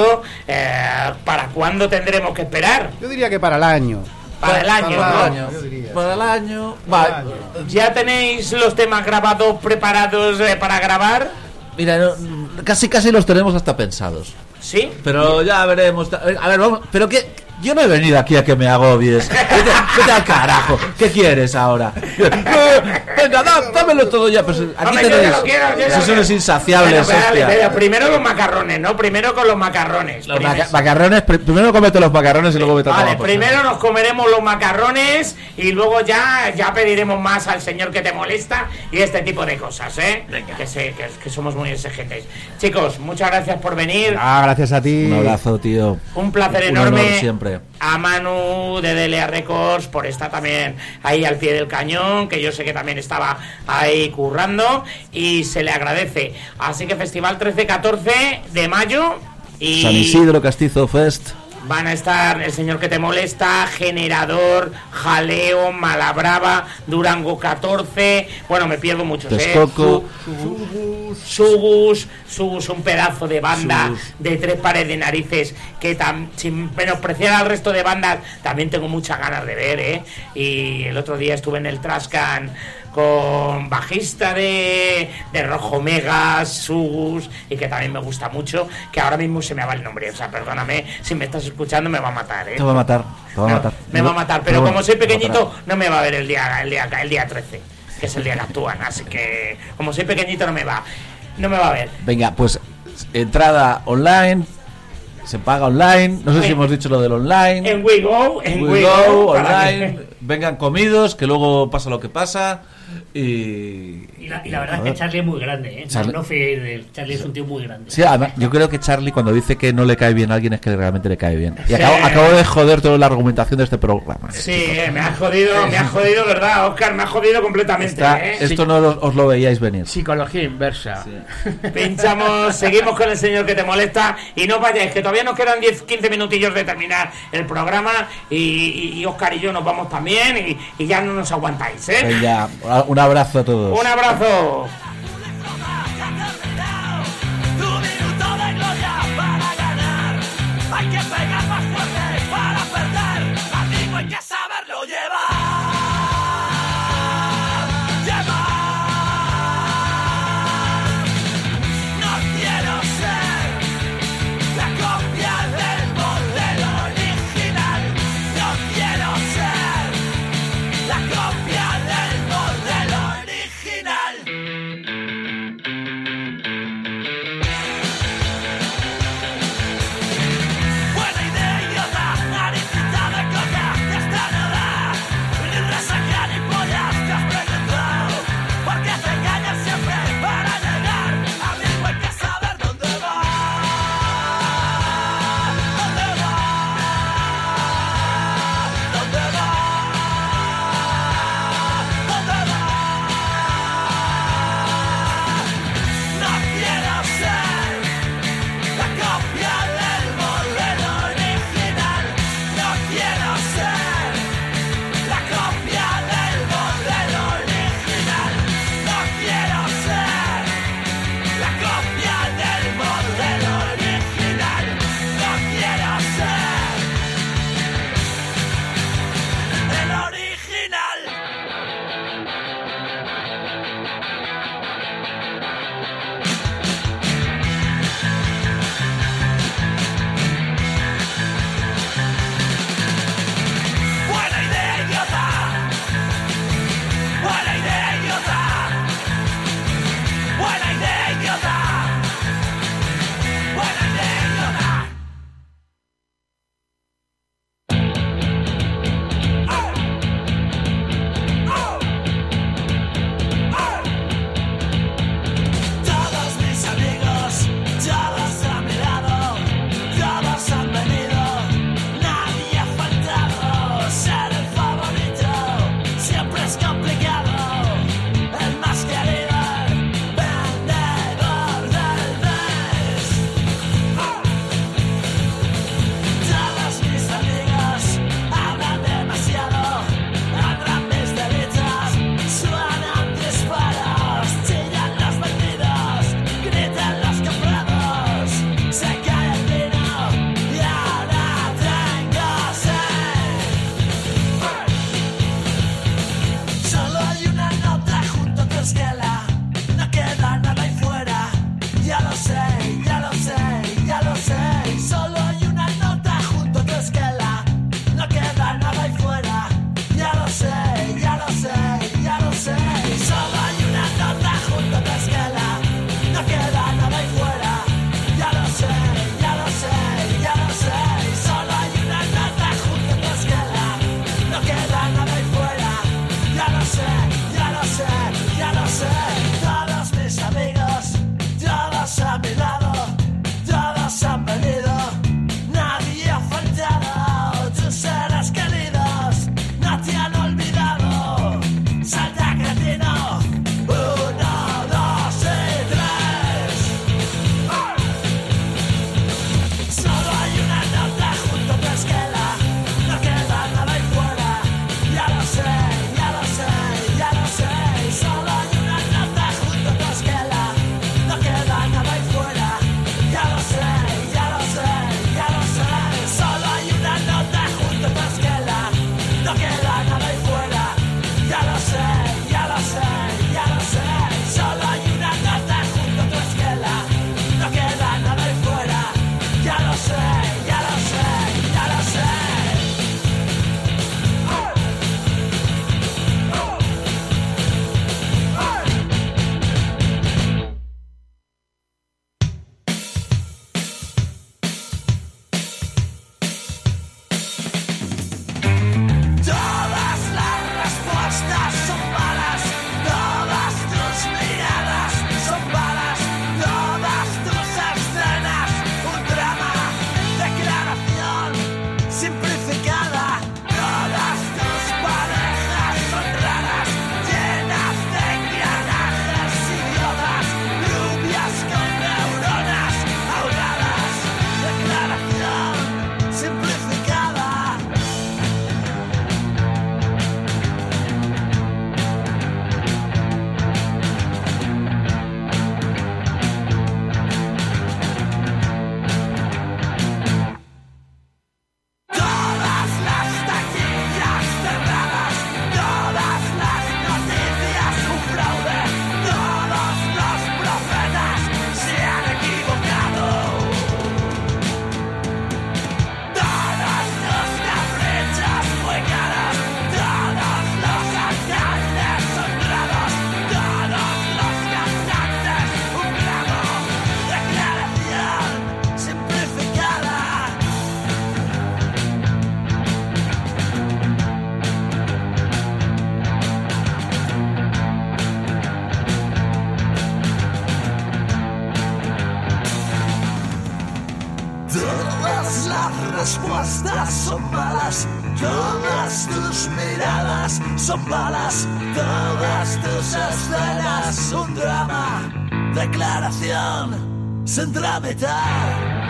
¿para cuándo tendremos que esperar? Yo diría que para el año. Para el año, ¿no? Yo diría. Para el año. Para el año. ¿Ya tenéis los temas grabados, preparados para grabar? Mira, casi los tenemos hasta pensados. ¿Sí? Pero ya veremos. A ver, vamos. Pero que yo no he venido aquí a que me agobies. Vete al carajo. ¿Qué quieres ahora? Venga, dámelo todo ya. Pues aquí Hombre, tenéis. yo ya lo quiero. Si sois insaciables, Bueno, hostia. pero primero los macarrones, ¿no? Primero con los macarrones. Los macarrones, primero comete los macarrones y luego vete a Vale, tomar por culo. primero nos comeremos los macarrones y luego ya pediremos más al Señor que te molesta y este tipo de cosas, ¿eh? Que somos muy exigentes. Chicos, muchas gracias por venir. Gracias a ti. Un abrazo, tío. Un placer Un enorme. honor siempre. A Manu de Delia Records por estar también ahí al pie del cañón, que yo sé que también estaba ahí currando y se le agradece. Así que festival 13-14 de mayo y San Isidro Castizo Fest. van a estar el Señor que te molesta, Generador, Jaleo, Malabrava, Durango 14, bueno, me pierdo muchos, Texcoco. Subus, un pedazo de banda de 3 pares de narices que sin menospreciar al resto de bandas también tengo muchas ganas de ver, y el otro día estuve en el Trascan con bajista de Rojo Megas, Subus, y que también me gusta mucho, que ahora mismo se me va el nombre, o sea, perdóname, si me estás escuchando me va a matar, Te va a matar. me va a matar, pero bueno, como soy te va a pequeñito matar. no me va a ver el día 13, que es el día que actúan, así que como soy pequeñito no me va a ver. Venga, pues entrada online. Se paga online. No sé si hemos dicho lo del online. En We Go online. Vengan comidos, que luego pasa lo que pasa. Y la verdad es que Charlie es muy grande, ¿eh? Charlie- No fui de él. Charlie es un tío muy grande. sí, además, yo creo que Charlie cuando dice que no le cae bien a alguien es que realmente le cae bien. Y Sí. acabo de joder toda la argumentación de este programa. Sí, me ha jodido, ¿verdad, Oscar? Me ha jodido completamente, Esto no os lo veíais venir. Psicología inversa. Pinchamos, seguimos con el Señor que te molesta y no vayáis, que todavía nos quedan 10-15 minutillos de terminar el programa y Oscar y yo nos vamos también y ya no nos aguantáis, ¿eh? Venga, un abrazo a todos. Un abrazo. Tu minuto de gloria para ganar. Hay que pegar más fuerte para perder. Amigo, hay que saberlo llevar. No quiero ser la copia del modelo original. No quiero ser la copia del modelo original. Buena idea, idiota. respuestas son balas, todas tus miradas son balas, todas tus escenas un drama, declaración sin tramitar.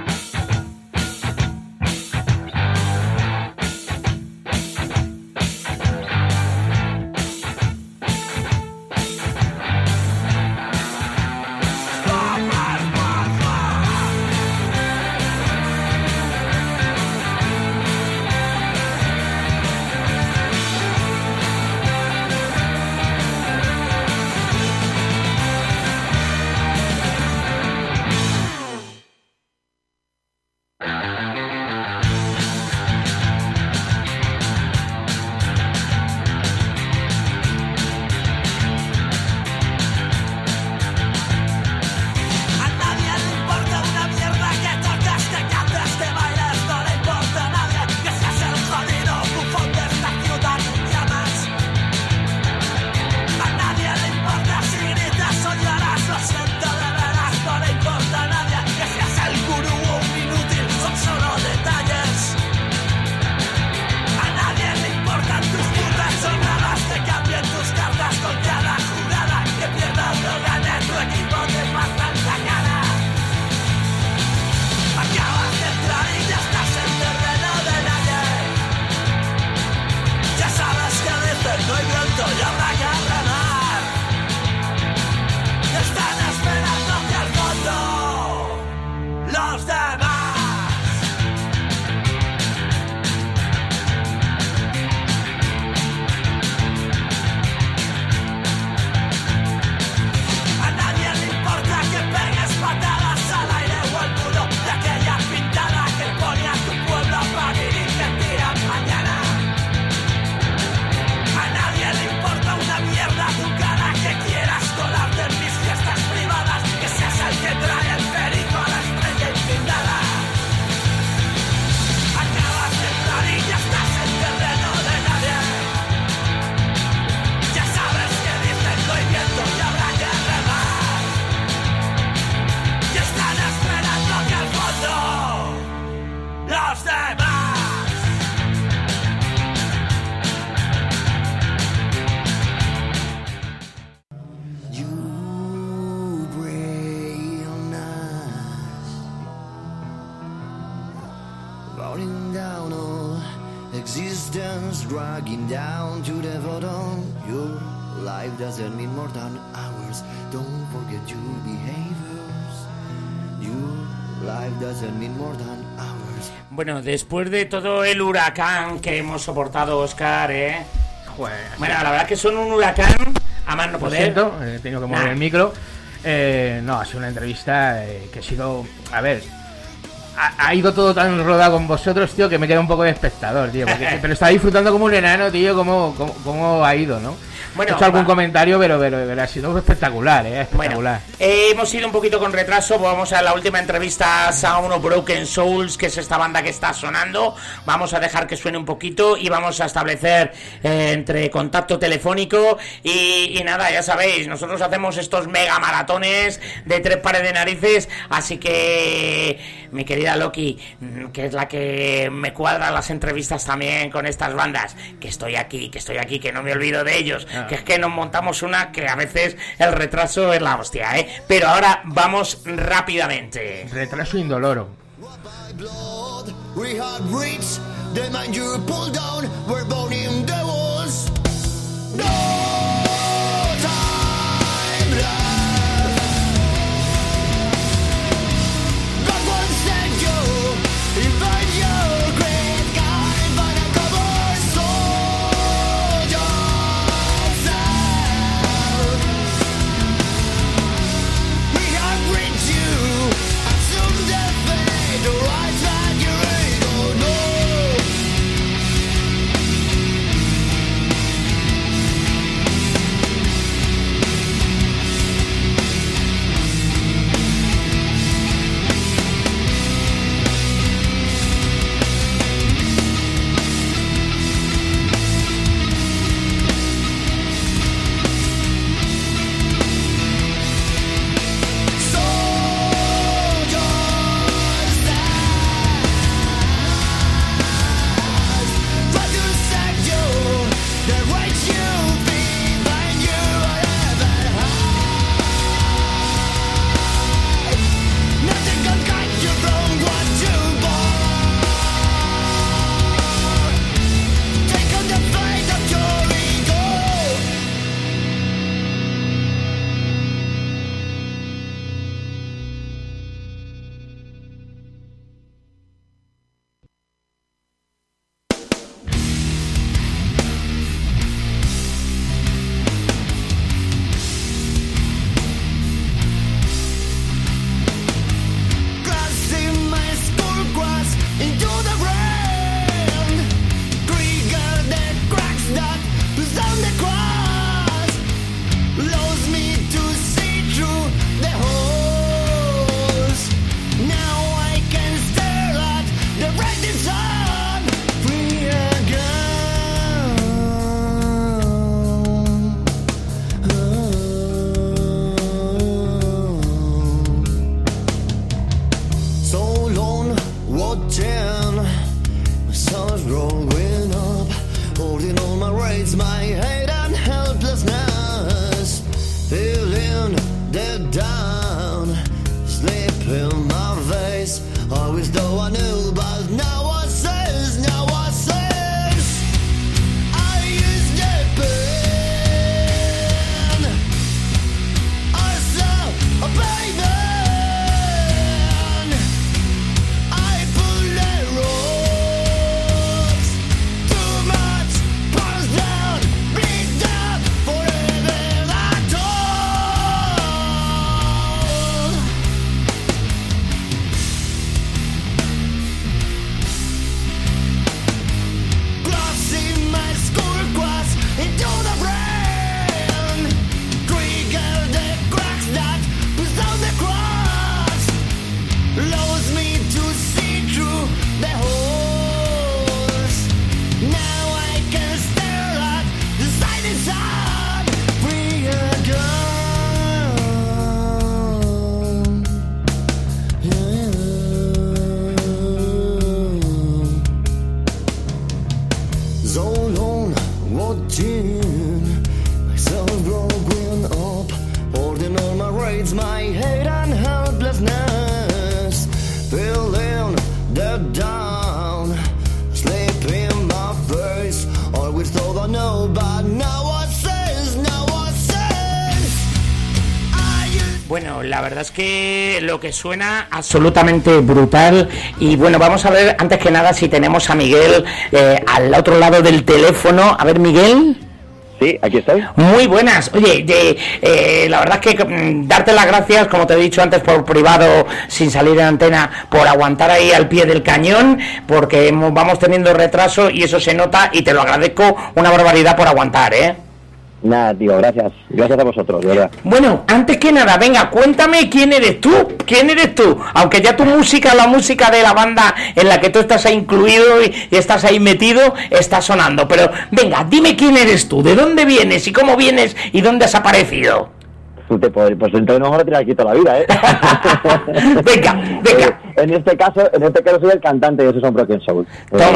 Dragging down to the bottom. Your life doesn't mean more than hours. Don't forget your behaviors. Your life doesn't mean more than hours. Bueno, después de todo el huracán que hemos soportado, Oscar, Joder, bueno, la verdad que son un huracán a más no poder. Siento, he tenido que mover el micro. No, ha sido una entrevista que ha sido... A ver... Ha ido todo tan rodado con vosotros, tío, que me queda un poco de espectador, tío. Pero estaba disfrutando como un enano, tío, cómo ha ido, ¿no? Bueno, he hecho algún comentario, pero ha sido espectacular, espectacular. Bueno, hemos ido un poquito con retraso. Vamos a la última entrevista a Sound of Broken Souls, que es esta banda que está sonando. Vamos a dejar que suene un poquito y vamos a establecer entre contacto telefónico y nada, ya sabéis, nosotros hacemos estos mega maratones de 3 pares de narices, así que mi querida Loki, que es la que me cuadra las entrevistas también con estas bandas, que estoy aquí, que no me olvido de ellos. Que es que nos montamos una que a veces el retraso es la hostia, pero ahora vamos rápidamente. Retraso indoloro. Bueno, la verdad es que lo que suena absolutamente brutal. Y bueno, vamos a ver antes que nada si tenemos a Miguel al otro lado del teléfono. A ver, Miguel. Sí, aquí estoy. Muy buenas. Oye, la verdad es que darte las gracias, como te he dicho antes por privado, sin salir en antena, por aguantar ahí al pie del cañón, porque vamos teniendo retraso y eso se nota, y te lo agradezco una barbaridad por aguantar, ¿eh? Nada, tío, gracias. Gracias a vosotros, de verdad. Bueno, antes que nada, venga, cuéntame quién eres tú. ¿Quién eres tú? Aunque ya tu música, la música de la banda en la que tú estás ahí incluido y estás ahí metido, está sonando. Pero venga, dime quién eres tú, de dónde vienes y cómo vienes y dónde has aparecido. Pues entonces no vamos a tirar aquí toda la vida, ¿eh? Venga. En este caso soy el cantante de Sound of Broken Souls.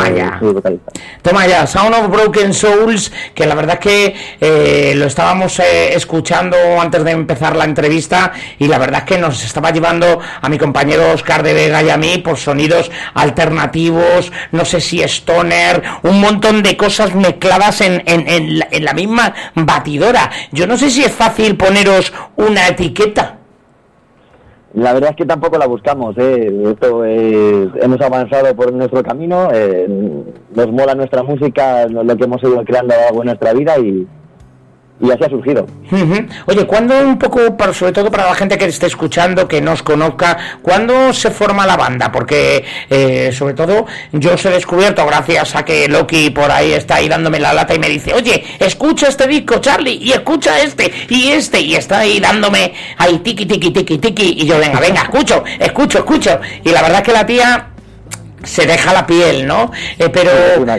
Toma ya, Sound of Broken Souls, que la verdad es que lo estábamos escuchando antes de empezar la entrevista, y la verdad es que nos estaba llevando a mi compañero Oscar de Vega y a mí por sonidos alternativos, no sé si stoner, un montón de cosas mezcladas en la misma batidora. Yo no sé si es fácil poneros una etiqueta. La verdad es que tampoco la buscamos, hemos avanzado por nuestro camino, nos mola nuestra música, lo que hemos ido creando a lo largo de nuestra vida, y así ha surgido. Oye, ¿cuándo, un poco, sobre todo para la gente que esté escuchando, que nos conozca, cuándo se forma la banda? Porque, sobre todo, yo os he descubierto gracias a que Loki por ahí está ahí dándome la lata y me dice, oye, escucha este disco, Charlie, y escucha este, y está ahí dándome ahí tiki, y yo, venga, escucho, y la verdad es que la tía se deja la piel, ¿no? Pero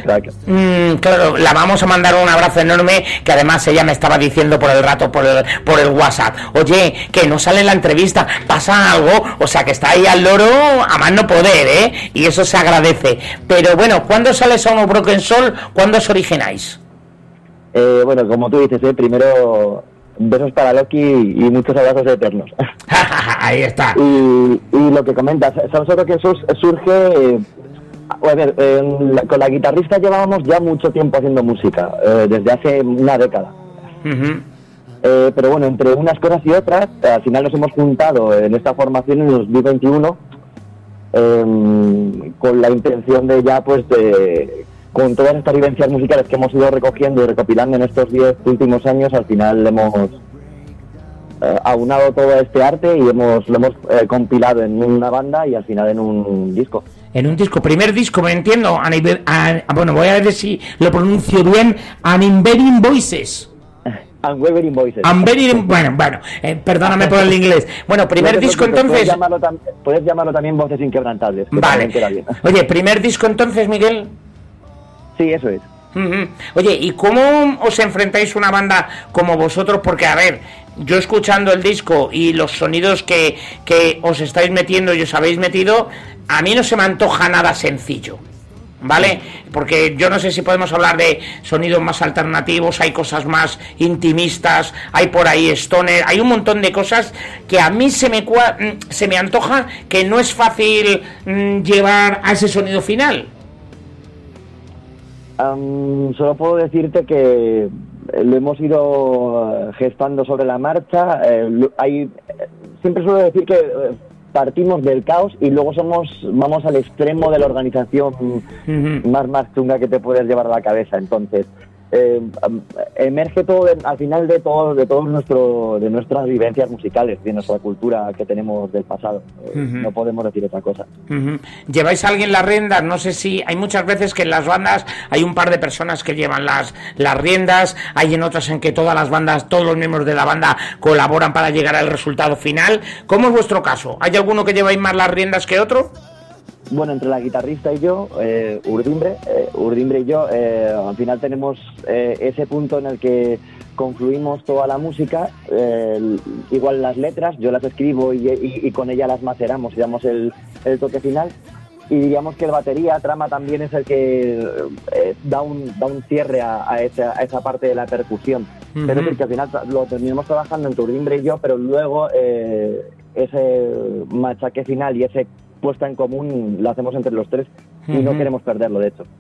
claro, la vamos a mandar un abrazo enorme, que además ella me estaba diciendo por el rato por el WhatsApp, oye, que no sale en la entrevista, pasa algo, o sea que está ahí al loro a más no poder, y eso se agradece. Pero bueno, ¿cuándo sale Sound of Broken Soul? ¿Cuándo os origináis? Bueno, como tú dices, primero besos para Loki y muchos abrazos eternos. Ahí está. Y lo que comentas, Sound of Broken Souls surge... con la guitarrista llevábamos ya mucho tiempo haciendo música, desde hace una década. Pero bueno, entre unas cosas y otras, al final nos hemos juntado en esta formación en 2021 con la intención de ya, pues, con todas estas vivencias musicales que hemos ido recogiendo y recopilando en estos 10 últimos años, al final hemos aunado todo este arte y lo hemos compilado en una banda y al final en un disco. En un disco, primer disco, me entiendo, bueno, voy a ver si lo pronuncio bien, Unwavering Voices. Unwavering Voices. Bueno, perdóname por el inglés. Bueno, primer disco entonces... Puedes llamarlo también Voces Inquebrantables. Vale. Oye, primer disco entonces, Miguel. Sí, eso es. Oye, ¿y cómo os enfrentáis una banda como vosotros? Porque, a ver, yo escuchando el disco y los sonidos que os estáis metiendo y os habéis metido, a mí no se me antoja nada sencillo, ¿vale? Porque yo no sé si podemos hablar de sonidos más alternativos, hay cosas más intimistas, hay por ahí stoner, hay un montón de cosas que a mí se me antoja que no es fácil llevar a ese sonido final. Solo puedo decirte que lo hemos ido gestando sobre la marcha. Siempre suelo decir que partimos del caos y luego vamos al extremo de la organización más chunga que te puedes llevar a la cabeza. Entonces, emerge todo al final de nuestras vivencias musicales, de nuestra cultura que tenemos del pasado. No podemos decir otra cosa. ¿Lleváis a alguien las riendas? No sé si hay muchas veces que en las bandas hay un par de personas que llevan las riendas, hay en otras en que todas las bandas, todos los miembros de la banda colaboran para llegar al resultado final. ¿Cómo es vuestro caso? ¿Hay alguno que lleváis más las riendas que otro? Bueno, entre la guitarrista y yo, Urdimbre y yo, al final tenemos ese punto en el que confluimos toda la música, igual las letras, yo las escribo y con ella las maceramos y damos el toque final. Y diríamos que el batería, Trama, también es el que da un cierre a esa parte de la percusión. Es decir, que al final lo terminamos trabajando entre Urdimbre y yo, pero luego ese machaque final y ese puesta en común la hacemos entre los tres y no queremos perderlo, de hecho.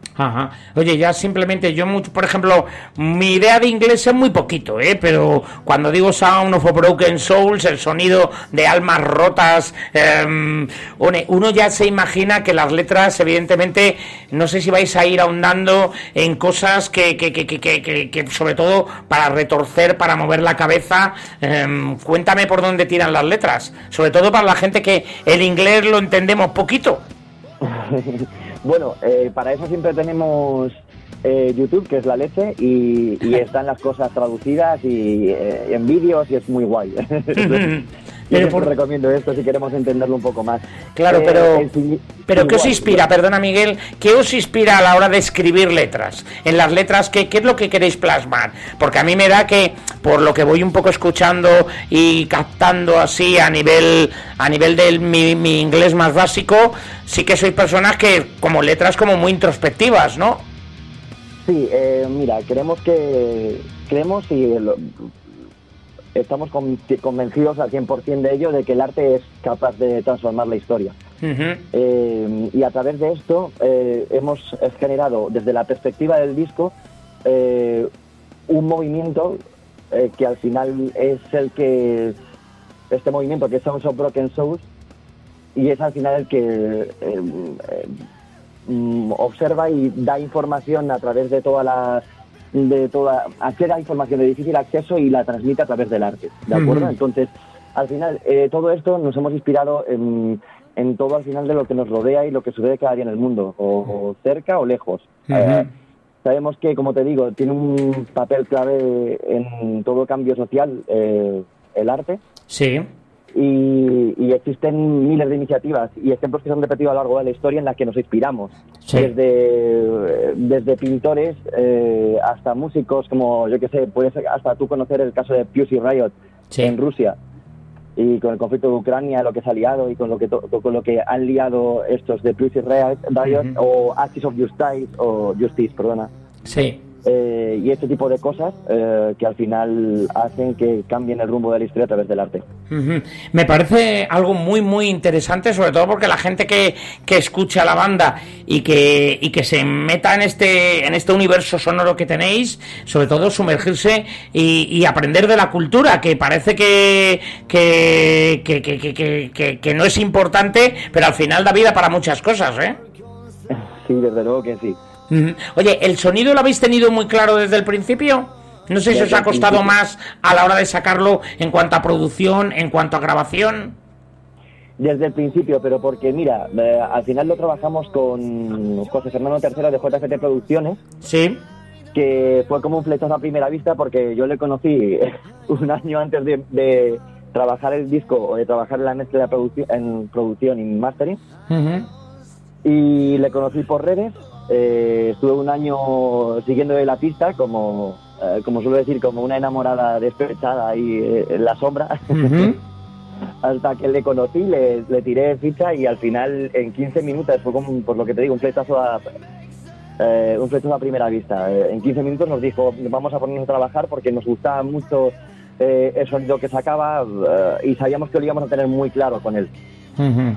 Ajá. Oye, ya simplemente yo mucho, por ejemplo, mi idea de inglés es muy poquito, pero cuando digo Sound of a Broken Souls, el sonido de almas rotas, uno ya se imagina que las letras, evidentemente, no sé si vais a ir ahondando en cosas que sobre todo para retorcer, para mover la cabeza. Cuéntame por dónde tiran las letras, sobre todo para la gente que el inglés lo entendemos poquito. Bueno, para eso siempre tenemos YouTube, que es la leche, y están las cosas traducidas y en vídeos, y es muy guay. Yo recomiendo esto si queremos entenderlo un poco más. Claro, pero ¿qué os inspira? Perdona, Miguel, ¿qué os inspira a la hora de escribir letras? En las letras, ¿qué es lo que queréis plasmar? Porque a mí me da que, por lo que voy un poco escuchando y captando así a nivel de mi inglés más básico, sí que sois personas que, como letras, como muy introspectivas, ¿no? Sí, mira, creemos y estamos convencidos al 100% de ello, de que el arte es capaz de transformar la historia. Uh-huh. Y a través de esto hemos generado, desde la perspectiva del disco, un movimiento que al final es este movimiento que es Sound of Broken Souls, y es al final el que observa y da información a través de accede a información de difícil acceso y la transmite a través del arte, ¿de acuerdo? Uh-huh. Entonces, al final, todo esto nos hemos inspirado en todo al final de lo que nos rodea y lo que sucede cada día en el mundo, o cerca o lejos. Uh-huh. Sabemos que, como te digo, tiene un papel clave en todo cambio social el arte. Sí. Y existen miles de iniciativas y ejemplos que se han repetido a lo largo de la historia en las que nos inspiramos. Sí. Desde pintores hasta músicos, como yo que sé, puedes hasta tú conocer el caso de Pussy Riot, sí, en Rusia, y con el conflicto de Ucrania, lo que se ha liado y con lo que han liado estos de Pussy Riot, uh-huh, o Axis of Justice, perdona. Sí. Y este tipo de cosas que al final hacen que cambien el rumbo de la historia a través del arte. Uh-huh. Me parece algo muy muy interesante, sobre todo porque la gente que escucha la banda y que se meta en este universo sonoro que tenéis, sobre todo sumergirse y aprender de la cultura, que parece que no es importante, pero al final da vida para muchas cosas, ¿eh? Sí, desde luego que sí. Oye, ¿el sonido lo habéis tenido muy claro desde el principio? No sé si os ha costado más a la hora de sacarlo en cuanto a producción, en cuanto a grabación. Desde el principio, pero porque, mira, al final lo trabajamos con José Fernando III de JFT Producciones. Sí. Que fue como un flechazo a primera vista, porque yo le conocí un año antes de trabajar el disco, o de trabajar en la mezcla en producción y mastering. Uh-huh. Y le conocí por redes. Estuve un año siguiéndole la pista, como suelo decir, como una enamorada despechada ahí en la sombra. Uh-huh. Hasta que le conocí, le tiré ficha, y al final en 15 minutos fue como, por lo que te digo, un flechazo a primera vista. En 15 minutos nos dijo, vamos a ponernos a trabajar porque nos gustaba mucho el sonido que sacaba, y sabíamos que lo íbamos a tener muy claro con él. Uh-huh.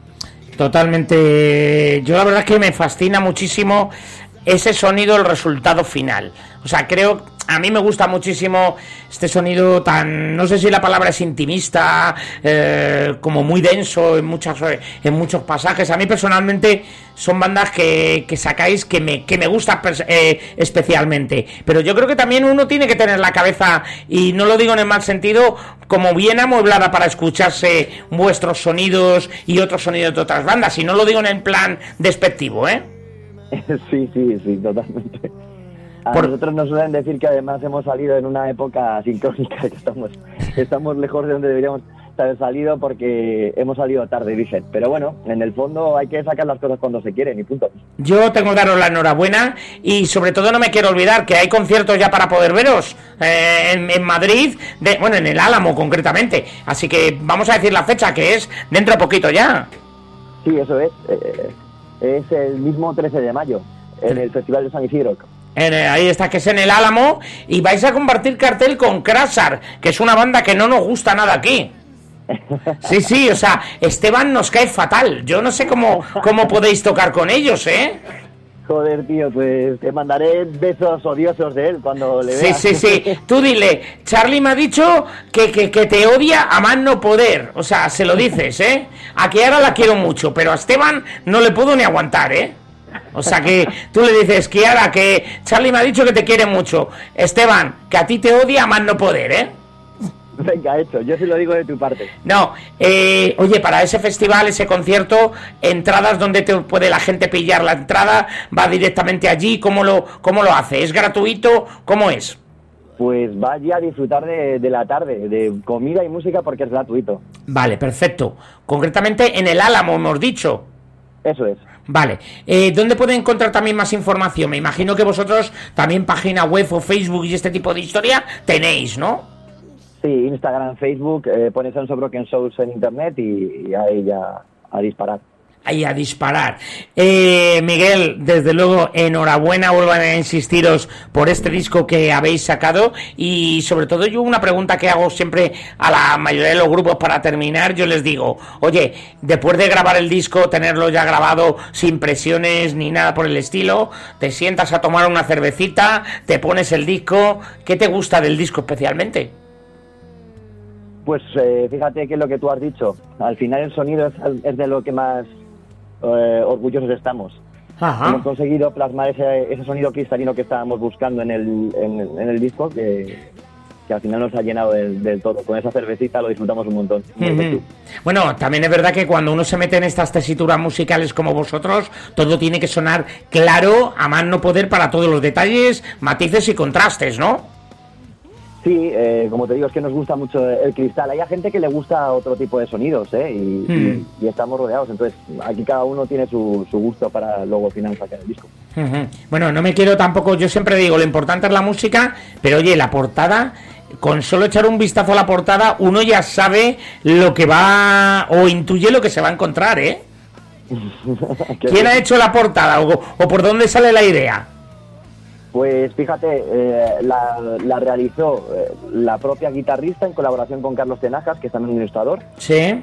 Totalmente. Yo la verdad es que me fascina muchísimo ese sonido, el resultado final. O sea, a mí me gusta muchísimo este sonido tan, no sé si la palabra es intimista, como muy denso en muchos pasajes. A mí personalmente son bandas que sacáis que me gustan especialmente. Pero yo creo que también uno tiene que tener la cabeza, y no lo digo en el mal sentido, como bien amueblada para escucharse vuestros sonidos y otros sonidos de otras bandas. Y no lo digo en el plan despectivo, ¿eh? Sí, totalmente. Nosotros nos suelen decir que además hemos salido en una época sincrónica, que estamos lejos de donde deberíamos haber salido, porque hemos salido tarde, dicen. Pero bueno, en el fondo hay que sacar las cosas cuando se quieren, y punto. Yo tengo que daros la enhorabuena, y sobre todo no me quiero olvidar que hay conciertos ya para poder veros en Madrid, en el Álamo concretamente. Así que vamos a decir la fecha, que es dentro de poquito ya. Sí, eso es. Es el mismo 13 de mayo, en el Festival de San Isidro. Ahí está, que es en el Álamo, y vais a compartir cartel con Krasar, que es una banda que no nos gusta nada aquí. Sí, o sea, Esteban nos cae fatal. Yo no sé cómo podéis tocar con ellos, ¿eh? Joder, tío, pues te mandaré besos odiosos de él cuando le veas. Sí. Tú dile, Charlie me ha dicho que te odia a más no poder. O sea, se lo dices, ¿eh? A Kiara la quiero mucho, pero a Esteban no le puedo ni aguantar, ¿eh? O sea que tú le dices, Kiara, que Charlie me ha dicho que te quiere mucho. Esteban, que a ti te odia a más no poder, ¿eh? Venga, hecho, yo sí lo digo de tu parte. No, oye, para ese festival, ese concierto, entradas, ¿dónde te puede la gente pillar la entrada? ¿Va directamente allí? ¿Cómo lo hace? ¿Es gratuito? ¿Cómo es? Pues vaya a disfrutar de la tarde, de comida y música porque es gratuito. Vale, perfecto. Concretamente en el Álamo, hemos dicho. Eso es. Vale. ¿Dónde pueden encontrar también más información? Me imagino que vosotros también página web o Facebook y este tipo de historia tenéis, ¿no? Sí, Instagram, Facebook, pones Enzo Broken Souls en internet y ahí ya a disparar. Ahí a disparar. Miguel, desde luego, enhorabuena, vuelvo a insistiros por este disco que habéis sacado y sobre todo yo una pregunta que hago siempre a la mayoría de los grupos para terminar, yo les digo, oye, después de grabar el disco, tenerlo ya grabado sin presiones ni nada por el estilo, te sientas a tomar una cervecita, te pones el disco, ¿qué te gusta del disco especialmente? Pues fíjate que es lo que tú has dicho, al final el sonido es de lo que más orgullosos estamos. Ajá. Hemos conseguido plasmar ese sonido cristalino que estábamos buscando en el disco que al final nos ha llenado del todo. Con esa cervecita lo disfrutamos un montón. Bueno, también es verdad que cuando uno se mete en estas tesituras musicales como vosotros, todo tiene que sonar claro, a más no poder, para todos los detalles, matices y contrastes, ¿no? Sí, como te digo, es que nos gusta mucho el cristal. Hay gente que le gusta otro tipo de sonidos, y estamos rodeados. Entonces, aquí cada uno tiene su gusto para luego al final sacar el disco. Bueno, no me quiero tampoco, yo siempre digo, lo importante es la música, pero oye, la portada, con solo echar un vistazo a la portada, uno ya sabe lo que va, o intuye lo que se va a encontrar, ¿eh? ¿Quién ha hecho la portada o por dónde sale la idea? Pues fíjate, la realizó la propia guitarrista en colaboración con Carlos Tenajas, que es también un ilustrador. Sí.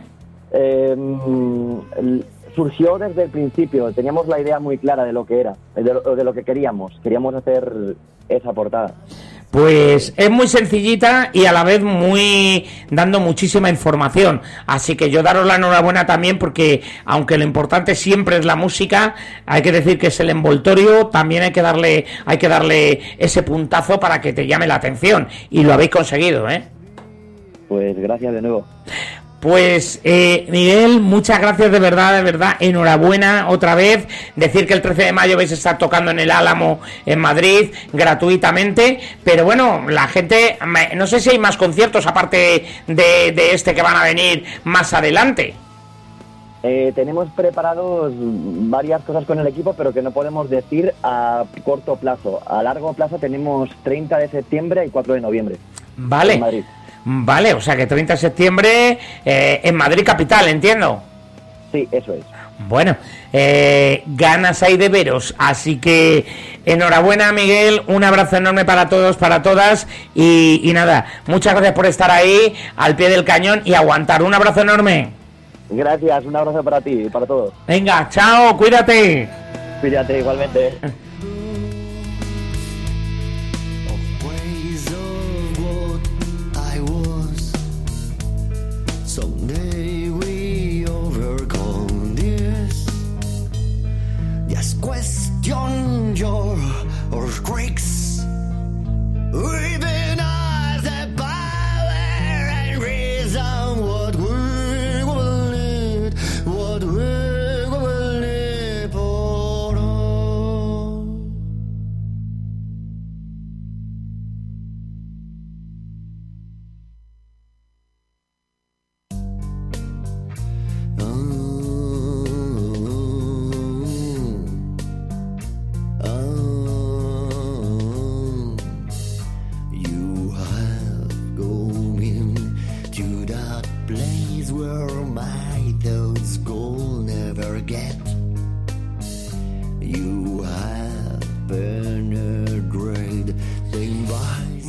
Surgió desde el principio, teníamos la idea muy clara de lo que era, de lo que queríamos hacer esa portada. Pues es muy sencillita y a la vez dando muchísima información, así que yo daros la enhorabuena también porque aunque lo importante siempre es la música, hay que decir que es el envoltorio, también hay que darle ese puntazo para que te llame la atención y lo habéis conseguido, ¿eh? Pues gracias de nuevo. Pues Miguel, muchas gracias de verdad, enhorabuena otra vez, decir que el 13 de mayo vais a estar tocando en el Álamo en Madrid gratuitamente, pero bueno, la gente, no sé si hay más conciertos aparte de este que van a venir más adelante. Tenemos preparados varias cosas con el equipo, pero que no podemos decir a corto plazo. A largo plazo tenemos 30 de septiembre y 4 de noviembre. Vale. En Madrid. Vale, o sea que 30 de septiembre en Madrid capital, entiendo. Sí, eso es. Bueno, ganas hay de veros, así que enhorabuena, Miguel, un abrazo enorme para todos, para todas y nada, muchas gracias por estar ahí al pie del cañón y aguantar. Un abrazo enorme. Gracias, un abrazo para ti y para todos. Venga, chao, cuídate. Cuídate igualmente. Someday we overcome this. Just question your earthquakes. We deny the power and reason what we will need, what we will need for all.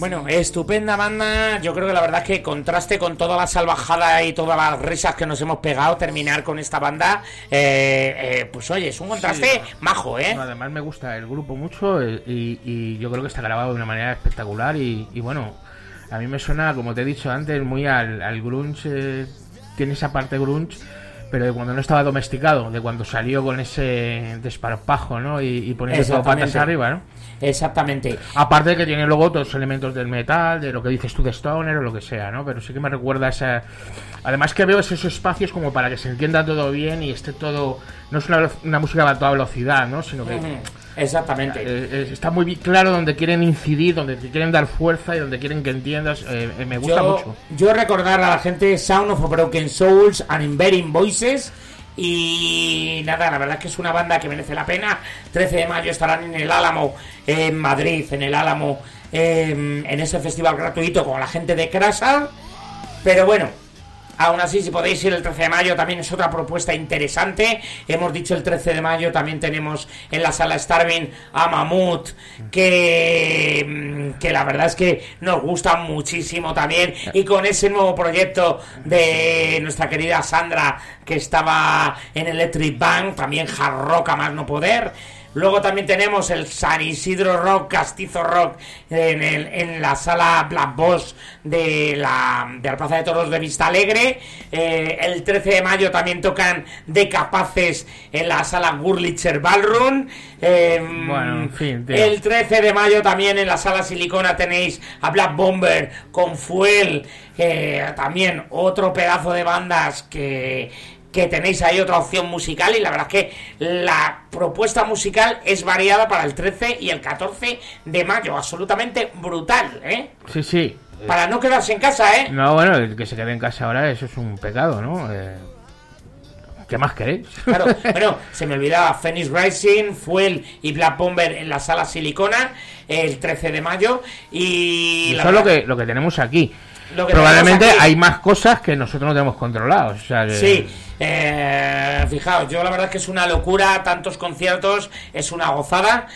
Bueno, estupenda banda. Yo creo que la verdad es que contraste con toda la salvajada y todas las risas que nos hemos pegado, terminar con esta banda, pues oye, es un contraste majo, ¿eh? No, además me gusta el grupo mucho y yo creo que está grabado de una manera espectacular y bueno, a mí me suena, como te he dicho antes, muy al grunge, tiene esa parte grunge, pero de cuando no estaba domesticado, de cuando salió con ese desparpajo, ¿no? Y poniendo todo patas arriba, ¿no? Exactamente. Aparte de que tiene luego otros elementos del metal, de lo que dices tú de Stoner o lo que sea, ¿no? Pero sí que me recuerda esa... Además que veo esos espacios como para que se entienda todo bien y esté todo... No es una música a toda velocidad, ¿no? Sino que... Exactamente. Está muy claro donde quieren incidir, donde te quieren dar fuerza y donde quieren que entiendas. Me gusta mucho. Yo recordar a la gente Sound of Broken Souls and Invading Voices. Y nada, la verdad es que es una banda que merece la pena. 13 de mayo estarán en el Álamo, en Madrid, en el Álamo, en ese festival gratuito con la gente de Crasa. Pero bueno, aún así, si podéis ir el 13 de mayo, también es otra propuesta interesante. Hemos dicho el 13 de mayo, también tenemos en la sala Starving a Mammoth, que la verdad es que nos gusta muchísimo también. Y con ese nuevo proyecto de nuestra querida Sandra, que estaba en Electric Bank, también hard rock a más no poder. Luego también tenemos el San Isidro Rock, Castizo Rock, en la sala Black Boss de la Plaza de Toros de Vista Alegre. El 13 de mayo también tocan De Capaces en la sala Gurlicher Ballroom. Bueno, en fin, tío. El 13 de mayo también en la sala Silicona tenéis a Black Bomber con Fuel. También otro pedazo de bandas que tenéis ahí, otra opción musical, y la verdad es que la propuesta musical es variada para el 13 y el 14 de mayo, absolutamente brutal, ¿eh? Sí, sí. Para no quedarse en casa, ¿eh? No, bueno, el que se quede en casa ahora, eso es un pecado, ¿no? ¿Qué más queréis? Claro, bueno, se me olvidaba Phoenix Rising, Fuel y Black Bomber en la sala Silicona el 13 de mayo, y eso es lo que tenemos aquí. Probablemente hay más cosas que nosotros no tenemos controlados. O sea que... Sí, fijaos, yo la verdad es que es una locura, tantos conciertos, es una gozada.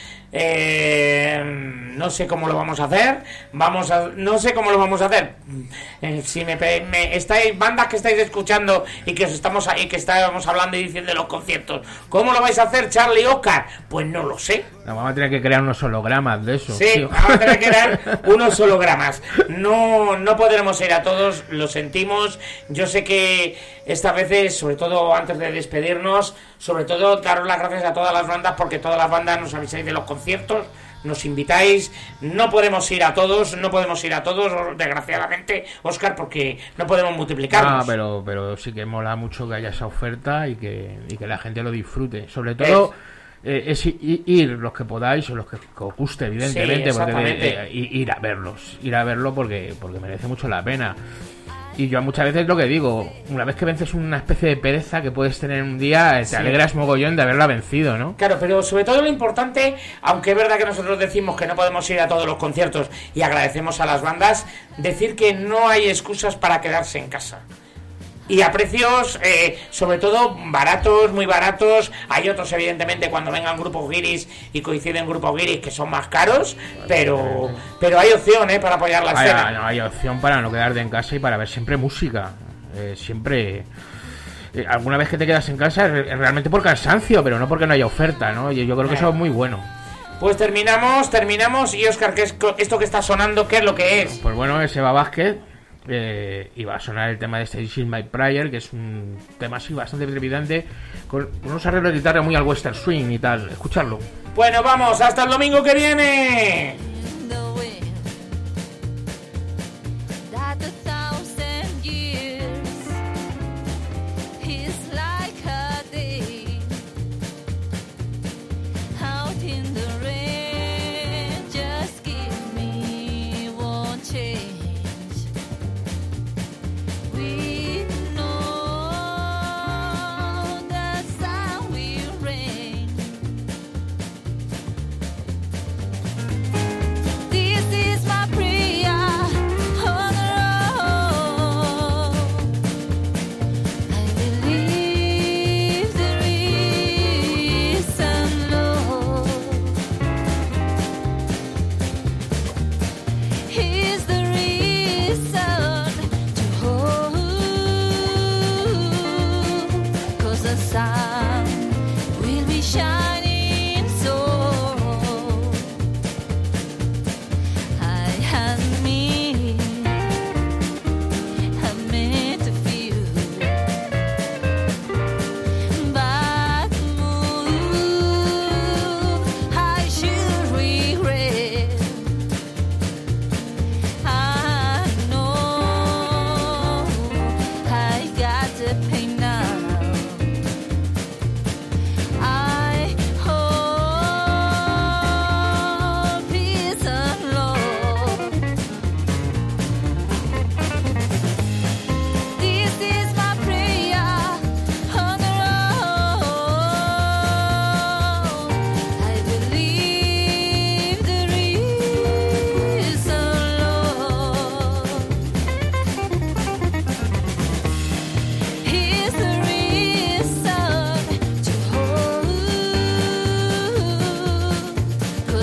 No sé cómo lo vamos a hacer. No sé cómo lo vamos a hacer. Si estáis, bandas que estáis escuchando y que estamos hablando y diciendo de los conciertos, ¿cómo lo vais a hacer, Charlie y Oscar? Pues no lo sé. No, vamos a tener que crear unos hologramas de eso. Sí, tío. vamos a tener que crear unos hologramas. No podremos ir a todos, lo sentimos. Yo sé que estas veces, sobre todo antes de despedirnos, sobre todo daros las gracias a todas las bandas, porque todas las bandas nos avisáis de los conciertos, nos invitáis. No podemos ir a todos, desgraciadamente, Óscar, porque no podemos multiplicarnos. No, pero sí que mola mucho que haya esa oferta y que la gente lo disfrute. Sobre todo es ir los que podáis o los que os guste, evidentemente, sí, porque ir a verlo porque merece mucho la pena. Y yo muchas veces lo que digo, una vez que vences una especie de pereza que puedes tener un día, te alegras mogollón de haberla vencido, ¿no? Claro, pero sobre todo lo importante, aunque es verdad que nosotros decimos que no podemos ir a todos los conciertos y agradecemos a las bandas, decir que no hay excusas para quedarse en casa. Y a precios, sobre todo, baratos, muy baratos. Hay otros, evidentemente, cuando vengan grupos guiris y coinciden grupos guiris, que son más caros, pero hay opción, para apoyar la escena. Hay opción para no quedarte en casa y para ver siempre música. Siempre... alguna vez que te quedas en casa es realmente por cansancio, pero no porque no haya oferta, ¿no? Yo creo que eso es muy bueno. Pues terminamos, y Óscar, ¿qué es esto que está sonando? ¿Qué es lo que es? Pues bueno, es Eva Vázquez. Y va a sonar el tema de este This Is My Prayer, que es un tema así bastante trepidante, con unos arreglos de guitarra muy al western swing y tal. Escucharlo. Bueno, vamos, hasta el domingo que viene.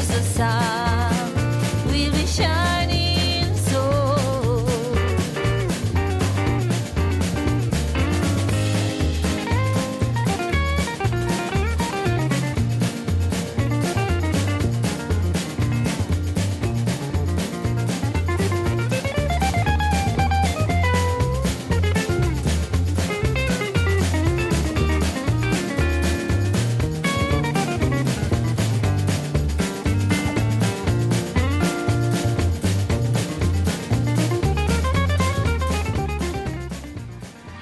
society.